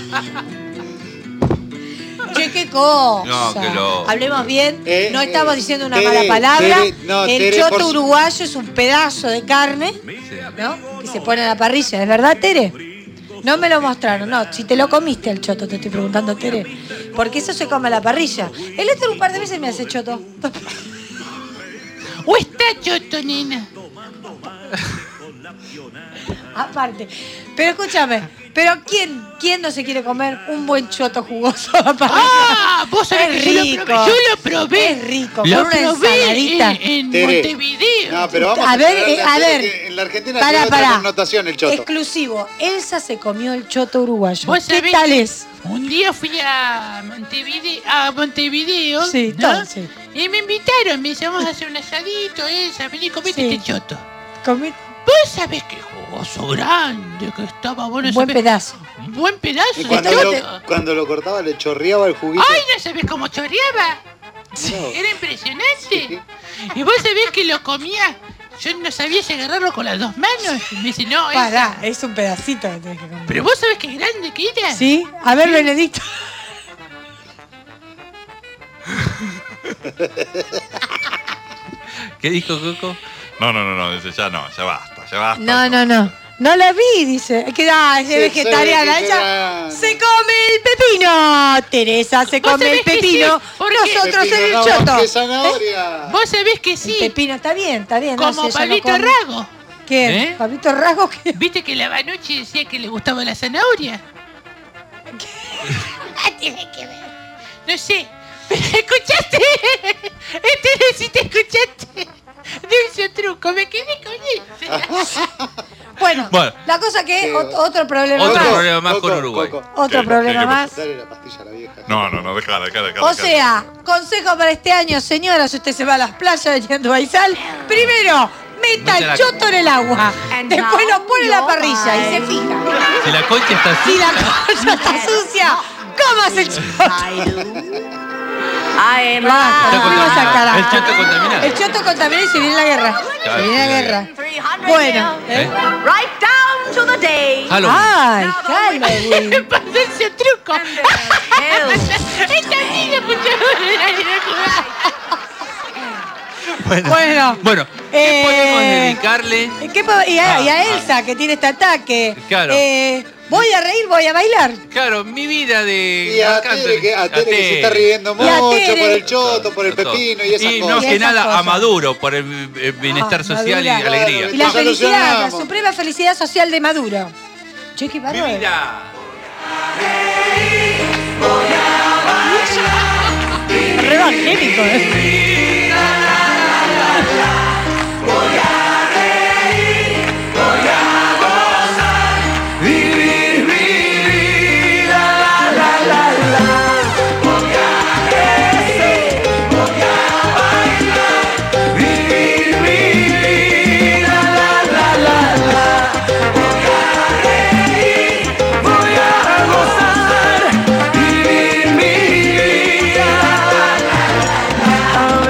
Che, qué cosa. No, que lo- Hablemos bien. Eh, no eh, estamos diciendo una Tere, mala palabra. Tere, no, el Tere, choto por su- uruguayo es un pedazo de carne, ¿no? Que se pone a la parrilla. ¿Es verdad, Tere? No me lo mostraron, no. Si te lo comiste el choto, te estoy preguntando, Tere. Porque eso se come a la parrilla. El Héctor un par de veces me hace choto. ¿O está choto, nena? Aparte. Pero escúchame, pero ¿quién, quién no se quiere comer un buen choto jugoso a la parrilla? ¡Ah! Vos sabés es que rico. Yo lo probé. Yo lo probé. Es rico, lo con una probé ensaladita. en, en Tere. Montevideo. No, pero vamos A a, ver, aclararle eh, a Tere ver. que en la Argentina Pará, tiene otra pará. connotación el choto. Exclusivo. Elsa se comió el choto uruguayo. ¿Vos ¿Qué sabés tal que es? Un día fui a Montevideo, a Montevideo Sí, ¿no? todo, sí. Y me invitaron, me dice, vamos a hacer un asadito, Elsa, vení, comete Sí. este choto. Comí Vos sabés qué jugoso grande que estaba, vos no un buen sabés- pedazo. Un buen pedazo Y de cuando choto. lo, cuando lo cortaba le chorreaba el juguito. ¡Ay, no sabés cómo chorreaba! Era impresionante. Y vos sabés que lo comía. Yo no sabía si agarrarlo con las dos manos. Y me dice, no, Elsa. Pará, es un pedacito que tenés que comer. Pero vos sabés qué grande que era. ¿Sí? A ver, Benedicto. ¿Qué dijo Coco? No, no, no, no, dice, ya no, ya basta, ya basta. No, no, no. No la vi, dice. Es que ah, es Sí, vegetariana. soy Ella vegetariana. se come el pepino. Teresa se ¿Vos come el sabés que pepino. sí? Porque- Nosotros Pepino, el no, choto. que zanahoria. Vos sabés que sí. El pepino está bien, está bien. no Como sé, ella no Pablito come. Rago. ¿Quién? ¿Eh? ¿Pablito Rasgo? ¿Qué? ¿Viste que la Banoche decía que le gustaba la zanahoria? Tiene que ver. No sé. ¿Escuchaste? Este si te escuchaste. Dulce truco, me quedé con eso. Bueno, Bueno. la cosa que Sí. ot- otro problema Otro más. problema más Coco, con Uruguay. Coco, Otro ¿Qué? problema ¿Qué más. dale la pastilla a la vieja. No, no, no, déjala, déjala, déjala. O sea, consejo para este año, señora, si usted se va a las playas de Yanduaizal, primero, meta Mete la- el choto en el agua. Después lo pone en la parrilla y se fija. Si la concha está así. Si la concha está sucia, comas el choto. Basta, Está no fuimos a contaminado. carajo. El choto contaminado. El choto contaminado y se viene la guerra. Claro, Se viene la sí, guerra. Bueno, ¿Eh? Right down to the day. Halloween. ay, Halloween. Pasarse truco. Esta niña Bueno, Bueno, bueno, ¿qué eh, podemos dedicarle? ¿Qué po- y, a, Ah, y a ah. Elsa, que tiene este ataque. Claro. Eh, voy a reír, voy a bailar. Claro, mi vida de. Y a Marc Tere, Anthony. que, a Tere que se Tere. está riendo Y a mucho Tere. por el choto, por el Todo. pepino y esas Y cosas. no Y que esas nada cosas. a Maduro por el eh, bienestar Ah, social y Maduro. alegría. Y la Ya felicidad, la solucionamos. suprema felicidad social de Maduro. Che, qué Mi bárbaro. vida. Re evangélico, ¿eh? Vivir mi vida, la la la la. Voy a reír, voy a bailar. Vivir mi vida, la la la la. Voy a reír, voy a gozar. Vivir mi vida, la la la la.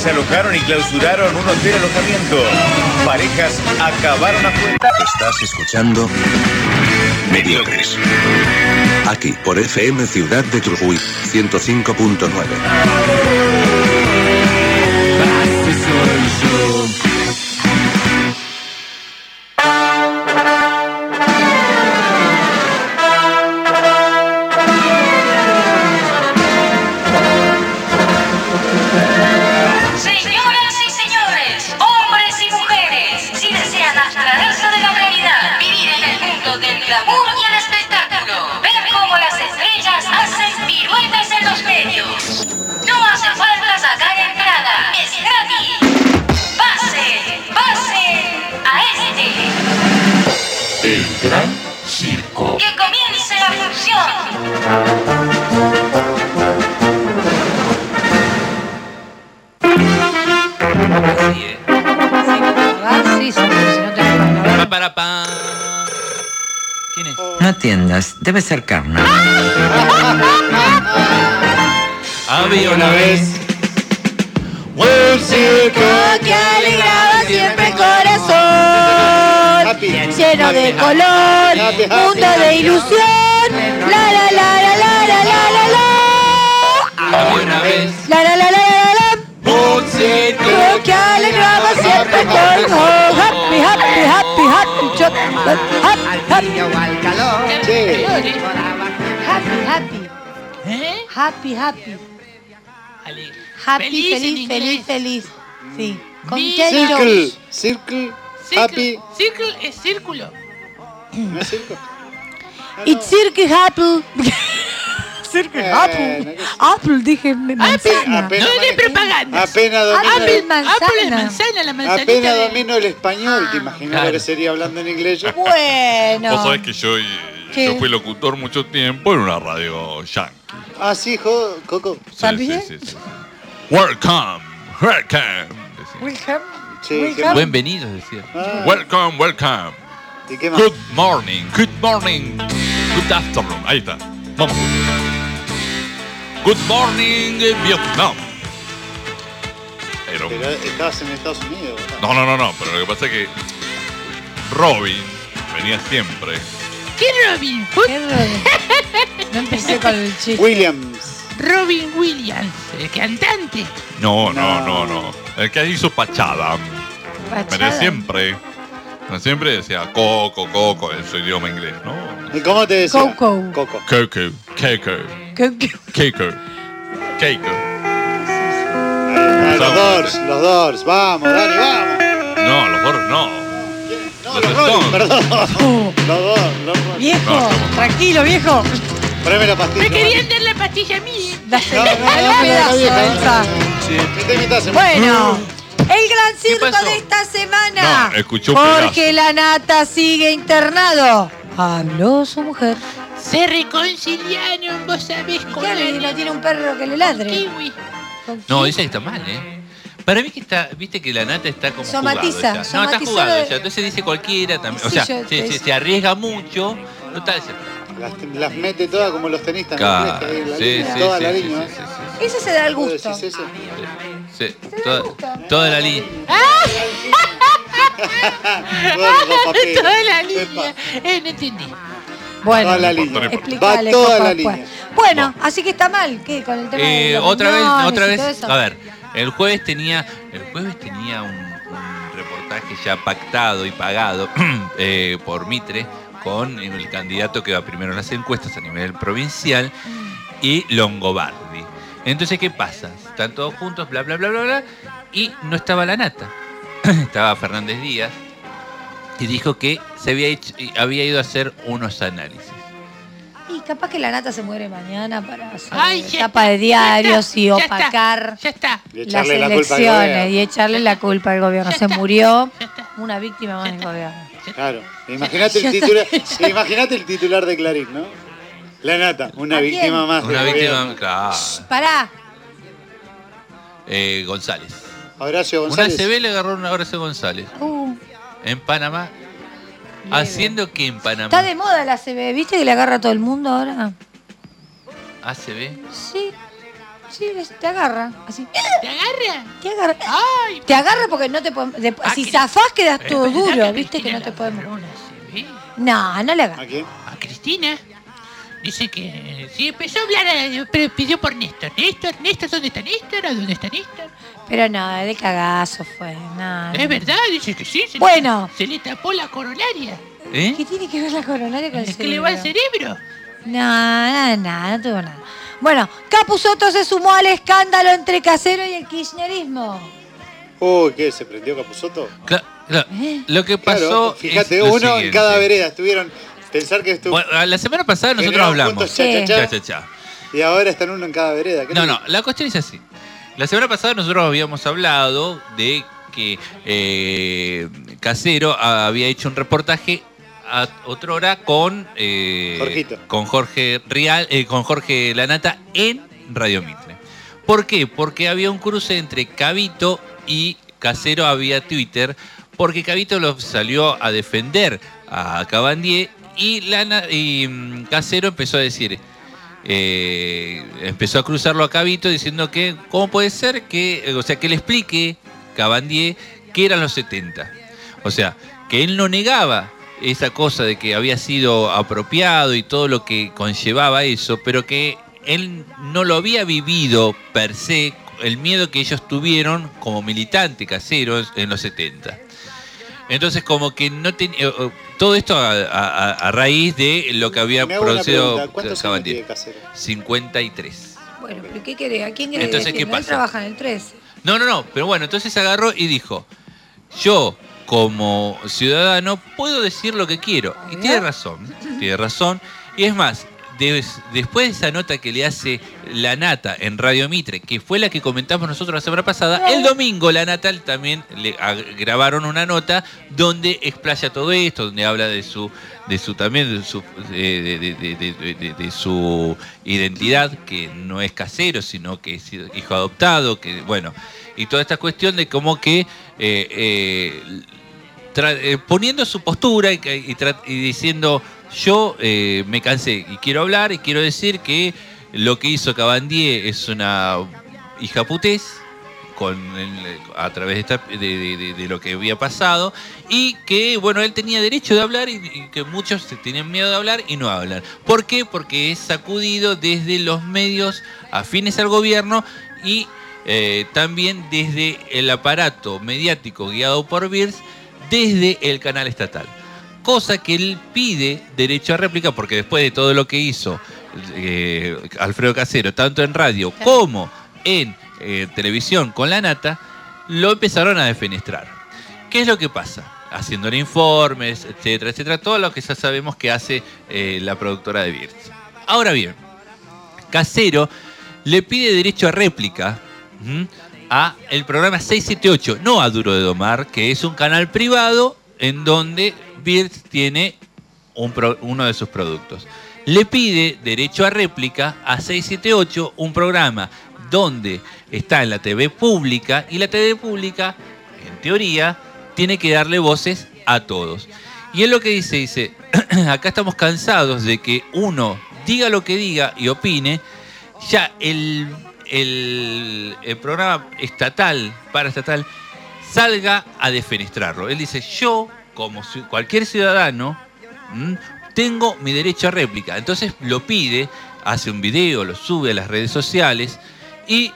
desalojaron y clausuraron un hotel alojamiento. Parejas acabaron afuera. Estás escuchando Mediocres. Aquí por F M Ciudad de Trujillo ciento cinco punto nueve. No atiendas, debe ser carne. Había una vez un circo que alegraba siempre el corazón, lleno de color, mundo de ilusión. La la la la la la la la la. Había una vez La la la la la la. un circo que alegraba siempre el corazón. Happy, happy, happy, happy, chop, happy, happy. Happy, happy. ¿Eh? Happy, happy. Happy, Feliz en feliz, inglés. feliz, feliz. Sí. Circle, Contentos. circle, Circle, happy. Circle es círculo. ¿No es circle? It's circle happy. Circle Eh, apple. no, ¿qué es? Apple, dije manzana. apenas- No de propaganda. Apenas domino, Apple manzana. Apple es manzana, la manzanita. apenas de- domino el español, ¿te imaginas Claro. lo que sería hablando en inglés yo? Bueno. Vos sabés que yo, eh, ¿Qué? yo fui locutor mucho tiempo en una radio yankee. Ah, sí, jo- Coco. Sí, ¿También? sí, sí, sí. Welcome, welcome. decía. Welcome. Sí, Welcome. Bienvenidos, decía. Ah, Welcome, welcome. ¿y qué más? Good morning, good morning, good afternoon. Ahí está. Vamos. Good morning, Vietnam. Era un- Pero estabas en Estados Unidos, ¿verdad? No, no, no, no, pero lo que pasa es que Robin venía siempre. ¿Qué Robin Hood? ¿Qué Robin? No empecé con el chiste. Williams. Robin Williams, el cantante. No, no, no, no. El que hizo Pachada. Venía Pachada. siempre. No, siempre decía Coco, Coco, en su idioma inglés, ¿no? ¿Y cómo te decía? Coco. Coco. Coco, Keiko, ¿Qué- qué? Keiko, Keiko. Ahí está, los Doors, los Doors. Vamos, Dani, vamos. No, los dos no. No, Los los Rolling, Stones. perdón. Los Doors, los Rolling. Viejo, No, estamos- tranquilo, viejo. Tráeme la pastilla. Me querían dar la pastilla a mí. Dásela, No, no, no, dale un no, pedazo, no, vieja. Elsa. ¿Qué te imitas? Bueno, el gran circo pasó? de esta semana. No, escuchó un Jorge pedazo. Lanata sigue internado. Habló su mujer. Se reconciliaron, vos sabés, con ¿Qué hace? la ¿No tiene un perro que le ladre? kiwi. ¿Con No, quién? dice que está mal, ¿eh? Para mí que está, viste que la nata está como Somatiza, jugado ya. No, está somatizó jugado de- ya. Entonces dice cualquiera también. O Sí, sea, yo- se, es- se- se arriesga mucho. No está ese. Las, las mete todas como los tenistas. ¿no Claro, crees que ahí la sí, línea, sí, toda sí, la sí, línea. sí, ¿eh? sí, Ese se da el ¿Vos gusto. decís eso? sí. Toda, toda la línea. Gordo, papel. Toda la línea. Eh, no entendí. Bueno, Toda la línea. explícale, Va toda Coco, la pues. línea. Bueno, así que está mal. ¿Qué? Con el tema de Eh, los otra vez, riñones otra y vez. todo eso. A ver, el jueves tenía, el jueves tenía un, un reportaje ya pactado y pagado eh, por Mitre con el candidato que va primero en las encuestas a nivel provincial y Longobardi. Entonces, ¿qué pasa? Están todos juntos, bla, bla, bla, bla, bla, y no estaba la nata. Estaba Fernández Díaz y dijo que se había, hecho, había ido a hacer unos análisis. Y capaz que la nata se muere mañana para hacer Ay, ya tapa está, de diarios ya está, y ya está, opacar Ya está. Y las echarle la culpa al elecciones gobierno. y echarle la culpa al gobierno. Ya Se está, murió ya está. una víctima más del gobierno. Claro. Imagínate Ya el está, titular. ya. Imagínate el titular de Clarín, ¿no? La nata, una ¿A víctima quién? más. Una del víctima, gobierno. claro. Pará. Eh, González. Horacio Una González. A C B le agarró a Horacio González. Uh, En Panamá. Haciendo que en Panamá. está de moda la A C B. ¿Viste que le agarra a todo el mundo ahora? A C B. Sí. Sí, les- te agarra, así. ¿Te agarra? Te agarra. Ay, Te agarra porque no te podemos... de- Ah, si que- zafás quedas Pero todo es verdad duro, que viste que Cristina no te la podemos... Barrona se ve. No, no le hagas. ¿A quién? A Cristina. Dice que sí, empezó a hablar, eh, pero pidió por Néstor. Néstor, Néstor, ¿dónde está Néstor? ¿A dónde está Néstor? Pero no, de cagazo fue. No, Es no. verdad, dice que sí. Se Bueno. Le, se le tapó la coronaria. ¿Eh? ¿Qué tiene que ver la coronaria con el ¿Es que le va al cerebro? cerebro? No, nada, nada, no tuvo nada. Bueno, Capusotto se sumó al escándalo entre Casero y el kirchnerismo. Uy, ¿qué? ¿Se prendió Capusotto? Cla- cla- ¿Eh? Lo que pasó. Claro, fíjate, es lo uno en siguiente. cada vereda. Estuvieron. Pensar que estuvo. Bueno, la semana pasada nosotros Generaron hablamos. juntos cha, cha, cha. Cha, cha, cha. Y ahora están uno en cada vereda. ¿Qué No, le- no, la cuestión es así. La semana pasada nosotros habíamos hablado de que eh, Casero había hecho un reportaje a otrora con eh, Jorgito. con Jorge Rial, eh, con Jorge Lanata en Radio Mitre. ¿Por qué? Porque había un cruce entre Cavito y Casero había Twitter, porque Cavito lo salió a defender a Cabandier y, Lana, y mm, Casero empezó a decir, eh, empezó a cruzarlo a Cavito diciendo que cómo puede ser que, o sea, que le explique Cabandier que eran los setenta. O sea, que él no negaba esa cosa de que había sido apropiado y todo lo que conllevaba eso, pero que él no lo había vivido per se, el miedo que ellos tuvieron como militante Casero en los setenta. Entonces como que no tenía todo esto a, a- a raíz de lo que había Me hago una producido pregunta, ¿cuántos años Cabandier. tiene Casero? cincuenta y tres. Bueno, pero ¿qué querés? ¿A quién querés Entonces, ¿qué decirle? Él pasa? trabaja en el trece. No, no, no, pero bueno, entonces agarró y dijo, yo como ciudadano puedo decir lo que quiero. Y tiene razón, tiene razón. Y es más, des- después de esa nota que le hace La Nata en Radio Mitre, que fue la que comentamos nosotros la semana pasada, el domingo La Nata también le ag- grabaron una nota donde explaya todo esto, donde habla de su de su también de su, de, de- de- de- de- de- de su identidad, que no es Casero, sino que es hijo adoptado, que bueno, y toda esta cuestión de cómo que eh, eh, tra- eh, poniendo su postura y, y tra- y diciendo yo eh, me cansé y quiero hablar y quiero decir que lo que hizo Cabandier es una hijaputés con el- a través de, esta- de- de- de- de lo que había pasado y que bueno él tenía derecho de hablar y, y que muchos se tenían miedo de hablar y no hablan. ¿Por qué? Porque es sacudido desde los medios afines al gobierno y eh, también desde el aparato mediático guiado por Birz, desde el canal estatal. Cosa que él pide derecho a réplica porque después de todo lo que hizo eh, Alfredo Casero, tanto en radio como en eh, televisión con La Nata, lo empezaron a defenestrar. ¿Qué es lo que pasa? Haciéndole informes, etcétera, etcétera, todo lo que ya sabemos que hace eh, la productora de Birz. Ahora bien, Casero le pide derecho a réplica ¿m? a el programa seiscientos setenta y ocho, no a Duro de Domar, que es un canal privado en donde Birz tiene un pro- uno de sus productos. Le pide derecho a réplica a seiscientos setenta y ocho, un programa donde está en la T V pública, y la T V pública, en teoría, tiene que darle voces a todos. Y él lo que dice, dice, acá estamos cansados de que uno diga lo que diga y opine, ya el, el, el programa estatal, paraestatal, salga a defenestrarlo. Él dice, yo, como ci- cualquier ciudadano, ¿m? tengo mi derecho a réplica. Entonces lo pide, hace un video, lo sube a las redes sociales y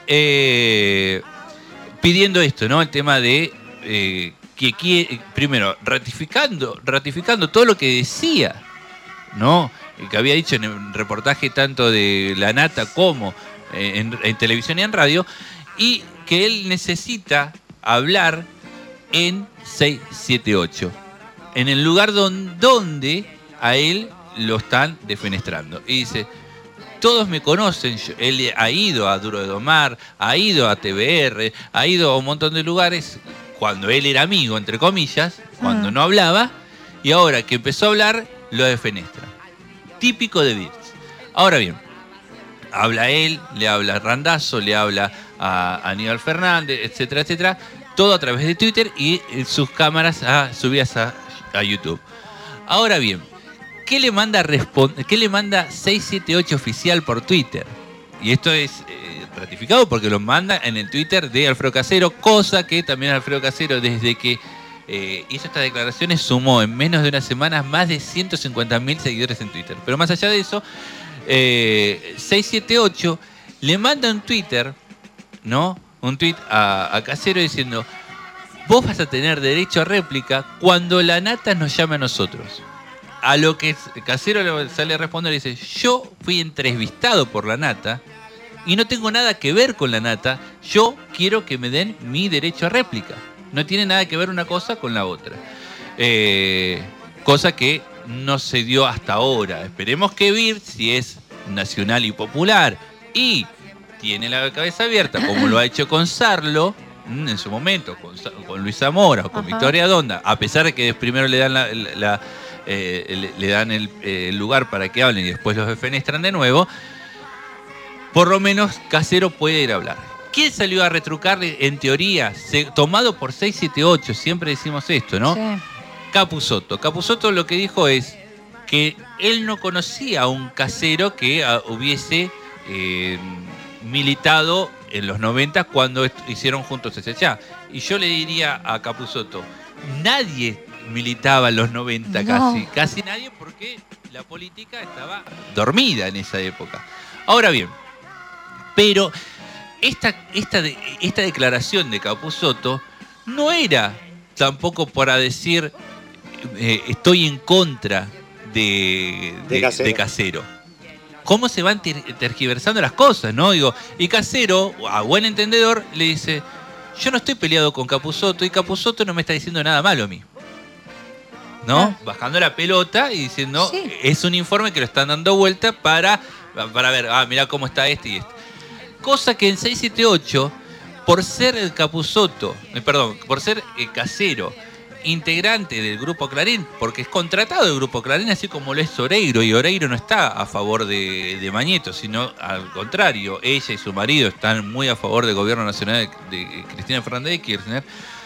eh, pidiendo esto, ¿no? El tema de eh, que quiere, primero, ratificando, ratificando todo lo que decía, ¿no? Que había dicho en el reportaje tanto de La Nata como en, en televisión y en radio, y que él necesita hablar en seiscientos setenta y ocho, en el lugar don- donde a él lo están defenestrando. Y dice, todos me conocen, yo- él ha ido a Duro de Domar, ha ido a T V R, ha ido a un montón de lugares cuando él era amigo, entre comillas, cuando Ah. no hablaba, y ahora que empezó a hablar, lo defenestra. Típico de Birz. Ahora bien, habla él, le habla a Randazzo, le habla a Aníbal Fernández, etcétera, etcétera, todo a través de Twitter y eh, sus cámaras ah, subidas a, a YouTube. Ahora bien, ¿qué le manda respon- qué le manda seiscientos setenta y ocho oficial por Twitter? Y esto es eh, ratificado porque lo manda en el Twitter de Alfredo Casero, cosa que también Alfredo Casero, desde que eh, hizo estas declaraciones, sumó en menos de una semana más de ciento cincuenta mil seguidores en Twitter. Pero más allá de eso, eh, seiscientos setenta y ocho le manda un Twitter, ¿no? Un tweet a, a Casero diciendo: vos vas a tener derecho a réplica cuando la nata nos llame a nosotros. A lo que Casero le sale a responder y dice: yo fui entrevistado por la nata y no tengo nada que ver con la nata, yo quiero que me den mi derecho a réplica. No tiene nada que ver una cosa con la otra. Eh, cosa que no se dio hasta ahora. Esperemos que V I R, si es nacional y popular y tiene la cabeza abierta, como lo ha hecho con Sarlo en su momento, con, con Luis Zamora o con Ajá. Victoria Donda, a pesar de que primero le dan la, la eh, le, le dan el, eh, el lugar para que hablen y después los defenestran de nuevo, por lo menos Casero puede ir a hablar. ¿Quién salió a retrucarle en teoría? Se, tomado por seiscientos setenta y ocho, siempre decimos esto, ¿no? Sí. Capusotto. Capusotto lo que dijo es que él no conocía a un Casero que a, hubiese eh, militado en los noventa cuando hicieron juntos ese ya. Y yo le diría a Capusotto, nadie militaba en los noventa, no. casi, casi nadie, porque la política estaba dormida en esa época. Ahora bien, pero esta, esta, esta declaración de Capusotto no era tampoco para decir eh, estoy en contra de, de, de, Casero. de Casero. ¿Cómo se van ter tergiversando las cosas, no? Digo, y Casero, a buen entendedor, le dice: yo no estoy peleado con Capusotto y Capusotto no me está diciendo nada malo a mí. ¿No? Ah. Bajando la pelota y diciendo, sí. es un informe que lo están dando vuelta para, para ver, ah, mirá cómo está este y este. Cosa que en seiscientos setenta y ocho, por ser el Capusotto, eh, perdón, por ser eh, Casero, integrante del Grupo Clarín, porque es contratado del Grupo Clarín, así como lo es Oreiro, y Oreiro no está a favor de, de Mañeto, sino al contrario, ella y su marido están muy a favor del gobierno nacional de, de Cristina Fernández de Kirchner.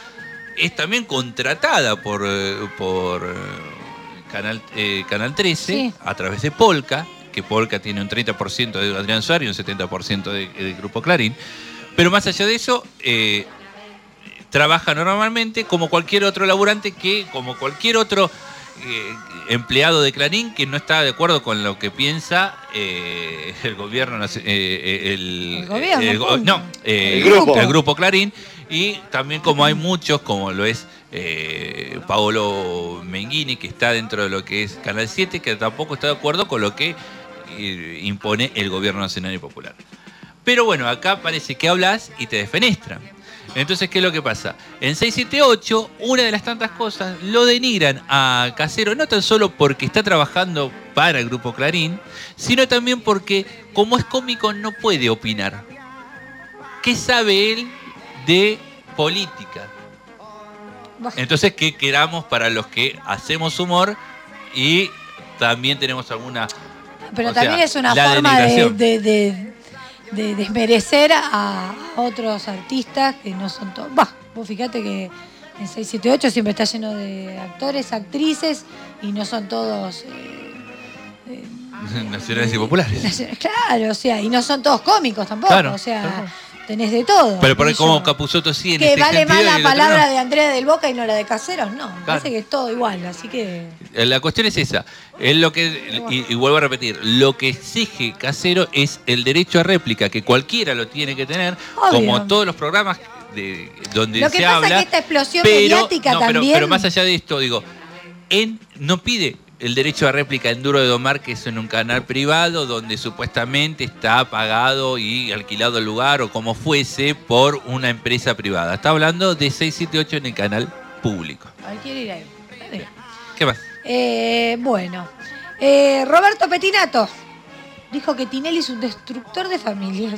Es también contratada por, por Canal, eh, Canal trece, sí. a través de Polka, que Polka tiene un treinta por ciento de Adrián Suárez y un setenta por ciento del de Grupo Clarín. Pero más allá de eso, eh, trabaja normalmente como cualquier otro laburante, que como cualquier otro eh, empleado de Clarín que no está de acuerdo con lo que piensa eh, el gobierno, eh, el, el gobierno, el, no, eh, el, grupo. el grupo Clarín, y también como hay muchos, como lo es eh, Paolo Menghini, que está dentro de lo que es Canal siete, que tampoco está de acuerdo con lo que eh, impone el gobierno nacional y popular. Pero bueno, acá parece que hablas y te defenestran. Entonces, ¿qué es lo que pasa? En seiscientos setenta y ocho, una de las tantas cosas, lo denigran a Casero, no tan solo porque está trabajando para el Grupo Clarín, sino también porque, como es cómico, no puede opinar. ¿Qué sabe él de política? Entonces, ¿qué queramos para los que hacemos humor y también tenemos alguna... Pero también sea, es una forma de... de, de... de desmerecer a otros artistas que no son todos. Bah, vos fíjate que en seiscientos setenta y ocho siempre está lleno de actores, actrices y no son todos eh, eh, nacionales y populares. Nacionales, claro, o sea, y no son todos cómicos tampoco, claro, o sea, claro. tenés de todo. Pero por ahí como Capusotto sí en que este vale sentido, más la palabra no. de Andrea del Boca y no la de Caseros, no, me claro. parece que es todo igual, así que... La cuestión es esa, es lo que, y, y vuelvo a repetir, lo que exige Casero es el derecho a réplica, que cualquiera lo tiene que tener, obvio, como todos los programas de, donde lo que se pasa habla. Es que esta explosión pero, mediática no, también... Pero, pero más allá de esto, digo, él no pide el derecho a réplica en Duro de Domar, que es en un canal privado donde supuestamente está pagado y alquilado el lugar o como fuese por una empresa privada. Está hablando de seiscientos setenta y ocho en el canal público. Ahí quiere ir ahí. Ahí. ¿Qué más? Eh, bueno, eh, Roberto Petinato dijo que Tinelli es un destructor de familias.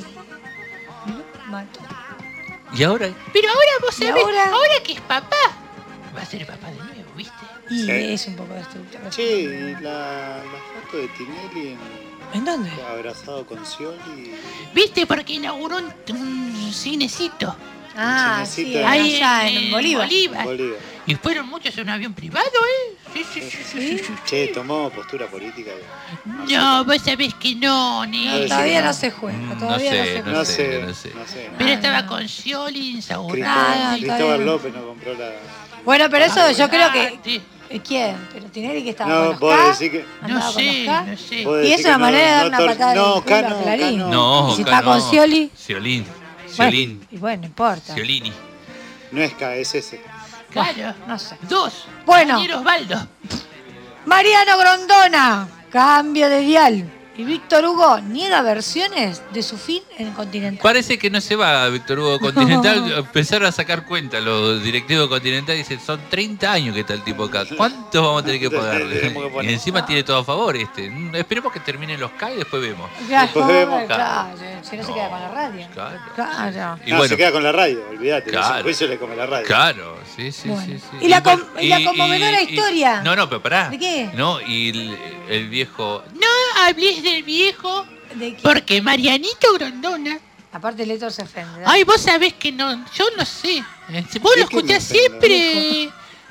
Mato. ¿Y ahora? Pero ahora vos sabés, ahora? ahora que es papá, va a ser papá de nuevo, ¿viste? Y sí. es un poco destructor. Sí, y la, la foto de Tinelli en, ¿En dónde? abrazado con Scioli. ¿Viste? Porque inauguró un, un cinecito. Ah, Un sí, cinecito allá en, en Bolívar. Bolívar. Bolívar. Y fueron muchos en un avión privado, ¿eh? Sí, ¿Sí? Che, tomó postura política. No, vos sabés que no, ni. No, todavía no se juega, todavía no, sé, no, sé, no sé, no sé. Pero estaba con Scioli, insaurrado. Ah, Cristóbal López no compró la... Bueno, pero eso Ah, yo creo sí. que... ¿Quién? ¿Pero Tinelli que estaba No, con los vos K? decís que... ¿Andaba No con los sé, K? no sé. vos Y decís es que una manera de dar no una tor- patada no, en el culo acá a no, Clarín. acá No, Y si acá está con no. Scioli... Sciolín. Bueno, Sciolín. y bueno, no importa. Sciolini. No es K, es ese. Claro. No sé. Dos. Bueno. Daniel Osvaldo. Mariano Grondona, cambio de dial. Y Víctor Hugo niega versiones de su fin en Continental. Parece que no se va Víctor Hugo Continental. Empezaron a sacar cuenta los directivos de Continental y dicen, son treinta años que está el tipo acá. ¿Cuántos vamos a tener que pagarle? Y encima tiene todo a favor este. Esperemos que terminen los K y después vemos. Claro, Después vemos. claro, si no, se queda con la radio. Claro. Claro. Y no, bueno, se queda con la radio, olvídate. Claro. Sin juicio le come la radio. claro, sí, sí, Bueno. sí, sí. ¿Y la bueno, com- y la conmovedora historia? No, no, pero pará. ¿De qué? No, y el, el viejo... No hables del viejo, ¿De qué? porque Marianito Grondona. Aparte el Héctor se ofende. Ay, vos sabés que no. Yo no sé. Vos ¿De lo qué me escuchás ofendo? siempre.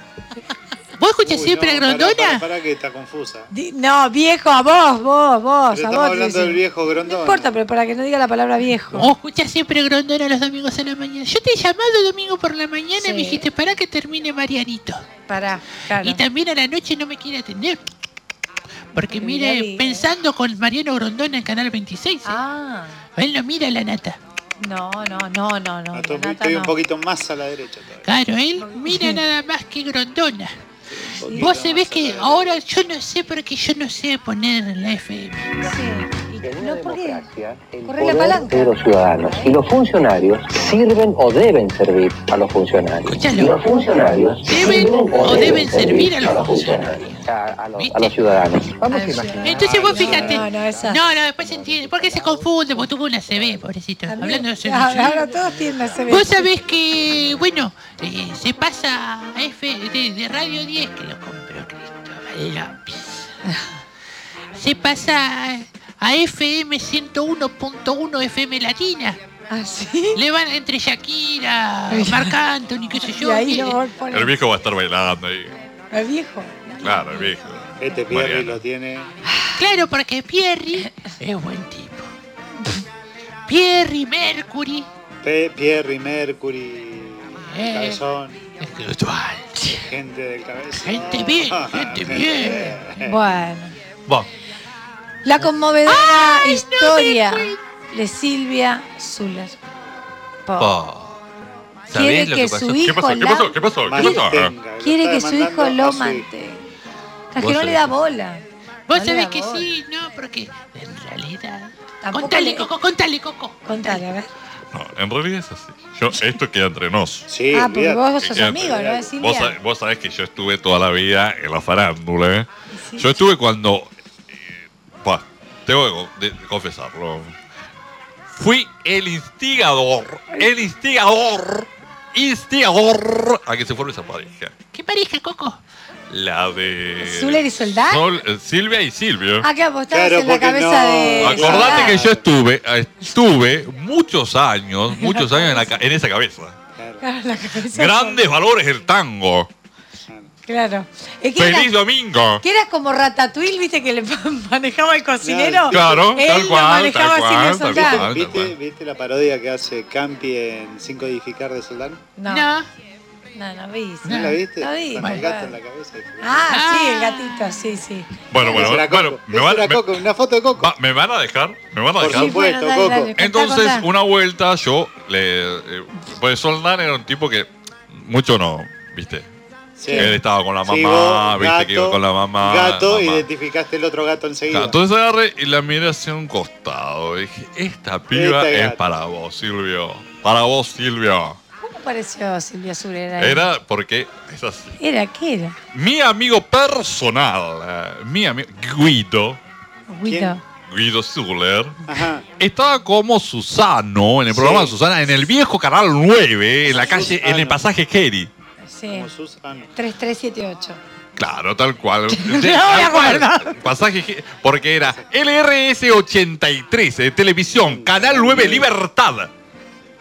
¿Vos escuchás Uy, siempre no, a pará, Grondona? Pará, pará, que está confusa. Di- No, viejo, a vos, vos, vos, Pero a estamos vos. hablando te del decía. viejo Grondona. No importa, pero para que no diga la palabra viejo. Vos escuchás siempre a Grondona los domingos a la mañana. Yo te he llamado domingo por la mañana Sí. y me dijiste, pará que termine Marianito. Pará, claro. Y también a la noche no me quiere atender. Porque Porque mire, mira bien. pensando con Mariano Grondona en Canal veintiséis. ¿eh? Ah, Él no mira a la nata. no, no, no, no, no. No, estoy Renata, estoy un no. poquito más a la derecha todavía. Claro, él mira nada más que Grondona. Un poquito Vos sabés más a la que derecha. ahora yo no sé porque yo no sé poner la F M. Sí. Y, no, ¿por qué? Corre la poder palanca. de los ciudadanos. Y los funcionarios sirven o deben servir a los funcionarios. Escuchalo. Y los funcionarios Deben sirven o deben servir a los funcionarios. A, a los, a los ciudadanos. Vamos a Al imaginar. Entonces vos no, fíjate. no, no, esa- No, no, después se entiende. Porque se confunde, porque tuvo una C B, pobrecito. Hablando de Ahora, solución. ahora todos tienen la C B. Vos sabés que, bueno, eh, se pasa a F de, de Radio diez, que lo compró Cristóbal López. Se pasa a F M ciento uno punto uno F M Latina. ¿Ah, sí? Le van entre Shakira, Marc Anthony, qué sé yo. Y ahí ¿viste? lo pone El viejo va a estar bailando ahí. el viejo. Claro, el viejo. Este Pierri Mariano. lo tiene. Claro, porque Pierri es buen tipo. Pierri, Mercury. Pe- Pierri, Mercury, Eh. Cabezón, Espiritual. gente del cabezón. Gente bien, gente bien. Bueno. Bueno, La conmovedora Ay, no historia me cuentes. de Silvia Zuller. Po. po. Quiere ¿Sabés lo que que pasó? su ¿Qué hijo pasó? ¿Qué la- pasó? ¿Qué pasó? ¿Qué pasó? Mantenga, lo Quiere está que su hijo demandando lo a su hijo. mantenga. Es que Vos no le sabés. da bola. Vos No le sabés da que bola. sí, no, porque en realidad. Tampoco Contale, le- Coco, contale, Coco. Contale, a ver. No, en realidad es así. Yo, esto queda entre nos. Sí, Ah, porque olvídate. vos sos Queda amigo, entre- ¿no? De Vos, Silvia. sab- vos sabés que yo estuve toda la vida en la farándula. ¿eh? Sí. Yo estuve cuando... eh, pa, tengo que co- de- de confesarlo. Fui el instigador. El instigador. Instigador. A que se forme esa pareja. ¿Qué pareja, Coco? La de... ¿Zuller y Soldán? Sol- eh, Silvia y Silvio. Ah, que vos estabas Claro, en la porque cabeza no- de. Acordate Soldán. que yo estuve, estuve muchos años, muchos años en, la ca- en esa cabeza. Claro, la cabeza de Grandes valores del tango. Soldán. Claro. Es que Feliz era, domingo. que era como Ratatouille, viste, que le manejaba el cocinero. Claro, Él tal lo cual, manejaba tal a Silvio cual, tal Soldán. cual. ¿Viste, ¿Viste la parodia que hace Campi en Sin Codificar de Soldán? No. No. No, no vi. ¿No la viste? No vi. Con el gato en la cabeza. Ah, sí, el gatito, sí, sí. Bueno, bueno, Ese era bueno, Coco. me Ese van, era me- Coco, una foto de Coco. va- me van a dejar, me van a Por dejar. supuesto, Bueno, dale, Coco. dale, contá, Entonces, contá. una vuelta yo le. eh, pues Soldán era un tipo que mucho no, ¿viste? Sí. Él estaba con la Sí, mamá, vos, viste que iba con la mamá. Gato, mamá. identificaste el otro gato enseguida. Claro, entonces agarré y la miré hacia un costado. Y dije, esta piba Este es gato. para vos, Silvio. Para vos, Silvio. ¿Cómo pareció Silvia Zuller ahí? Era porque es así. ¿Era qué era? Mi amigo personal, eh, mi amigo Guido, Guido. Guido Zuller, Ajá. estaba como Susano en el Sí. programa de Susana, en el viejo Canal nueve, en la calle, en el Susano. pasaje Kerry. Sí. Como Susano. tres tres siete ocho. Claro, tal cual. No De- me tal cual. acuerdo. Pasaje Kerry, porque era L R S ochenta y tres de televisión, Canal nueve Libertad.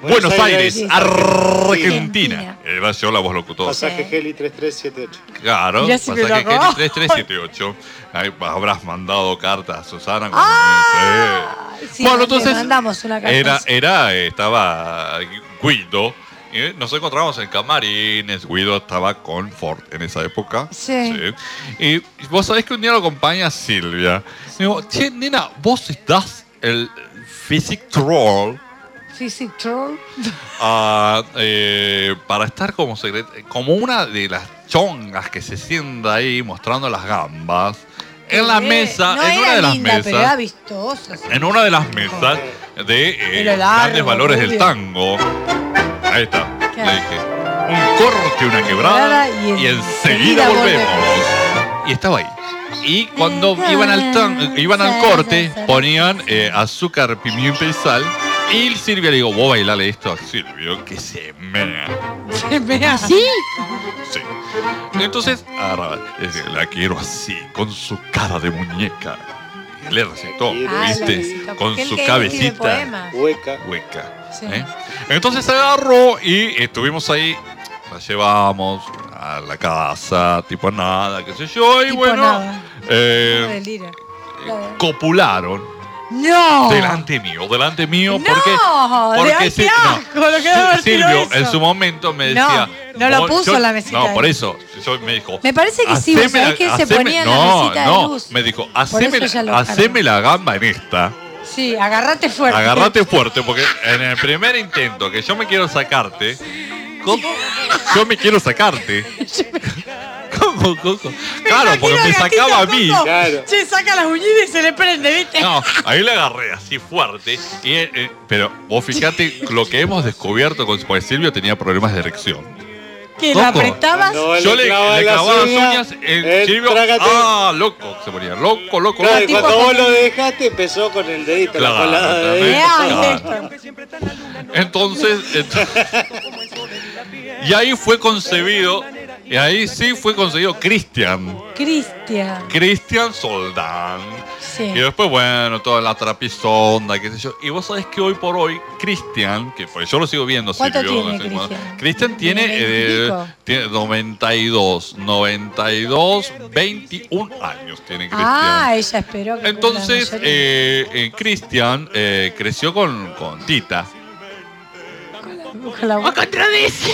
Buenos Aires, Aires, Argentina. Era yo la voz locutora. Pasaje Heli tres tres siete ocho. Claro, Mirá si me pasaje lo Heli acabó. tres tres siete ocho. Ahí habrás mandado cartas a Susana. Con Sí, bueno, le entonces mandamos una carta. era, era, eh, estaba Guido. Y nos encontramos en camarines. Guido estaba con Ford en esa época. Sí. Y vos sabés que un día lo acompaña Silvia. Y digo, che, nena, vos estás el Physic Troll. Physic Troll. Ah, eh, para estar como secret- como una de las chongas que se sienta ahí mostrando las gambas en la Eh, mesa, no en era una de las linda, pero era mesas, vistosa. sí. en una de las mesas de eh, Pelo largo, grandes valores del rubio. tango. Ahí está. Claro. Le dije, un corte, una quebrada Y y, en- enseguida enseguida volvemos. Y estaba ahí. Y cuando iban al tan- iban al corte, ponían eh, azúcar, pimienta y sal. Y Silvia le digo, vos bailale esto a Silvio, que se mea. ¿Se ve así? Sí. Entonces, agarraba, le decía, la quiero así, con su cara de muñeca. Y le recetó, Ah, ¿viste? le recetó, Con porque él su que escribe cabecita poemas. Hueca. hueca. Sí. ¿eh? Entonces agarró y estuvimos ahí, la llevamos a la casa, tipo nada, qué sé yo, y Tipo bueno, nada. eh, De Lira. copularon. ¡No! Delante mío, delante mío, ¡No! porque, De- porque ¡ay, si- qué no, asco! Lo que debe haber sido Silvio eso. en su momento me No, decía. no lo vos- puso yo- en la mesita No, de por luz. eso, yo me dijo. Me parece que sí, vos "Haceme sabés la- que se haceme-" ponía en la no, mesita no, de luz. me dijo, Por haceme, eso ya lo la, haceme la gamba en esta. Sí, agarrate fuerte. Agarrate fuerte, porque en el primer intento que yo me quiero sacarte, ¿cómo? Yo me quiero sacarte. ¿Cómo, Coco? Claro, porque me sacaba a mí. Che, saca las uñitas y se le prende, ¿viste? No, ahí le agarré así fuerte. Y, eh, eh, pero vos fíjate lo que hemos descubierto con porque Silvio tenía problemas de erección. ¿Que lo Loco. apretabas? Cuando Yo le, le clavaba clavaba las uñas, uñas, el él, Silvio, trágate. ah, loco, se ponía, loco, loco, Claro, y loco. cuando vos lo dejaste, empezó con el dedito, Claro, la colada de también, dedito. claro. Entonces, ent- y ahí fue concebido, y ahí sí fue concebido Cristian. Cristian. Cristian Soldán. Sí. Y después, bueno, toda la trapisonda, qué sé yo. Y vos sabés que hoy por hoy, Cristian, que pues yo lo sigo viendo, ¿Cuánto Silvio, tiene no sé cuándo. Cristian? Cristian tiene, ¿Tiene eh, veintipico? tiene noventa y dos, noventa y dos, veintiún años tiene Cristian. Ah, ella esperó que Entonces, cumpla la mayoría. eh, eh, Cristian eh, creció con, con Tita. Ojalá. contradice!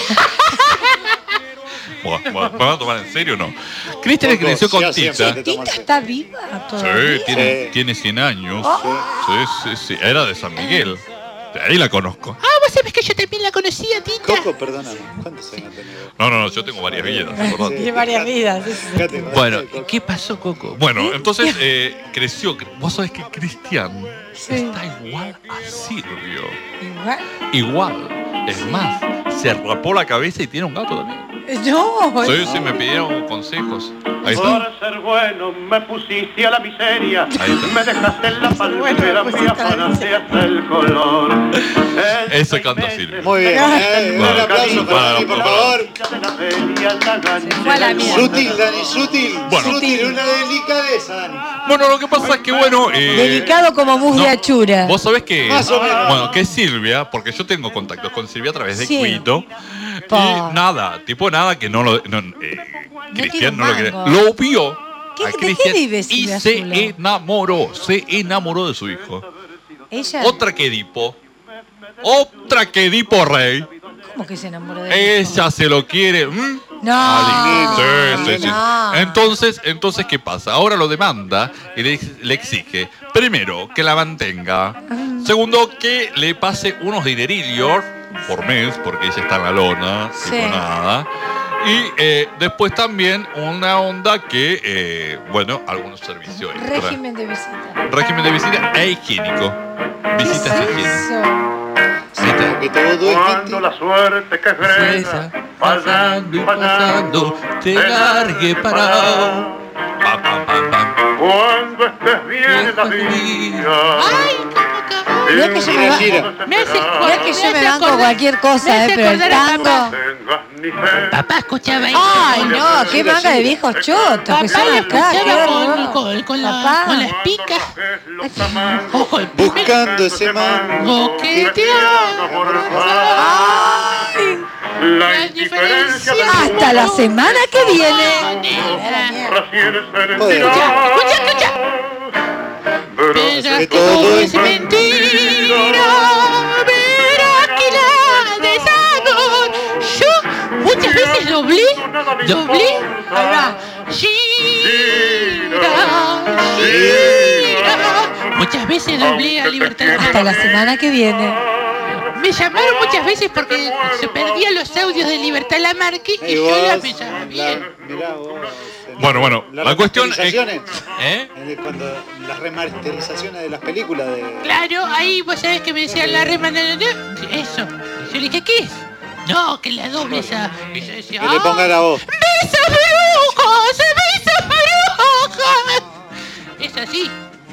Bueno, bueno, ¿vamos a tomar en serio o no? Cristian Poco, creció con ya siempre Tita. te ¿Tita está viva todavía? Sí, tiene, Sí. tiene cien años. Oh. Sí, sí, sí. Era de San Miguel. De ahí la conozco. Ah, vos sabés que yo también la conocía, Tita. Coco, perdóname, ¿cuántos años tenés? No, no, no, yo tengo varias vidas, ¿verdad? Tiene varias vidas. eso sí. Fíjate, Bueno, Coco. ¿qué pasó, Coco? Bueno, entonces eh, creció. Vos sabés que Cristian Sí. está igual a Silvio. Igual. Igual. Es más, se rapó la cabeza y tiene un gato también. No. Sí, sí, me pidieron consejos. Ahí está. Por ser bueno me pusiste a la miseria, Ahí está. me dejaste en la palmera, Bueno, me afanaste hasta el color. Eso canta Silvio. Muy bien, eh, un Bueno, aplauso para para- Dani, por para- favor. Fue a la mierda. Sutil, Dani, sutil. Bueno. Sutil, una delicadeza, Dani. Bueno, lo que pasa es que, bueno. eh, Delicado como mus no, de achura. Vos sabés que. Más o menos. Bueno, que Silvia, porque yo tengo contactos con Silvia a través de Sí. Cuito. Pa. Y nada, tipo nada que no lo. No, eh, Cristian no lo tiene quería. mango. Lo vio ¿Qué- a de qué Cristian vive y Silvia se Zulo? enamoró. Se enamoró de su hijo. Ella. Otra que Edipo. Otra que Edipo Rey. ¿Cómo que se enamoró de él? Ella se lo quiere. ¿Mm? No. Ah, sí, sí, sí. No. Entonces, entonces, ¿qué pasa? Ahora lo demanda y le, le exige, primero, que la mantenga. Segundo, que le pase unos dinerillos por mes, porque ella está en la lona, Sí. tipo nada. Y eh, después también una onda que, eh, bueno, algunos servicios extra. Régimen de visita. Régimen de visita e higiénico. Visitas ¿Qué es higiénicas. eso? Que te votó el Cuando la suerte que frena, Pasando y pasando, te largue parado. Pam, pam, pam, pam. cuando estés bien en la vida, Ay, cómo Mirá que yo me, ba- Me hace mirá que yo me banco acordar- cualquier me cosa, hace eh, pero el acordar a tango. papá. Papá escuchaba eso. Ay, no, qué manga de viejos chotos que Papá son lo acá. Qué escuchaba con, horror. con, con, la, Papá. con las picas. Ojo, el Buscando ese mango que te Ay, la diferencia. hasta la semana que viene. Escucha, escucha, escucha. Verás que todo es mentira. Verás que la deshago. Yo muchas veces doblé, doblé. Ahí va. Gira, gira. Muchas veces doblé a Libertad. Hasta la semana que viene. Me llamaron muchas veces porque se perdían los audios de Libertad Lamarque y Y yo vos, la pensaba bien. la- mirá vos, Bueno, bueno, las la cuestión es... remasterizaciones, ¿Eh? eh, cuando las remasterizaciones de las películas de Claro, ahí vos sabés que me decían la rema. Eso. Y yo le dije, ¿qué es? No, que la doble esa. Y yo decía, que le ponga la voz. ¡Besos brujos! ¡Besos brujos! Es así.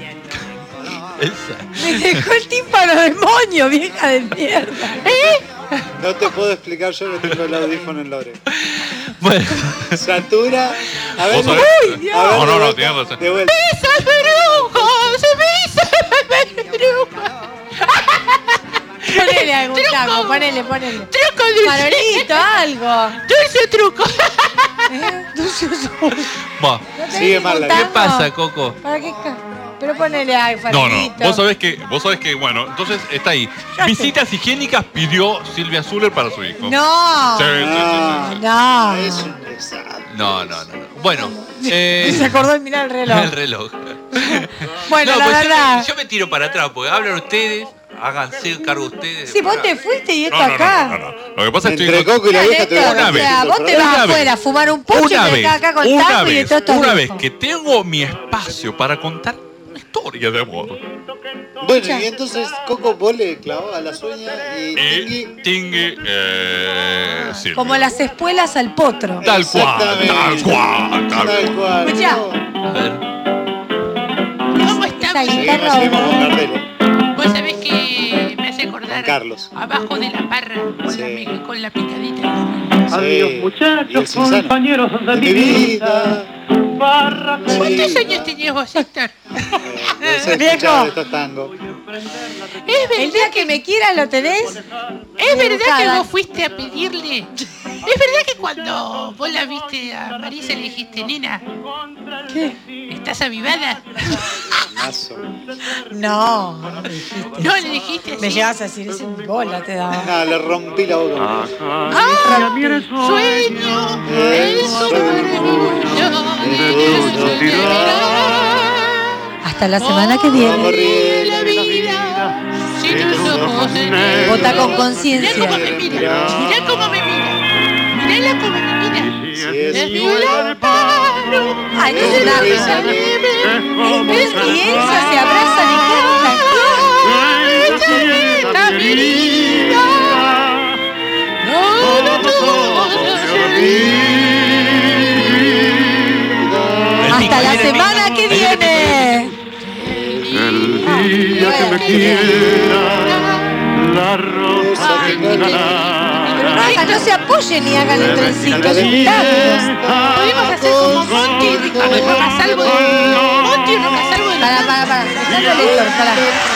Esa. Me dejó el tímpano demonio, vieja de mierda. ¿Eh? No te puedo explicar, yo no tengo el audífono en la oreja. Bueno, Satura. A ver, ¿Vos sabés? uy, Dios. A ver, No, no, de no, vuelta, tienes razón. de vuelta. ¡Besos brujos! ¡Besos brujos! Ponele algún Truco. tango, ponele, ponele. ¡Truco dulce! Farolito, algo. ¡Dulce truco! ¿Eh? Dulce azul. va. ¿No tenés Sigue mal la ningún ¿Qué tango? pasa, Coco? ¿Para qué? ca- Pero ponele algo, No, farolito. no, vos sabés que, vos sabés que, bueno, entonces está ahí. Visitas higiénicas pidió Silvia Zuller para su hijo. No. Sí, sí, sí, sí, sí. No. Es un desastre. No, no, no. no. Bueno, eh, Se acordó de mirar el reloj. el reloj. Bueno, No, la pues yo, verdad. me, yo me tiro para atrás, porque hablan ustedes, háganse cargo ustedes. Si vos te fuiste y esto No, no, acá. no, no, no. Lo que pasa es que Entre estoy... Coco y la Dale, vieja te voy a Héctor, Una o vez. sea, vos te vas Una vez. afuera a fumar un pucho y Una te vez, quedas acá con una tango y de vez, todo esto una viejo. vez que tengo mi espacio para contar una historia de amor. Bueno, y entonces Coco vos le clavaba las uñas y Y Tingui, eh, Silvia. Como las espuelas al potro. Tal cual, tal Exactamente. cual, tal tal cual. cual. Escuchá. A ver. ¿Cómo está? Esa Seguimos, guitarra seguimos con o- Gardel. Vos sabés que me hace acordar Juan Carlos. abajo de la parra con, Sí. la, me- con la picadita. Adiós, muchachos, compañeros de mi vida. Barra ¿Cuántos años tenías vos, Héctor? No sé Viejo. escuchar estos tangos. ¿Es El día que me quieras lo tenés. ¿Es verdad que educada. vos fuiste a pedirle? ¿Es verdad que cuando vos la viste a Marisa le dijiste, nena, ¿Qué? ¿estás avivada? Mazo. No, no me dijiste. No, le dijiste así. Me llegas a decir eso en bola te daba. No, le rompí la boca. ¡Ah! Sueño, el Hasta la semana que viene. la vida, si tus ojos en él. Vota con Mirá conciencia. cómo me mira, mirá cómo me mira. Mirá cómo me mira. Si es Le viola el paro. Ay, no es una risa. Es y Elsa se abrazan y cantan. Esta mi vida. Todo, todo se Hasta la semana que viene. el día que me quiera, la rosa Pero no, no se apoyen ni hagan el trencito. Es un tango. Podemos hacer como Monty y roca salvo de. Monty y roca salvo de. Para, para, para. Dejando el Héctor, para.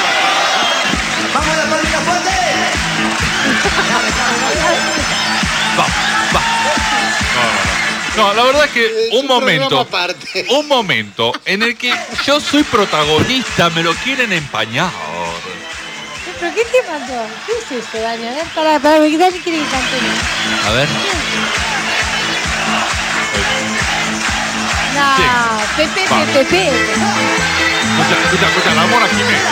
Va, va. No, no, no, la verdad es que Es un momento, programa aparte. un momento en el que yo soy protagonista, me lo quieren empañar. ¿Pero qué te mandó? ¿Qué es eso, Dani? A ver, para, para, dale, quiere que cante. A ver. No, Sí. Pepe, Vamos. Pepe, Pepe. Escucha, escucha, escucha, la mora Jiménez.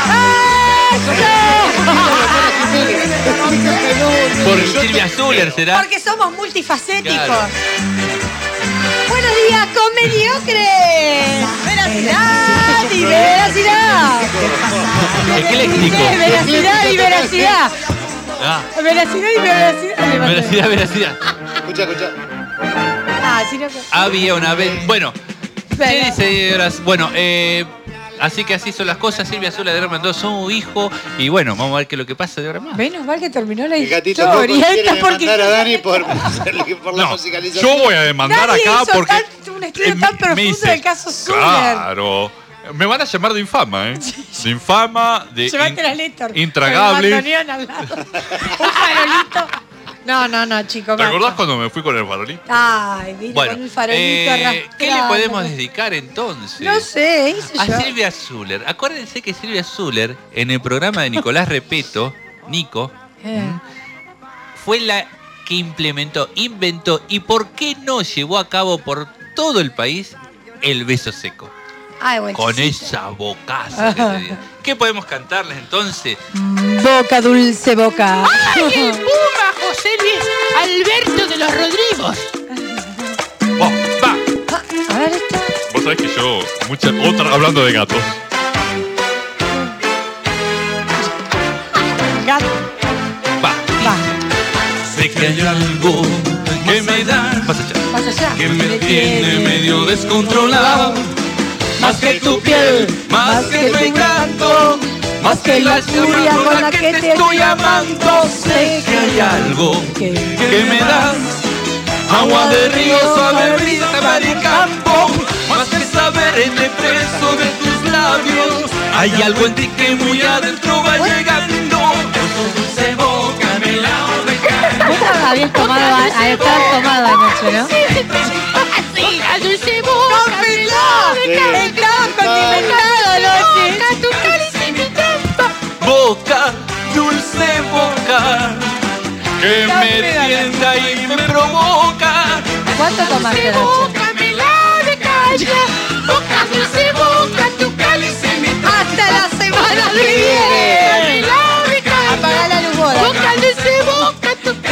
Por Silvia Zuller será. Porque somos multifacéticos. Claro. Buenos días, con mediocres. Veracidad y veracidad. Ecléctico. Veracidad y veracidad. Ah, Veracidad y veracidad. veracidad, veracidad. Escucha, escucha. Ah, si no. Había una vez. Bueno, Bueno. sí, señoras. Bueno, eh, Así que así son las cosas. Silvia Zuller mandó a su hijo. Y bueno, vamos a ver qué es lo que pasa de ahora más. Menos mal que terminó la El gatito historia. Coco quiere Esta porque demandar a Dani por, por la No, musicalización. yo voy a demandar nadie acá hizo porque. tan- un estudio eh, tan me profundo dice, del caso Zuller. Claro. Me van a llamar de infama, ¿eh? De infama, de Llévate in- la Lector. intragable. Con el bandoneón al lado. Un farolito. No, no, no, chicos. ¿Te acordás cuando me fui con el farolito? Ay, viste, Bueno, con el farolito eh, arrastrando. ¿qué le podemos dedicar entonces? No sé, hice A yo. Silvia Zuller. Acuérdense que Silvia Zuller, en el programa de Nicolás Repeto, Nico, Eh. fue la que implementó, inventó y por qué no llevó a cabo por todo el país el beso seco. Ay, bueno. Con esa bocaza que tenía. ¿Qué podemos cantarles entonces? Boca dulce, boca. ¡Ay, el Puma, José Luis Alberto de los Rodrigos! Oh, va. A ver, esta. Vos sabés que yo, mucha, otra, hablando de gatos. Gato. Va. Va. Sé que hay algo que me da. Más allá. Más allá. Que me tiene medio descontrolado. Más que tu piel, más que tu encanto, más que la lluvia con la que te estoy amando. Sé que hay algo que me das. Agua de río, suave brisa, mar y campo. Más que saber entre preso de tus labios. Hay algo en ti que muy adentro va llegando. Dulce boca, melao de caña. Vos habías tomado, a- a estar tomado anoche, ¿no? Boca dulce, boca melao de caña. Estaba condimentado anoche. Boca, tu cáliz y mi trampa. Boca, dulce boca, que me tienda y me provoca. ¿Cuánto tomaste anoche? Boca melao de caña. Boca dulce, boca, tu cáliz y mi trampa. Hasta la semana que Boca viene. melao de caña. Apagá la luz, boda. Boca dulce, boca, tu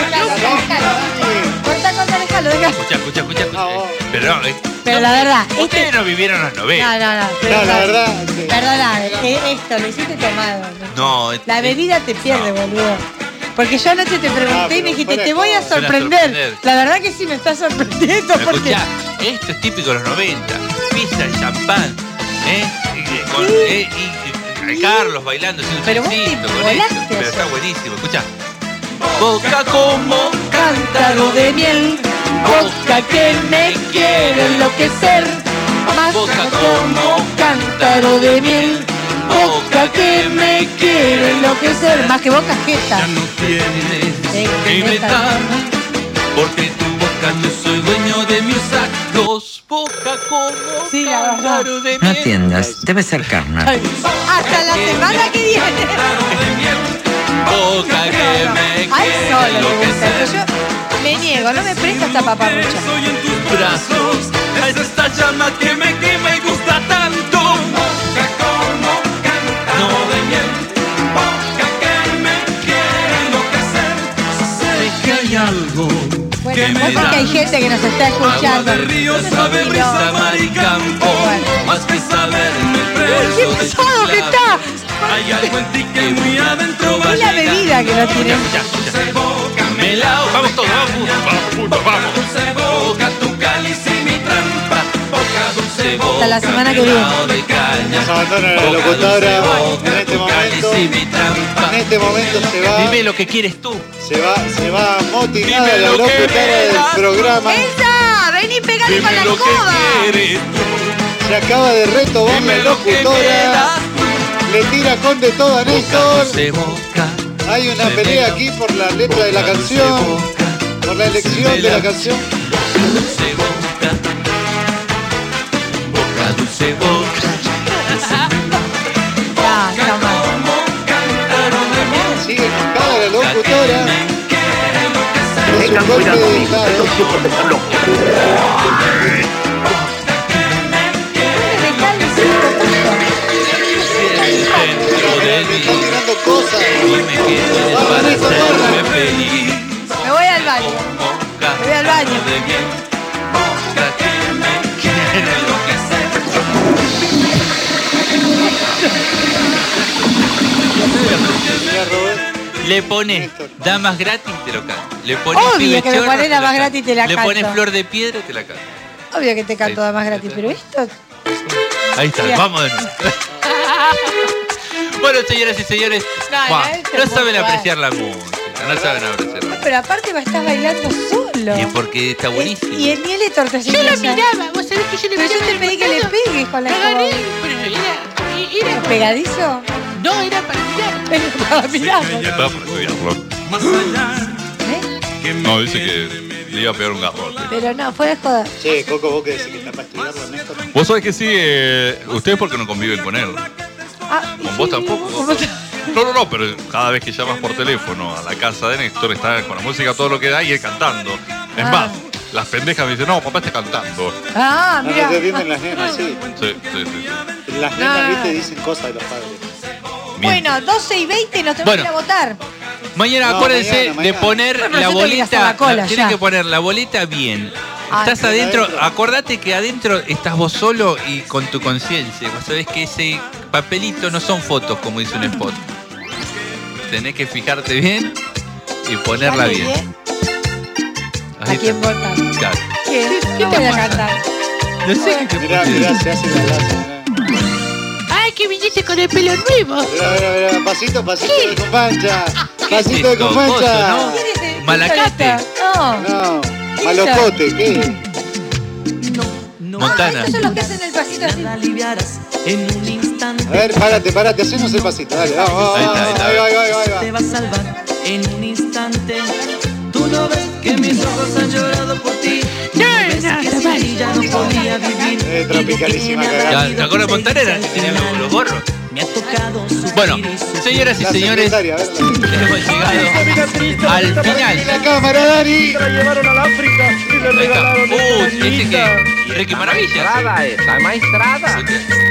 Corta, corta, déjalo, déjalo. Escucha, escucha, escucha. escucha. Pero, no, eh, Pero la verdad, ustedes este... no vivieron los No, noventa. no, no. No, pero- la verdad. sí. Perdona, eh, esto lo hiciste tomado. No, La bebida te pierde, no. boludo. Porque yo anoche te pregunté Ah, y pero me dijiste, fuera te de voy a joda. Suena sorprender. sorprender. La verdad que sí me está sorprendiendo Pero porque... escuchá, esto es típico de los noventa. Pizza, champán, ¿eh? Y, con, eh, y, y Carlos bailando, haciendo Pero vos trencito te con volaste esto. Pero ayer. está buenísimo, escuchá. Boca como cántaro de miel, Boca que me quiere enloquecer. Más boca como cántaro de miel. Boca que me quiere enloquecer. Más que boca jeta. ya no tienes Sí, que jeta. inventar, porque tu boca yo soy dueño de mis actos. Boca como Sí, la verdad. cántaro de No miel. atiendas, debe ser carne. Hasta la semana que viene. Boca que me Ay, quiere solo me gusta. enloquecer. Yo me niego, no me presta esta paparrucha. Soy en tus brazos, es esta llama que me quema y gusta tanto. Boca como cántaro de miel, boca que me quiere enloquecer. Sé que hay algo Bueno, que me es porque hay da. gente que nos está Agua escuchando. de río, sabe brisa, mar y campo. Más que saberme preso ¡Qué de tus pesado que labios. está! Hay algo en ti que muy adentro va Es la llegando. bebida que no tiene. Escucha, escucha, escucha. Melao, vamos todos, vamos, vamos, puto, vamos. Dulce boca, tu cáliz y mi trampa. Boca dulce boca. Hasta la semana que viene. melao de caña. Nos abandona la Boca locutora dulce boca, en este tu cáliz momento. y mi trampa. En este momento se va. Dime lo que quieres tú. Se va, se va motinada Dime la lo que locutora me del das. programa. ¡Elsa! ¡Vení, pegale con Dime la lo que escoba! quieres. Se acaba de retomar Dime la lo que me locutora. das. Le tira con de todo a Boca Néstor. dulce boca. Hay una Se pelea vela. aquí por la letra de la Boca dulce canción. boca. Por la elección de vela. la canción. Dulce boca, boca dulce boca. Ya, está mal. Sigue enojada la locutora. Es un Tengan golpe cuidado, de amigos, estado. estos tipos están locos. Dentro de mí Están tirando cosas. y me quieres Vamos, para Néstor, hacerme vamos. feliz. Me voy al baño. Boca Me voy al baño. de miel, boca que me quiere enloquecer. Ya, Robert. Le pones damas gratis y te lo canto. Le pones Obvio pibe que me chorro, pones te la damas canto. gratis y te la Le canto. pones flor de piedra y te la canto. Obvio que te canto Sí. damas gratis, pero esto... Ahí está, Ya. vamos de nuevo. Bueno, señoras y señores, No, buah, no, este no es saben muy apreciar la música. No saben apreciar la música. Pero aparte va a estar bailando solo. Y porque está buenísimo. Y el miel es tortecilla. Yo lo miraba, vos sabés que yo le Pero miraba. yo te pedí que le pegues con la Agarré, escoba. pero era, era ¿Pegadizo? No, era para mirar. Era para mirar. Estaba por estudiarlo. No, dice que le iba a pegar un garrote. Pero no, fue de joda. Che, Coco, vos que decís que está para estudiarlo, Néstor. Vos sabés que sí, eh, ustedes porque no conviven con él. Ah, Con vos tampoco. No, no, no, pero cada vez que llamas por teléfono a la casa de Néstor, está con la música todo lo que da y él cantando. Es Ah. más, las pendejas me dicen, no, papá está cantando. Ah, No, mira. no te entienden las nenas, sí. Sí, sí, sí. sí. Las nenas, No. viste, dicen cosas de los padres. Bueno, doce y veinte nos tenemos Bueno. que ir a votar. Mañana No, acuérdense mañana, mañana. de poner Bueno, la yo tengo que ir hasta boleta. la cola, Tienen ya. que poner la boleta bien. Ah, Estás sí, adentro, adentro. acordate que adentro estás vos solo y con tu conciencia. Vos sabés que ese papelito no son fotos, como dice un spot. Tenés que fijarte bien y ponerla Dale, bien. ¿eh? Ahí ¿A quién está. votas? Claro. ¿Quién? ¿Qué voy a cantar? No sé qué te Mirá, puse. mirá, se hace la laza. Ay, que viniste con el pelo nuevo. Mirá, mirá, mirá, pasito, pasito de comancha. ¿Qué es Pasito de esto? comancha. Coso, ¿no? ¿Quién es el- Malacate. quién es esta? No. No, malocote, ¿qué? Montana. Estos son los que hacen el pasito así. A ver, párate, párate, hacenos el pasito, dale, vamos, vamos, Ahí está, ahí está. ahí va, ahí va, ahí va, ahí va. va a salvar en un instante. Tú no ves que mis ojos han llorado por ti. No, ves no, que no, sin ti ya no podía vivir. Eh, tropicalísima Y de cagada. Ya, ¿te acuerdas de Montana? Era que tenía los, los gorros. Me ha tocado sufrir Bueno, y sufrir. señoras y La señores, secretaria, a ver, la- hemos llegado al final. la cámara, Dani. La llevaron al África y le Ahí está. regalaron Uh, una ese niñita. que. Ricky Maravilla. esa, maestrada.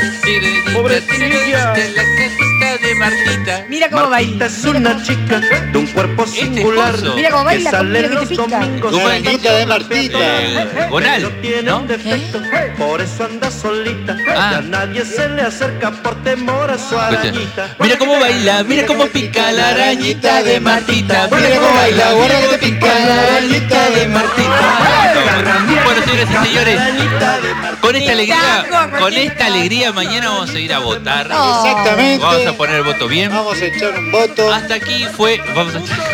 Pobrecilla. De la casita de Martita. Mira cómo baila. Es una chica de un cuerpo Este singular. coso. Mira cómo baila, que con sale mira que te los pica. domingos ¿Cómo a es? Niñita de Martita. Eh, Gonal, tiene ¿no? un defecto, por eso anda solita. Ah. Ya nadie se le acerca por temor a su arañita. Mira cómo baila, mira cómo pica la arañita de Martita. Mira cómo baila, guarda que te pica la arañita de Martita. Bueno, señores y señores, con esta alegría, con esta alegría mañana vamos a ir a votar. Exactamente. Vamos a poner el voto bien. Vamos a echar un voto. Hasta aquí fue, vamos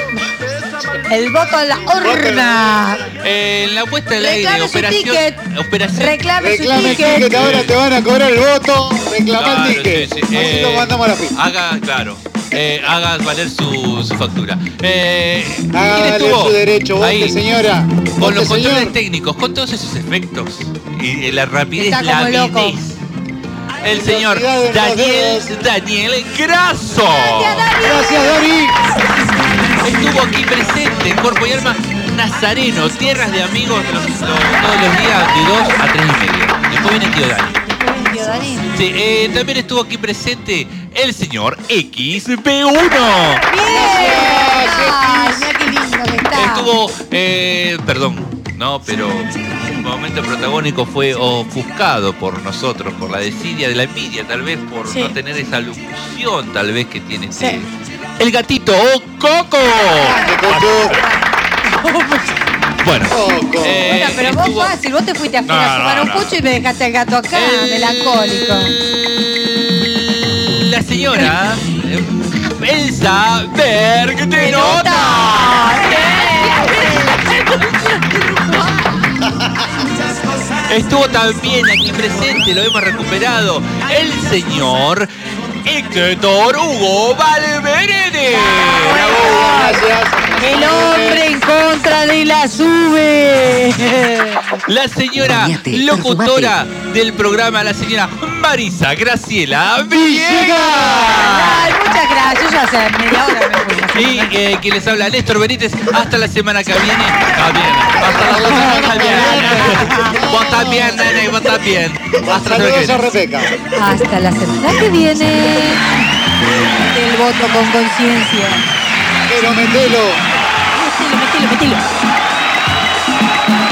a El voto en la urna. eh, en la puesta del aire, Reclame su operación, ticket. operación. Reclame su Reclame el ticket. ticket, ahora te van a cobrar el voto. Reclama Claro, el ticket. sí, sí. Así Eh, lo mandamos a la fiesta. Haga, claro. Eh, haga valer su, su factura. Eh, ¿quién Hágale estuvo su derecho, vote, ahí señora. con Vote, los controles señor. técnicos, con todos esos efectos y la rapidez, Está la como loco. avidez? El señor Velocidad de Daniel, los Daniel Grasso. Gracias, Dani. Estuvo aquí presente en cuerpo y alma. Nazareno, tierras de amigos los- los- todos los días de dos a tres y media. Después viene tío Dani. Tío Dani. Sí, eh, también estuvo aquí presente el señor X B uno. Bien. Ay, mira qué lindo que está. Estuvo, eh, perdón, no, pero un momento protagónico fue ofuscado por nosotros, por la desidia de la envidia, tal vez por Sí. no tener esa locución, tal vez que tiene este, Sí. el gatito o Coco. Bueno, Coco. eh, Bueno, pero vos estuvo- fácil, vos te fuiste afuera No, a fumar no, un no. pucho y me dejaste al gato acá, El- melancólico. La señora eh, Elsa Berg de Nota. Estuvo también aquí presente, lo hemos recuperado, el señor Héctor Hugo Valverde. Gracias. El hombre en contra de la sube. La señora Bañate, locutora del programa, la señora Marisa Graciela Villegas. Ay, muchas gracias. Yo ya hace media hora me fui. Y eh, quien les habla, Néstor Benítez. Hasta la semana que viene. Está bien. Hasta la semana que viene. Vos también, nene, vos también. Hasta la semana que Saludos a viene. Rebeca. Hasta la semana que viene. El voto con conciencia. Pero metelo. Metilo, metilo, metilo.